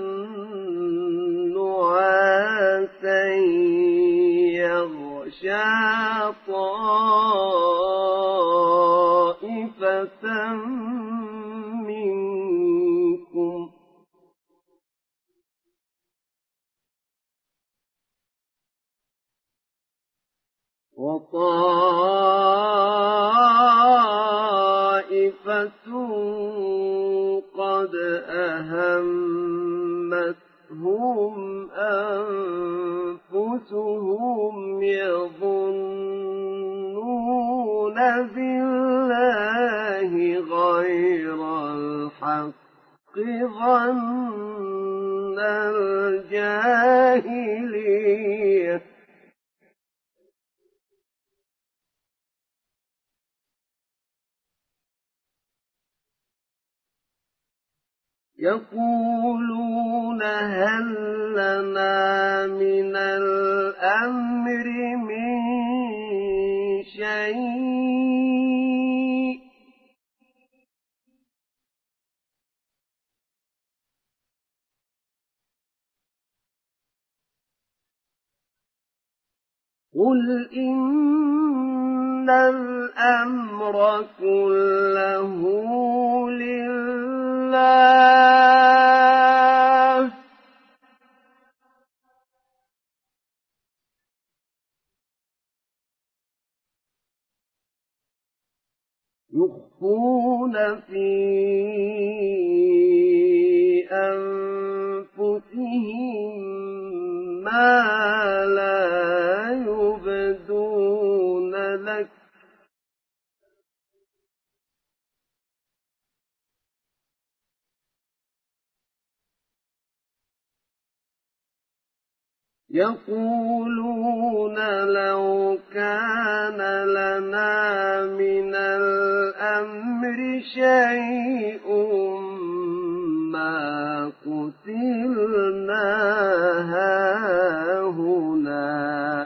نعاسا يغشى طائفة منكم وطائفة قد أهمتهم أنفسهم يظنون بالله غير الحق ظن الجاهلية يقولون هل لنا من الأمر من شيء قل إن الأمر كله لله يخفون في أنفسهم ما لا يبدون لك يقولون لو كان لنا من الأمر شيء ما قتلنا هاهنا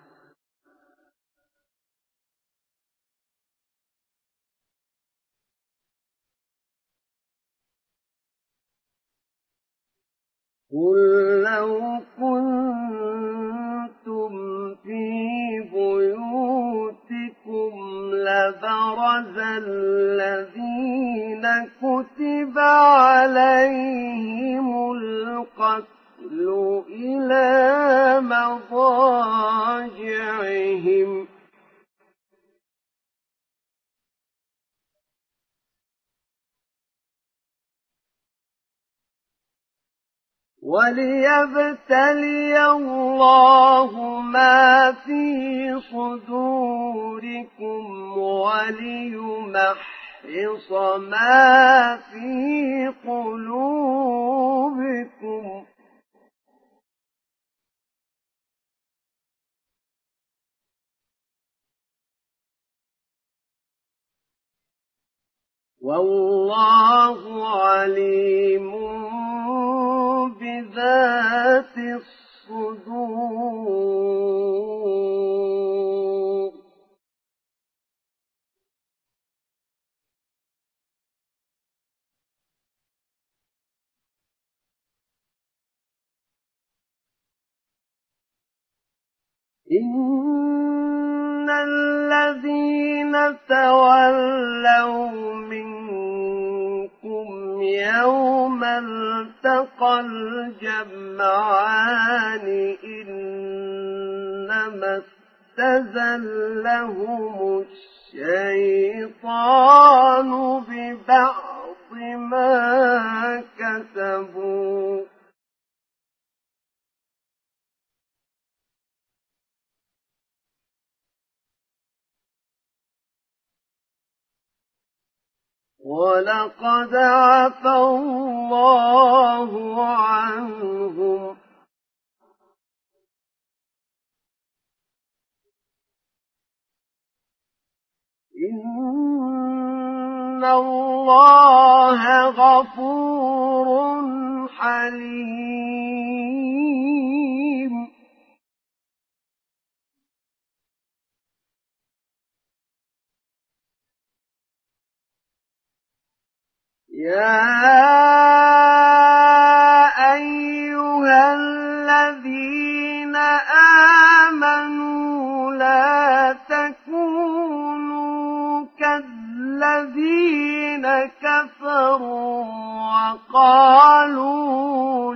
قل لو كنتم في بيوتكم لبرز الذين كتب عليهم القتل إلى مضاجعهم وليبتلي الله ما في صدوركم وليمحص ما في قلوبكم والله عليم بذات الصدور إن الذين تولوا منكم يوم التقى الجمعان إنما استزلهم الشيطان ببعض ما كسبوا ولقد عفا الله عنهم إن الله غفور حليم يا أيها الذين آمنوا لا تكونوا كالذين كفروا وقالوا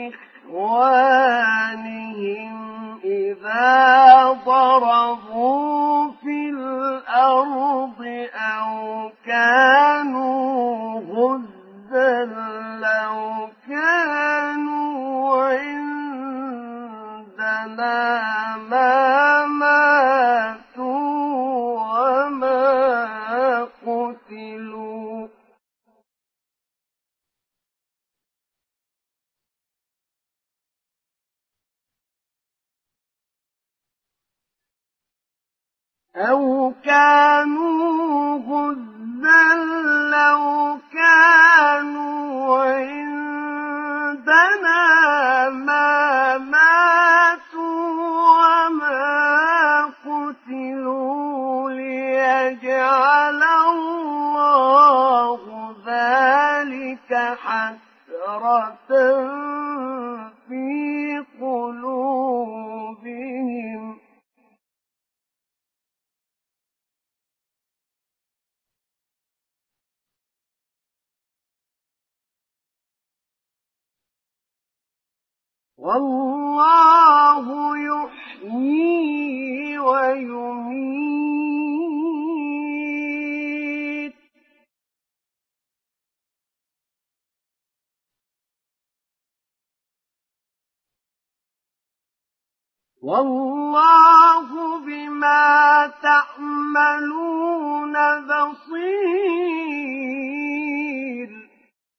لإخوانهم إذا ضربوا في الأرض أو كانوا غزا لو كانوا أو كانوا غزا لو كانوا عندنا ما ماتوا وما قتلوا ليجعل الله ذلك حسرة في قلوبهم والله يحيي ويميت والله بما تعملون بصير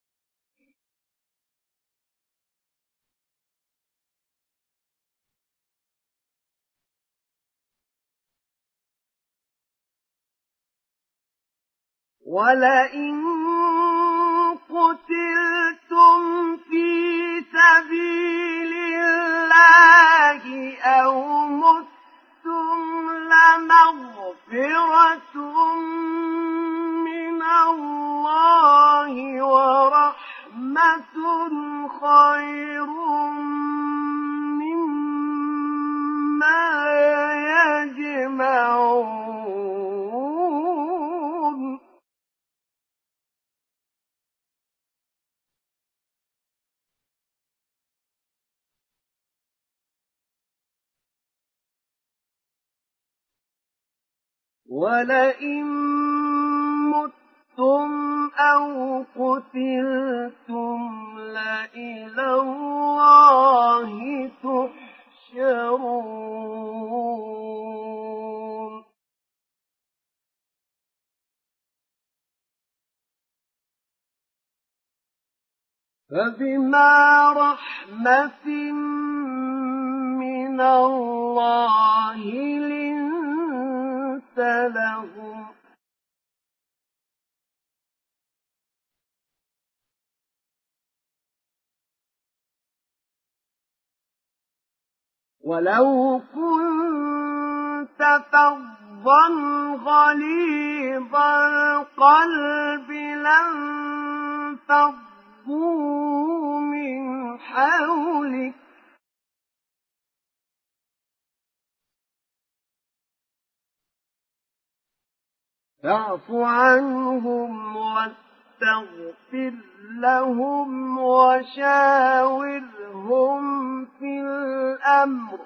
ولئن قتلتم في سبيل الله أو متم لمغفرة من الله ورحمة خير مما يجمعون ولئن متم أو قتلتم لإلى الله تحشرون فبما رحمة من الله لنت لهم ولو كنت فظا غليظ القلب لانفضوا من حولك فاعف عنهم واستغفر لهم وشاورهم في الأمر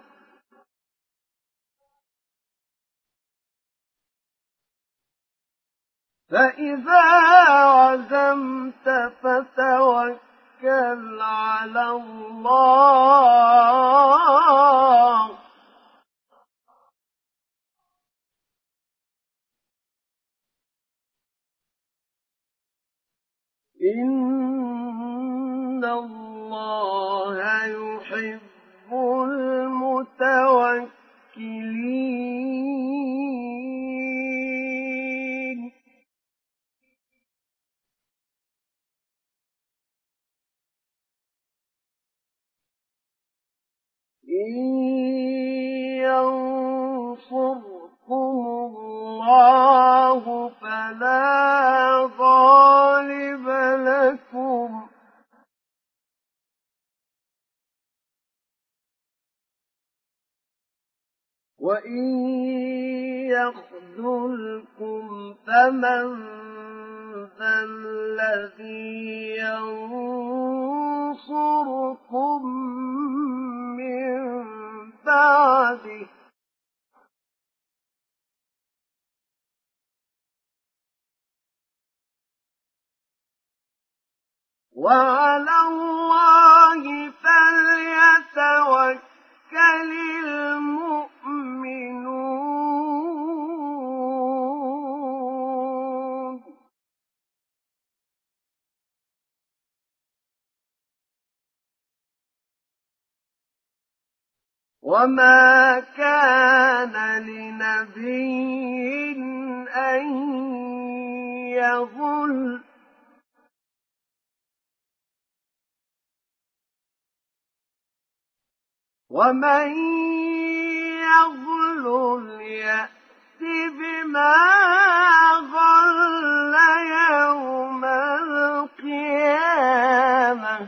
فإذا عزمت فتوكل على الله إن الله يحب المتوكلين إن ينصركم الله فلا غالب لكم وإن يخذلكم فمن ذا الذي ينصركم من بعده وعلى الله فليتوكل المؤمنون وما كان لنبي أن يغل ومن يغل يأت بما غل يوم القيامة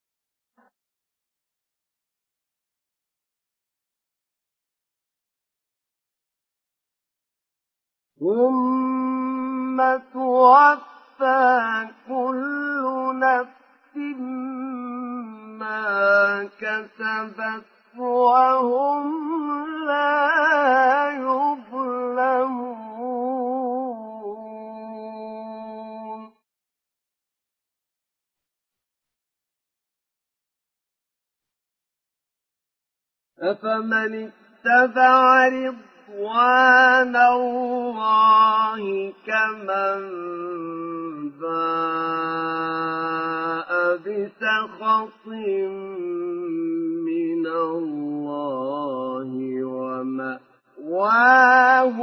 ثم توفى كل نفس ما كسبت وهم لا يظلمون أفمن اتبع رضوان الله كمن باء بسخط من الله ومأواه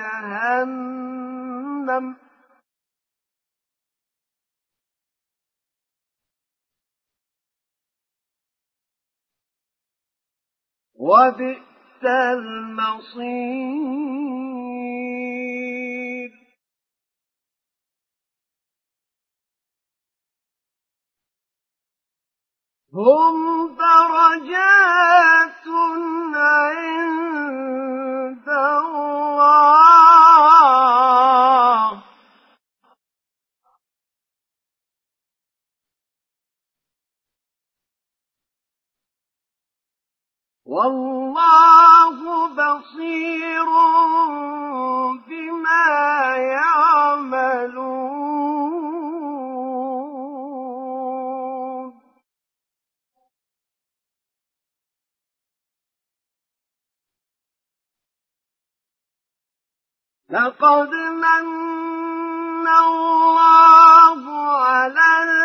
جهنم وبئس المصير هم درجات عند الله والله بصير بما يعملون لقد من الله على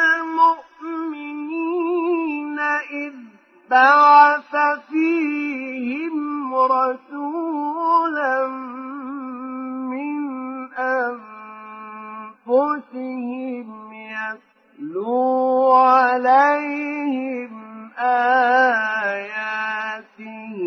المؤمنين إذ بعث فيهم رسولا من أنفسهم يتلو عليهم آياته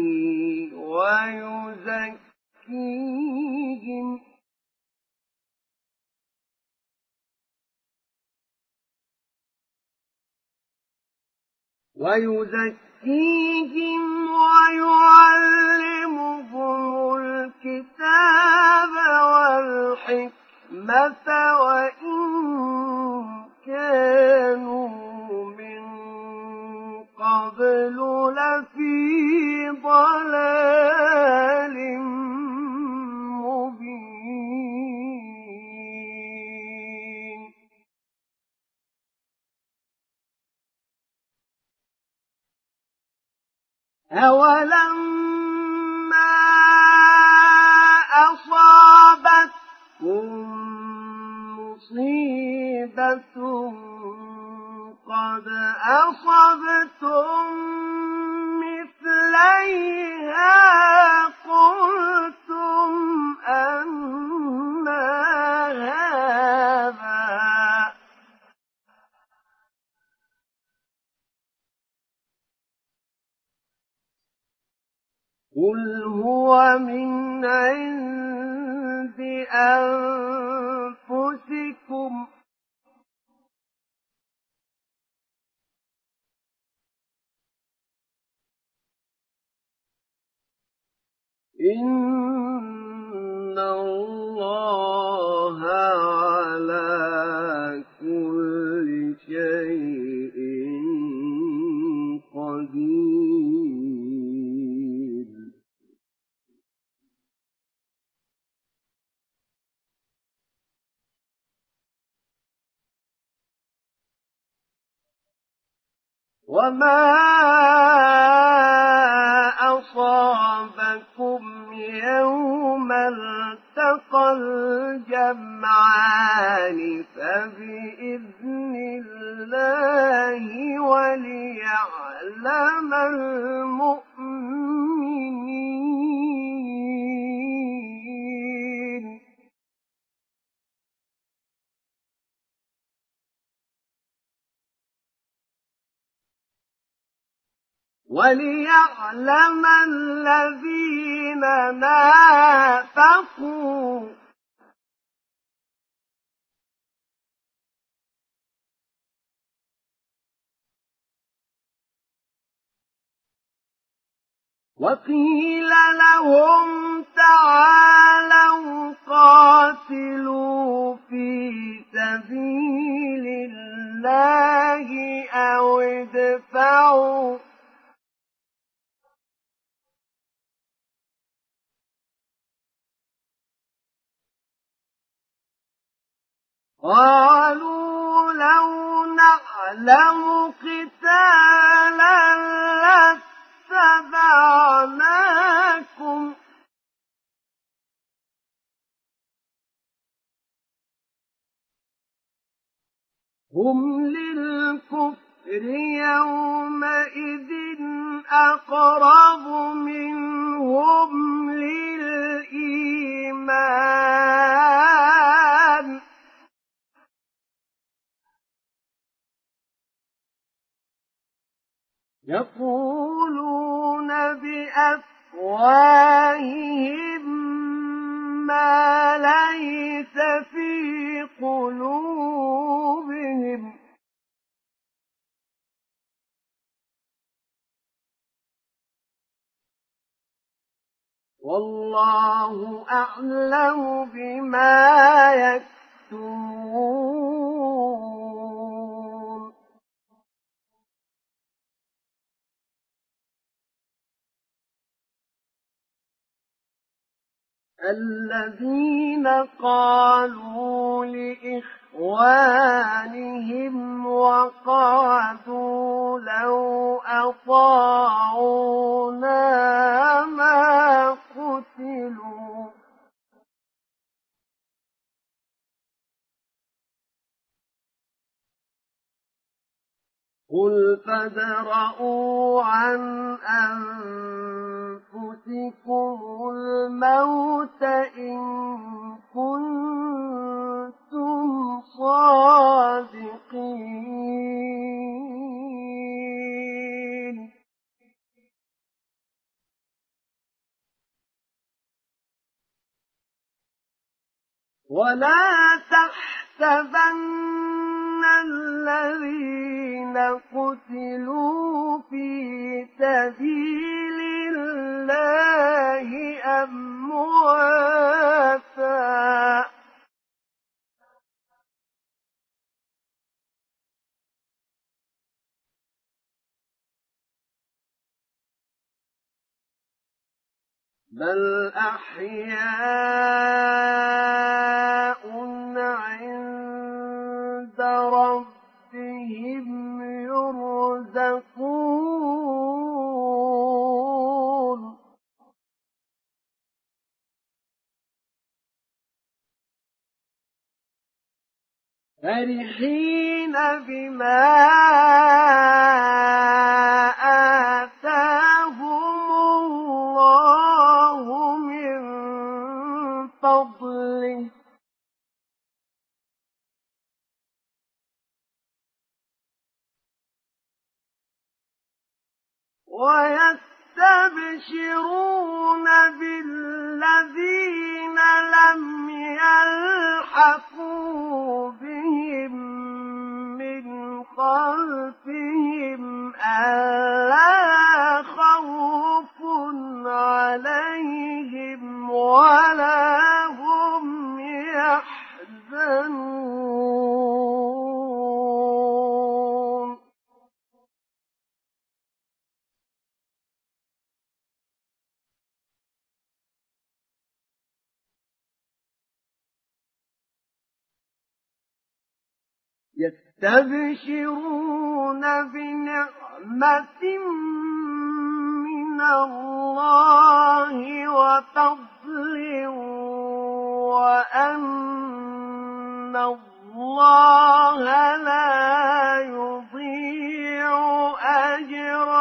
ويزكيهم ويعلمهم الكتاب والحكمة وإن كانوا من قبل لفي ضلال مبين أولما أصابتكم مصيبة قد أصبتم مثليها قلتم أنَّ هذا قل هو من عند أنفسكم إن الله على كل شيء قدير وما أصابكم يوم التقى الجمعان فبإذن الله وليعلم المؤمنين وليعلم الذين نافقوا وقيل لهم تعالوا قاتلوا في سبيل الله أو ادفعوا قالوا لو نعلم قتالا لاتبعناكم هم للكفر يومئذ أقرب منهم للإيمان يقولون بأفواههم ما ليس في قلوبهم والله أعلم بما يكتمون الذين قالوا لإخوانهم وقعدوا لو أطاعونا ما قتلوا قل فادرءوا عن أنفسكم الموت إن كنتم صادقين ولا تحسبن الذين قتلوا في سبيل الله أمواتا بل أحياء عند ربهم يرزقون فرحين بما آتاهم الله من فضله ويستبشرون بالذين لم يلحقوا بهم من خلفهم ألا خوف عليهم ولا هم يحزنون يستبشرون بنعمة من الله وفضل وأن الله لا يضيع أجر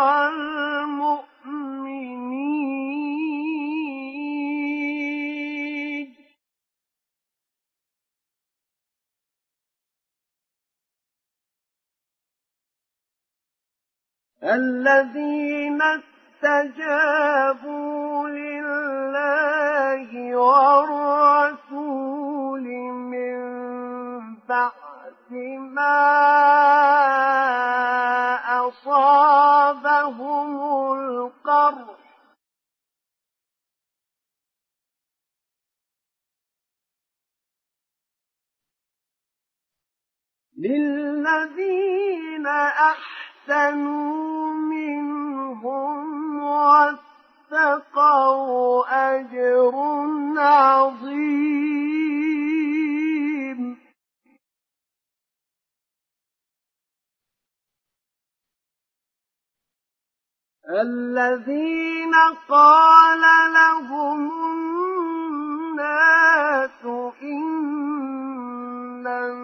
المؤمنين الذين استجابوا لله والرسول من بعد ما أصابهم القرح للذين أحسنوا منهم واتقوا أجر عظيم. الذين قال لهم الناس إن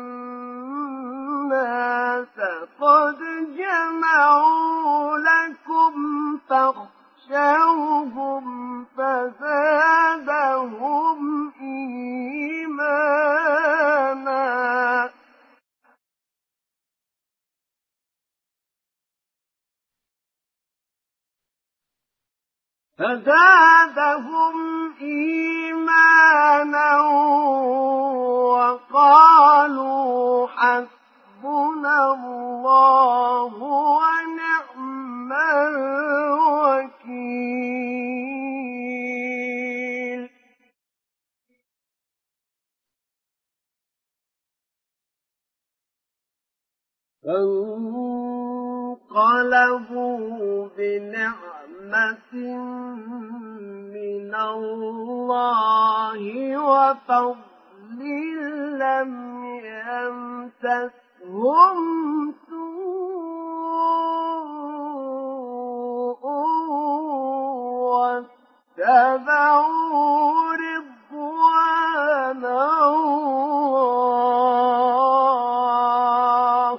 الناس قد جمعوا لكم فاخشوهم فزادهم إيمانا وقالوا حسبنا الله ونعم الوكيل. فانقلبوا بنعمة من الله وفضل لم يمسسهم سوء واتبعوا رضوان الله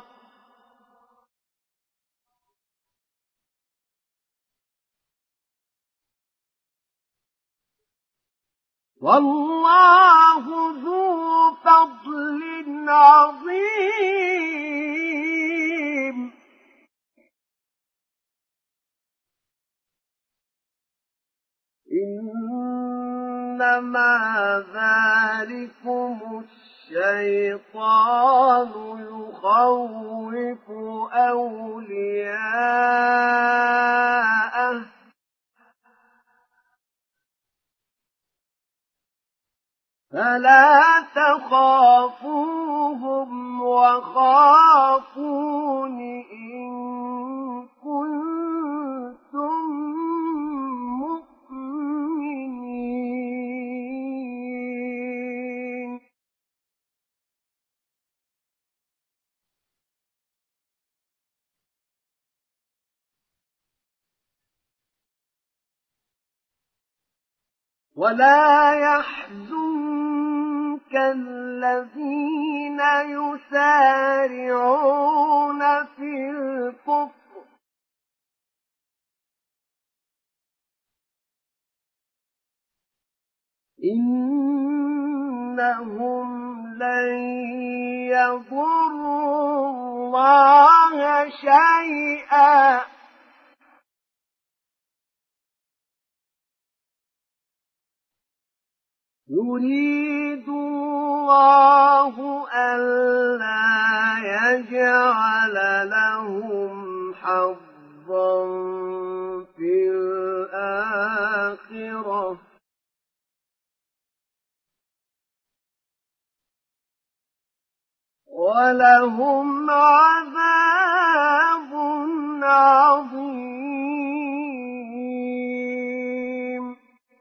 والله ذو فضل عظيم. إنما ذلكم الشيطان يخوف أولياءه فلا تخافوهم وخافون إن كنتم مؤمنين. ولا يحزنك الذين يسارعون في الكفر إنهم لن يضروا الله شيئا يريد الله ألا يجعل لهم حظا في الآخرة ولهم عذاب عظيم.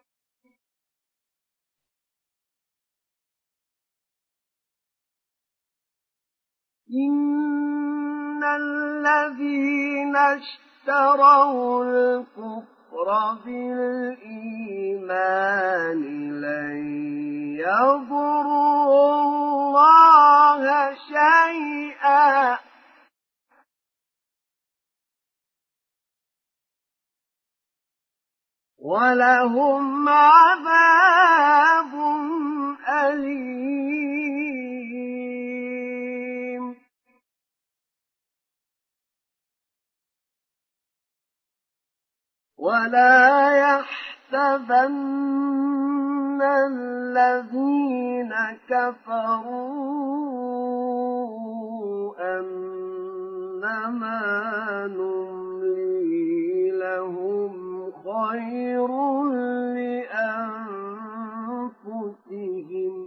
إن الذين اشتروا الكفر بالإيمان لن يضروا الله شيئا ولهم عذاب أليم. ولا يحسبن الذين كفروا أنما نملي لهم خير لأنفسهم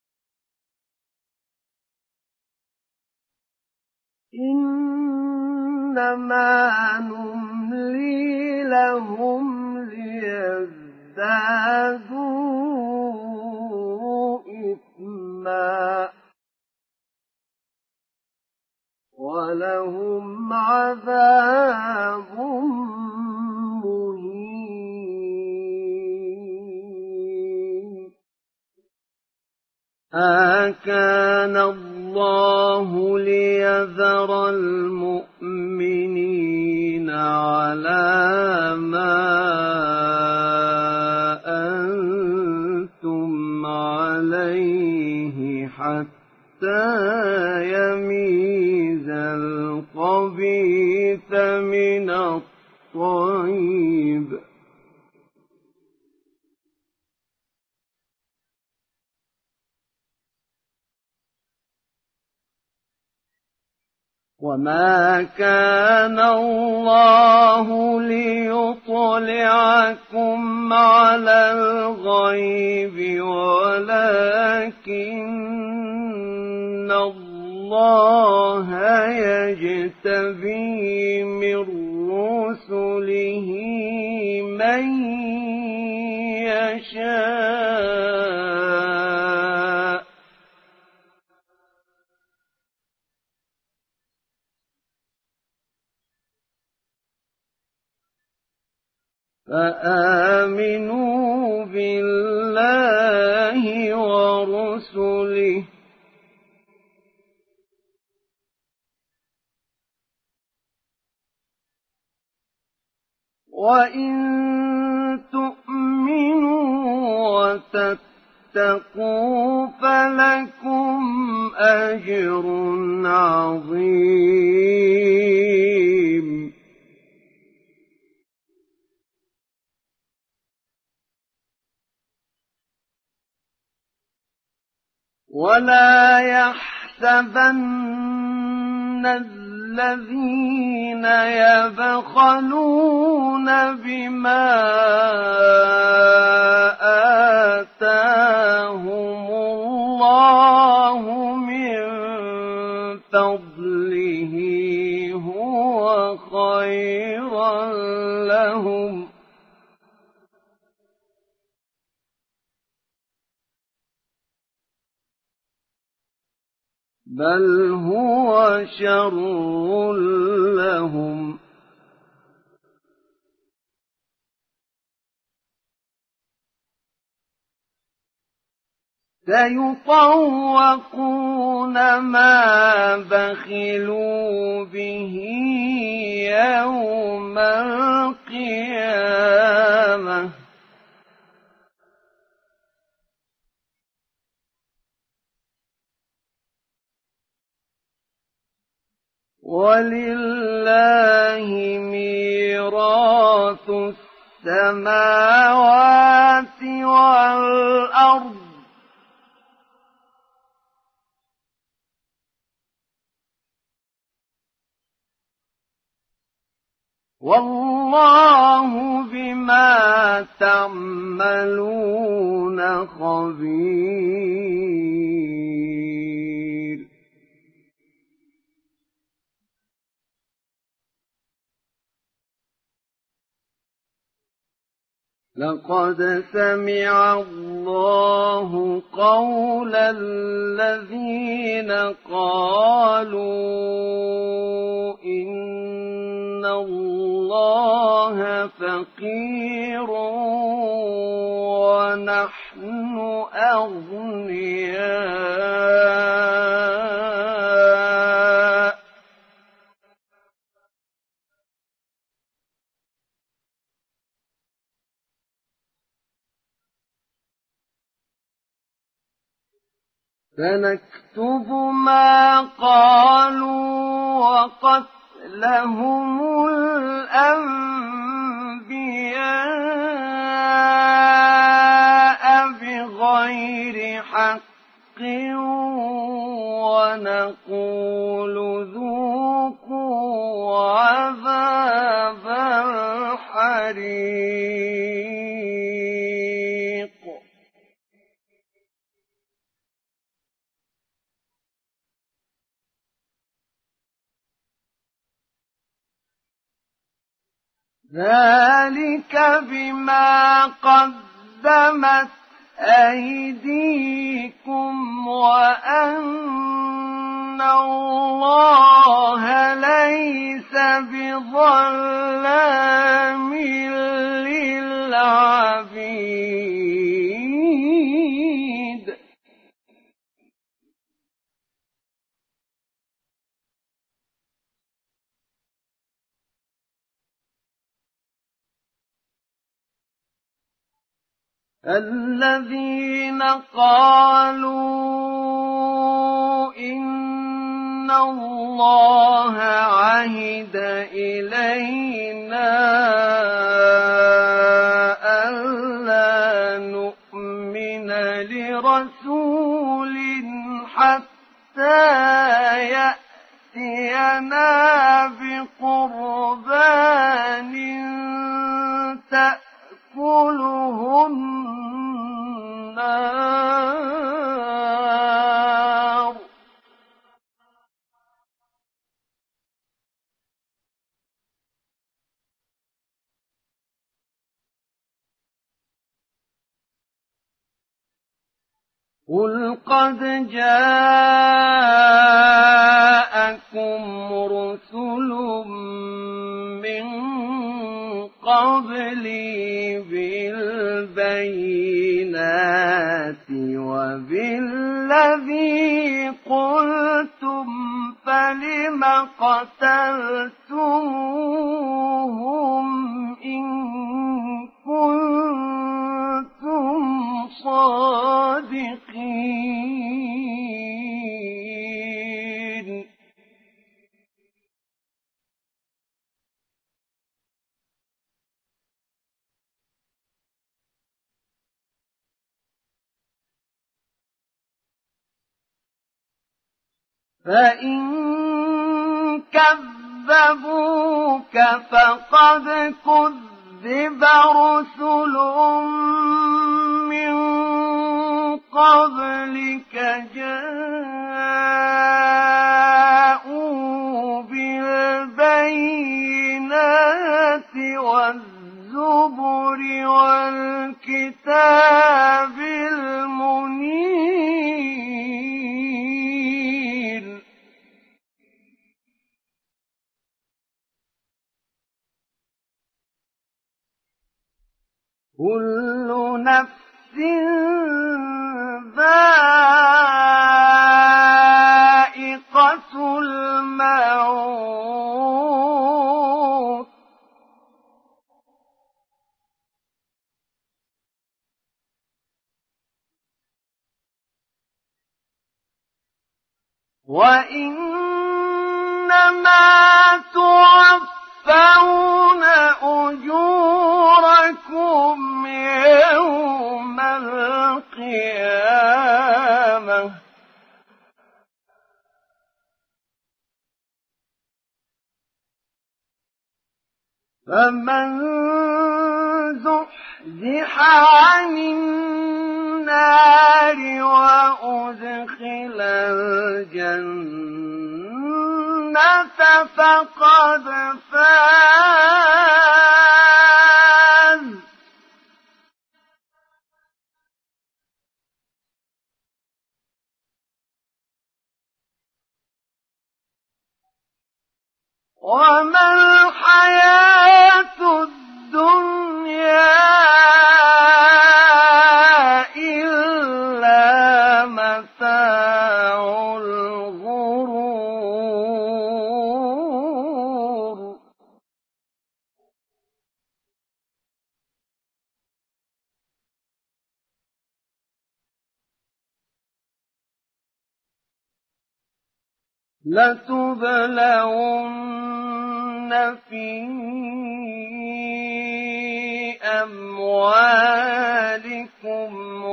إنما نملي لهم ليزدادوا إثما ولهم عذاب مهين أكان الله ليذر المؤمنين على ما أنتم عليه حتى يميز الخبيث من الطيب وما كان الله ليطلعكم على الغيب ولكن الله يجتبي من رسله من يشاء فآمنوا بالله ورسله وإن تؤمنوا وتتقوا فلكم أجر عظيم ولا يحسبن الذين يبخلون بما آتاهم الله من فضله هو خيرا لهم بل هو شر لهم سيطوقون ما بخلوا به يوم القيامة ولله ميراث السماوات والأرض والله بما تعملون خبير لقد سمع الله قول الذين قالوا إن الله فقير ونحن أغنياء فنكتب ما قالوا وقتلهم الأنبياء ذلك بما قدمت أيديكم وأن الله ليس بظلام للعبيد الذين قالوا إن الله عهد إلينا ألا نؤمن لرسول حتى يأتينا بقربان تأكله النار قل قد جاءكم رسل من قبلي بالبينات وبالذي قلتم فلم قتلتموهم إن كنتم صادقين فإن كذبوك فقد كذب رسل من قبلك جاءوا بالبينات والزبر والكتاب المنير كل نفس ذائقة الموت وإنما توفون أجوركم يوم القيامة فمن زحزح عن النار وأدخل الجنة فقد فاز وما الحياة الدنيا إلا متاع الغرور لتبلون في أموالكم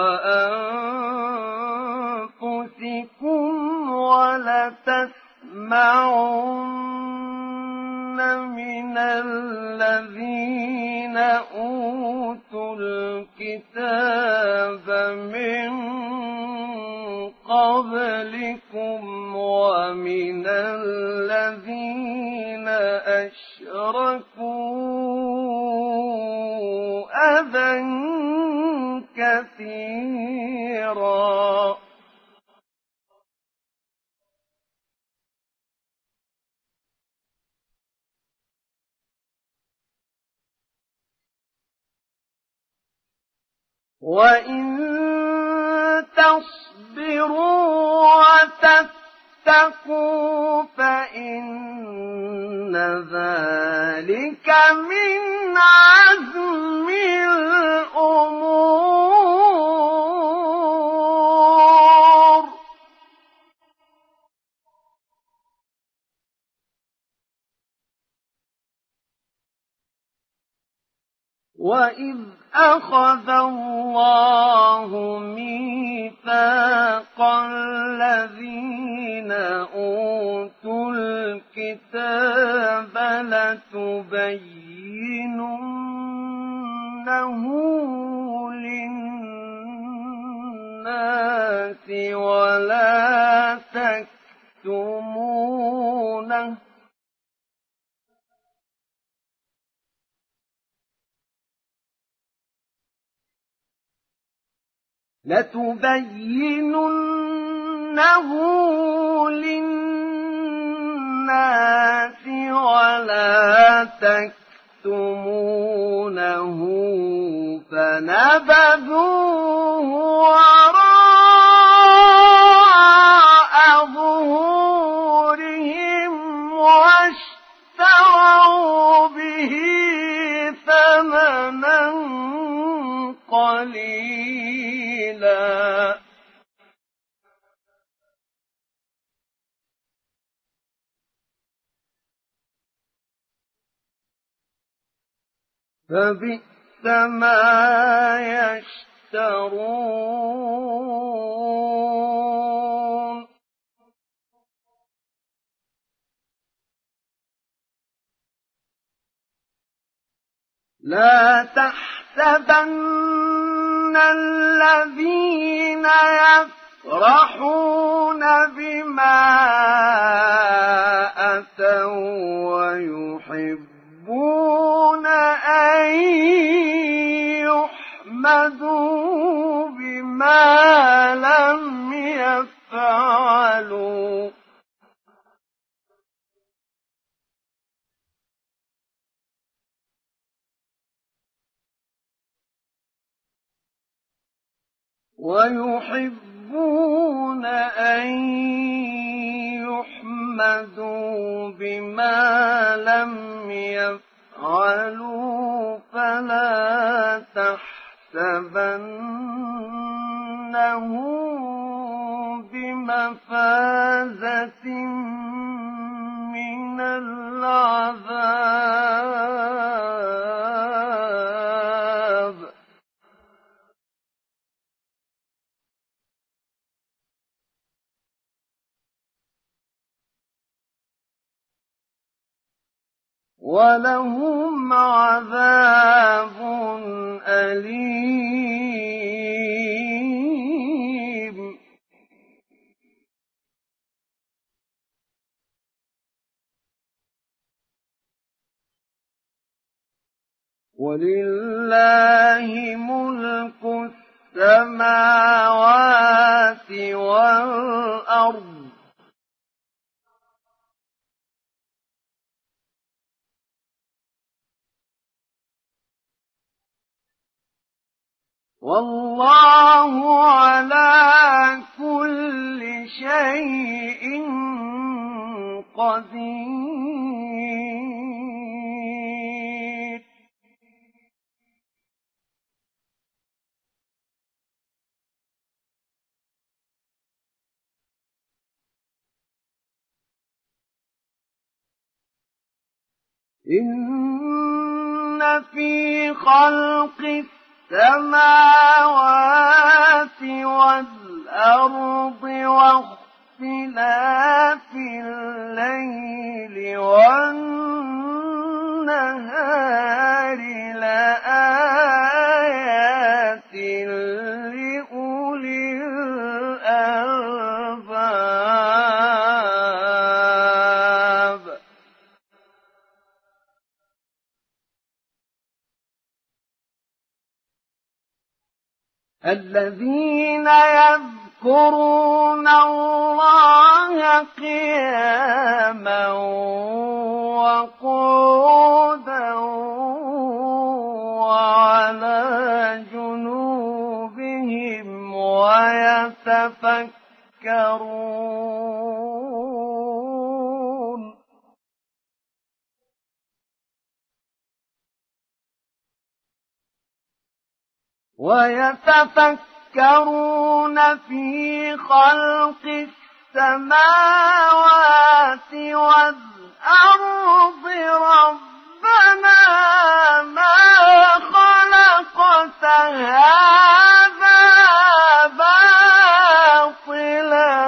وأنفسكم ولتسمعن من الذين أوتوا الكتاب من قبلكم ومن الذين أشركوا كثيرا وإن تصبروا وتتقوا فإن ذلك من عزم الأمور وإذ أخذ الله ميثاق الذين أوتوا الكتاب لتبيننه للناس ولا تكتمونه للناس ولا تكتمونه فنبذوه وراء ظهورهم واشتروا به ثمنا قليلا فبئس ما يشترون لا تحسبن الذين يفرحون بما أتوا ويحبون أن يحمدوا بما لم يفعلوا فلا تحسبنهم بمفازة من العذاب ولهم عذاب أليم ولله ملك السماوات والأرض والله على كل شيء قدير إن في خلق السماوات والأرض واختلاف الليل والنهار لآيات لأولي الألباب الذين يذكرون الله قياما وقعودا وعلى جنوبهم ويتفكرون في خلق السماوات والأرض ربنا ما خلقت هذا باطلا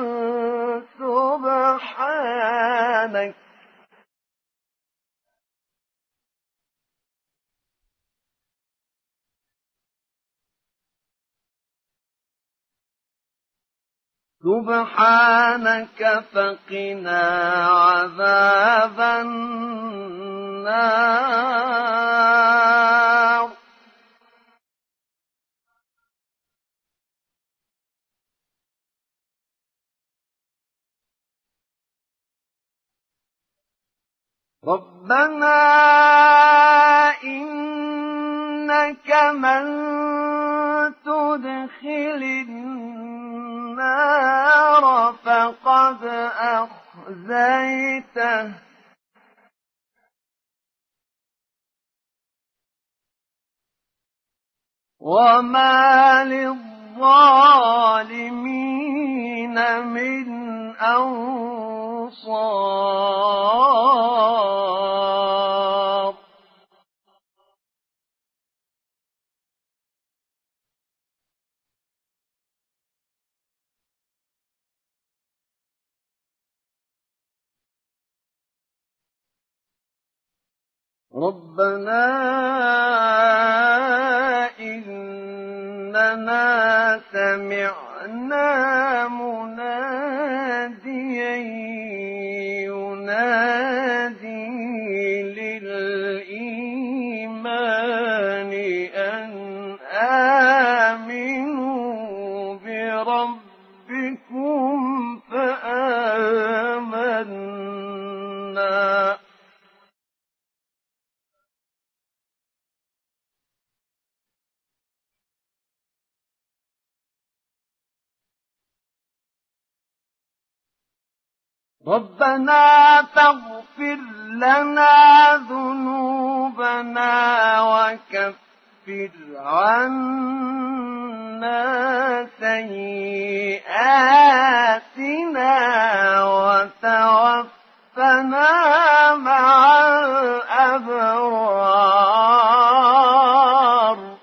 سبحانك فقنا عذاب النار. ربنا إنك من تدخل النار فقد أخزيته وما للظالمين من أنصار. ربنا إننا سمعنا مناديا ينادي للإيمان أن آمنوا بربكم فآمنا. ربنا فاغفر لنا ذنوبنا وكفر عنا سيئاتنا وتوفنا مع الأبرار.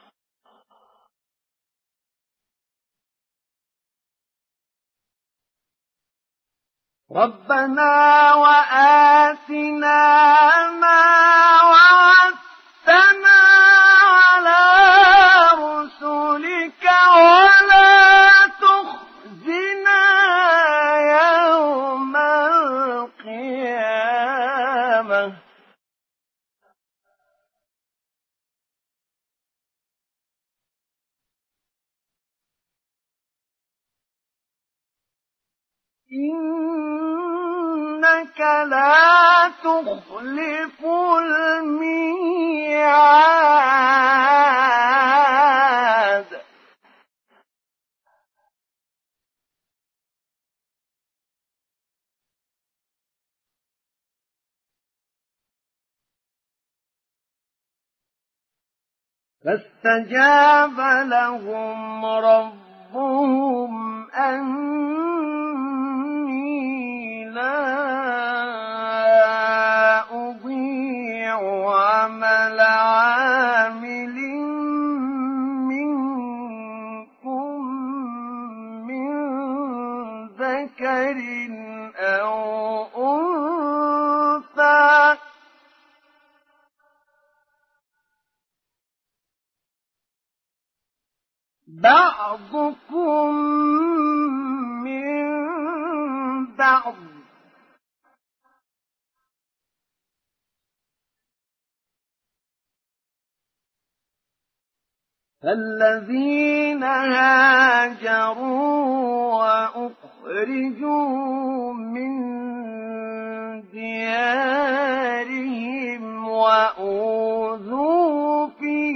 ربنا وآتنا ما وعدتنا على رسلك ولا تخزنا يوم القيامة إنك لا تخلف الميعاد. فاستجاب لهم ربهم أني لا أضيع عمل عامل منكم من ذكر أو أنثى بعضكم من بعض الذين هاجروا وأخرجوا من ديارهم وأوذوا في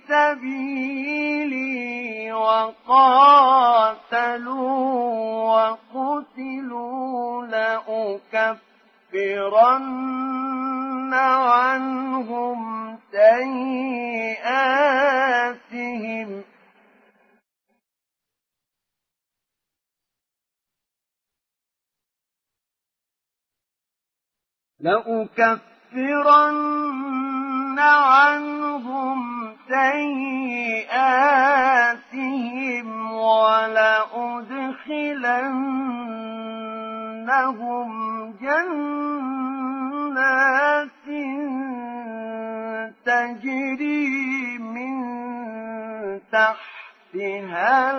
سبيلي وقاتلوا وقتلوا لأكفرن عنهم سيئاتهم ولأدخلنهم جنات تجري من تحتها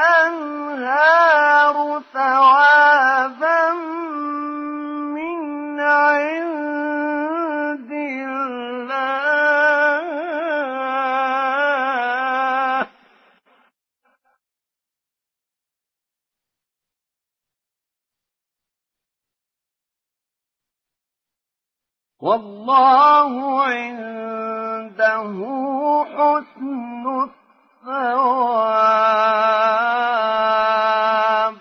الأنهار ثوابا من عند الله والله عنده حسن الثواب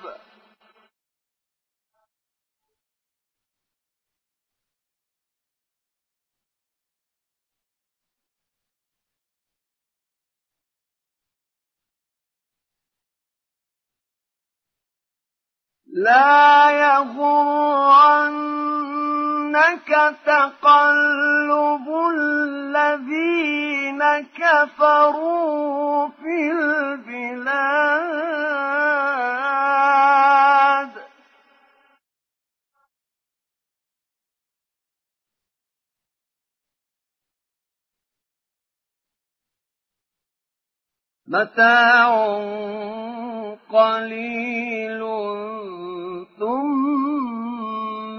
لا يغرنك تقلب الذين كفروا في البلاد متاع قليل ثم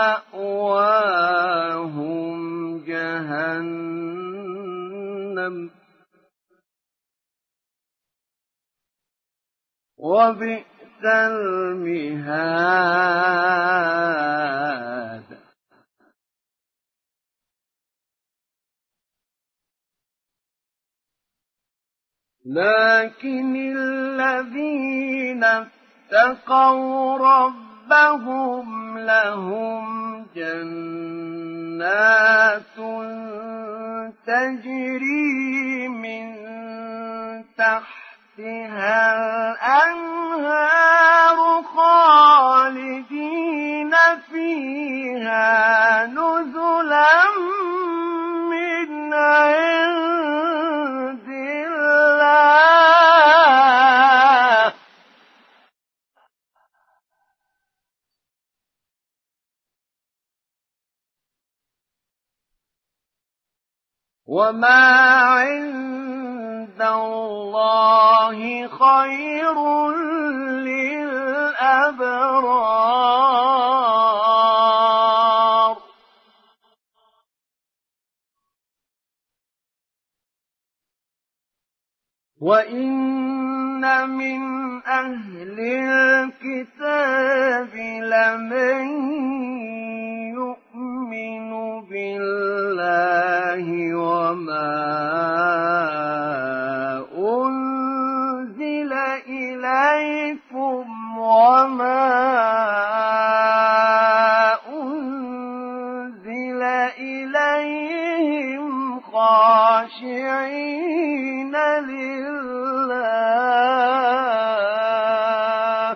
مأواهم جهنم وبئس المهاد لكن الذين اتقوا ربهم لهم جنات تجري من تحتها الأنهار خالدين فيها نزلا من عند الله وما عند الله خير للأبرار وإن من أهل الكتاب لمن يؤمن بالله وما أنزل إليكم وما أنزل إليهم خاشعين لله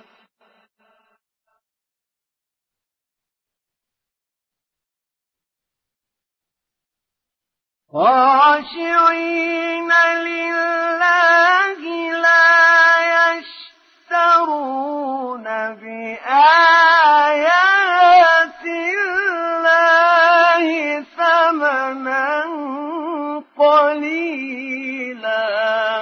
لا يشترون بآيات الله ثمنا قليلا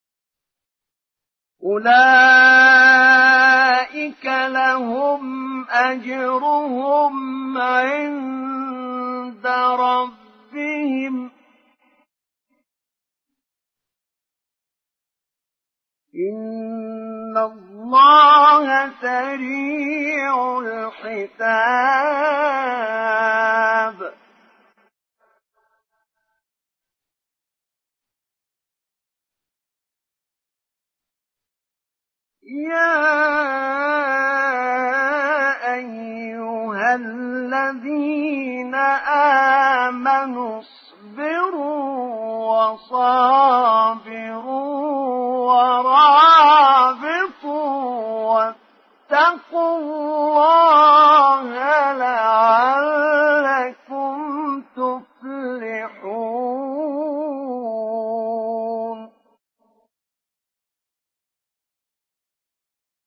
أولئك لهم أجرهم عند ربهم إن الله سريع الحساب يا أيها الذين آمنوا اصبروا وصابروا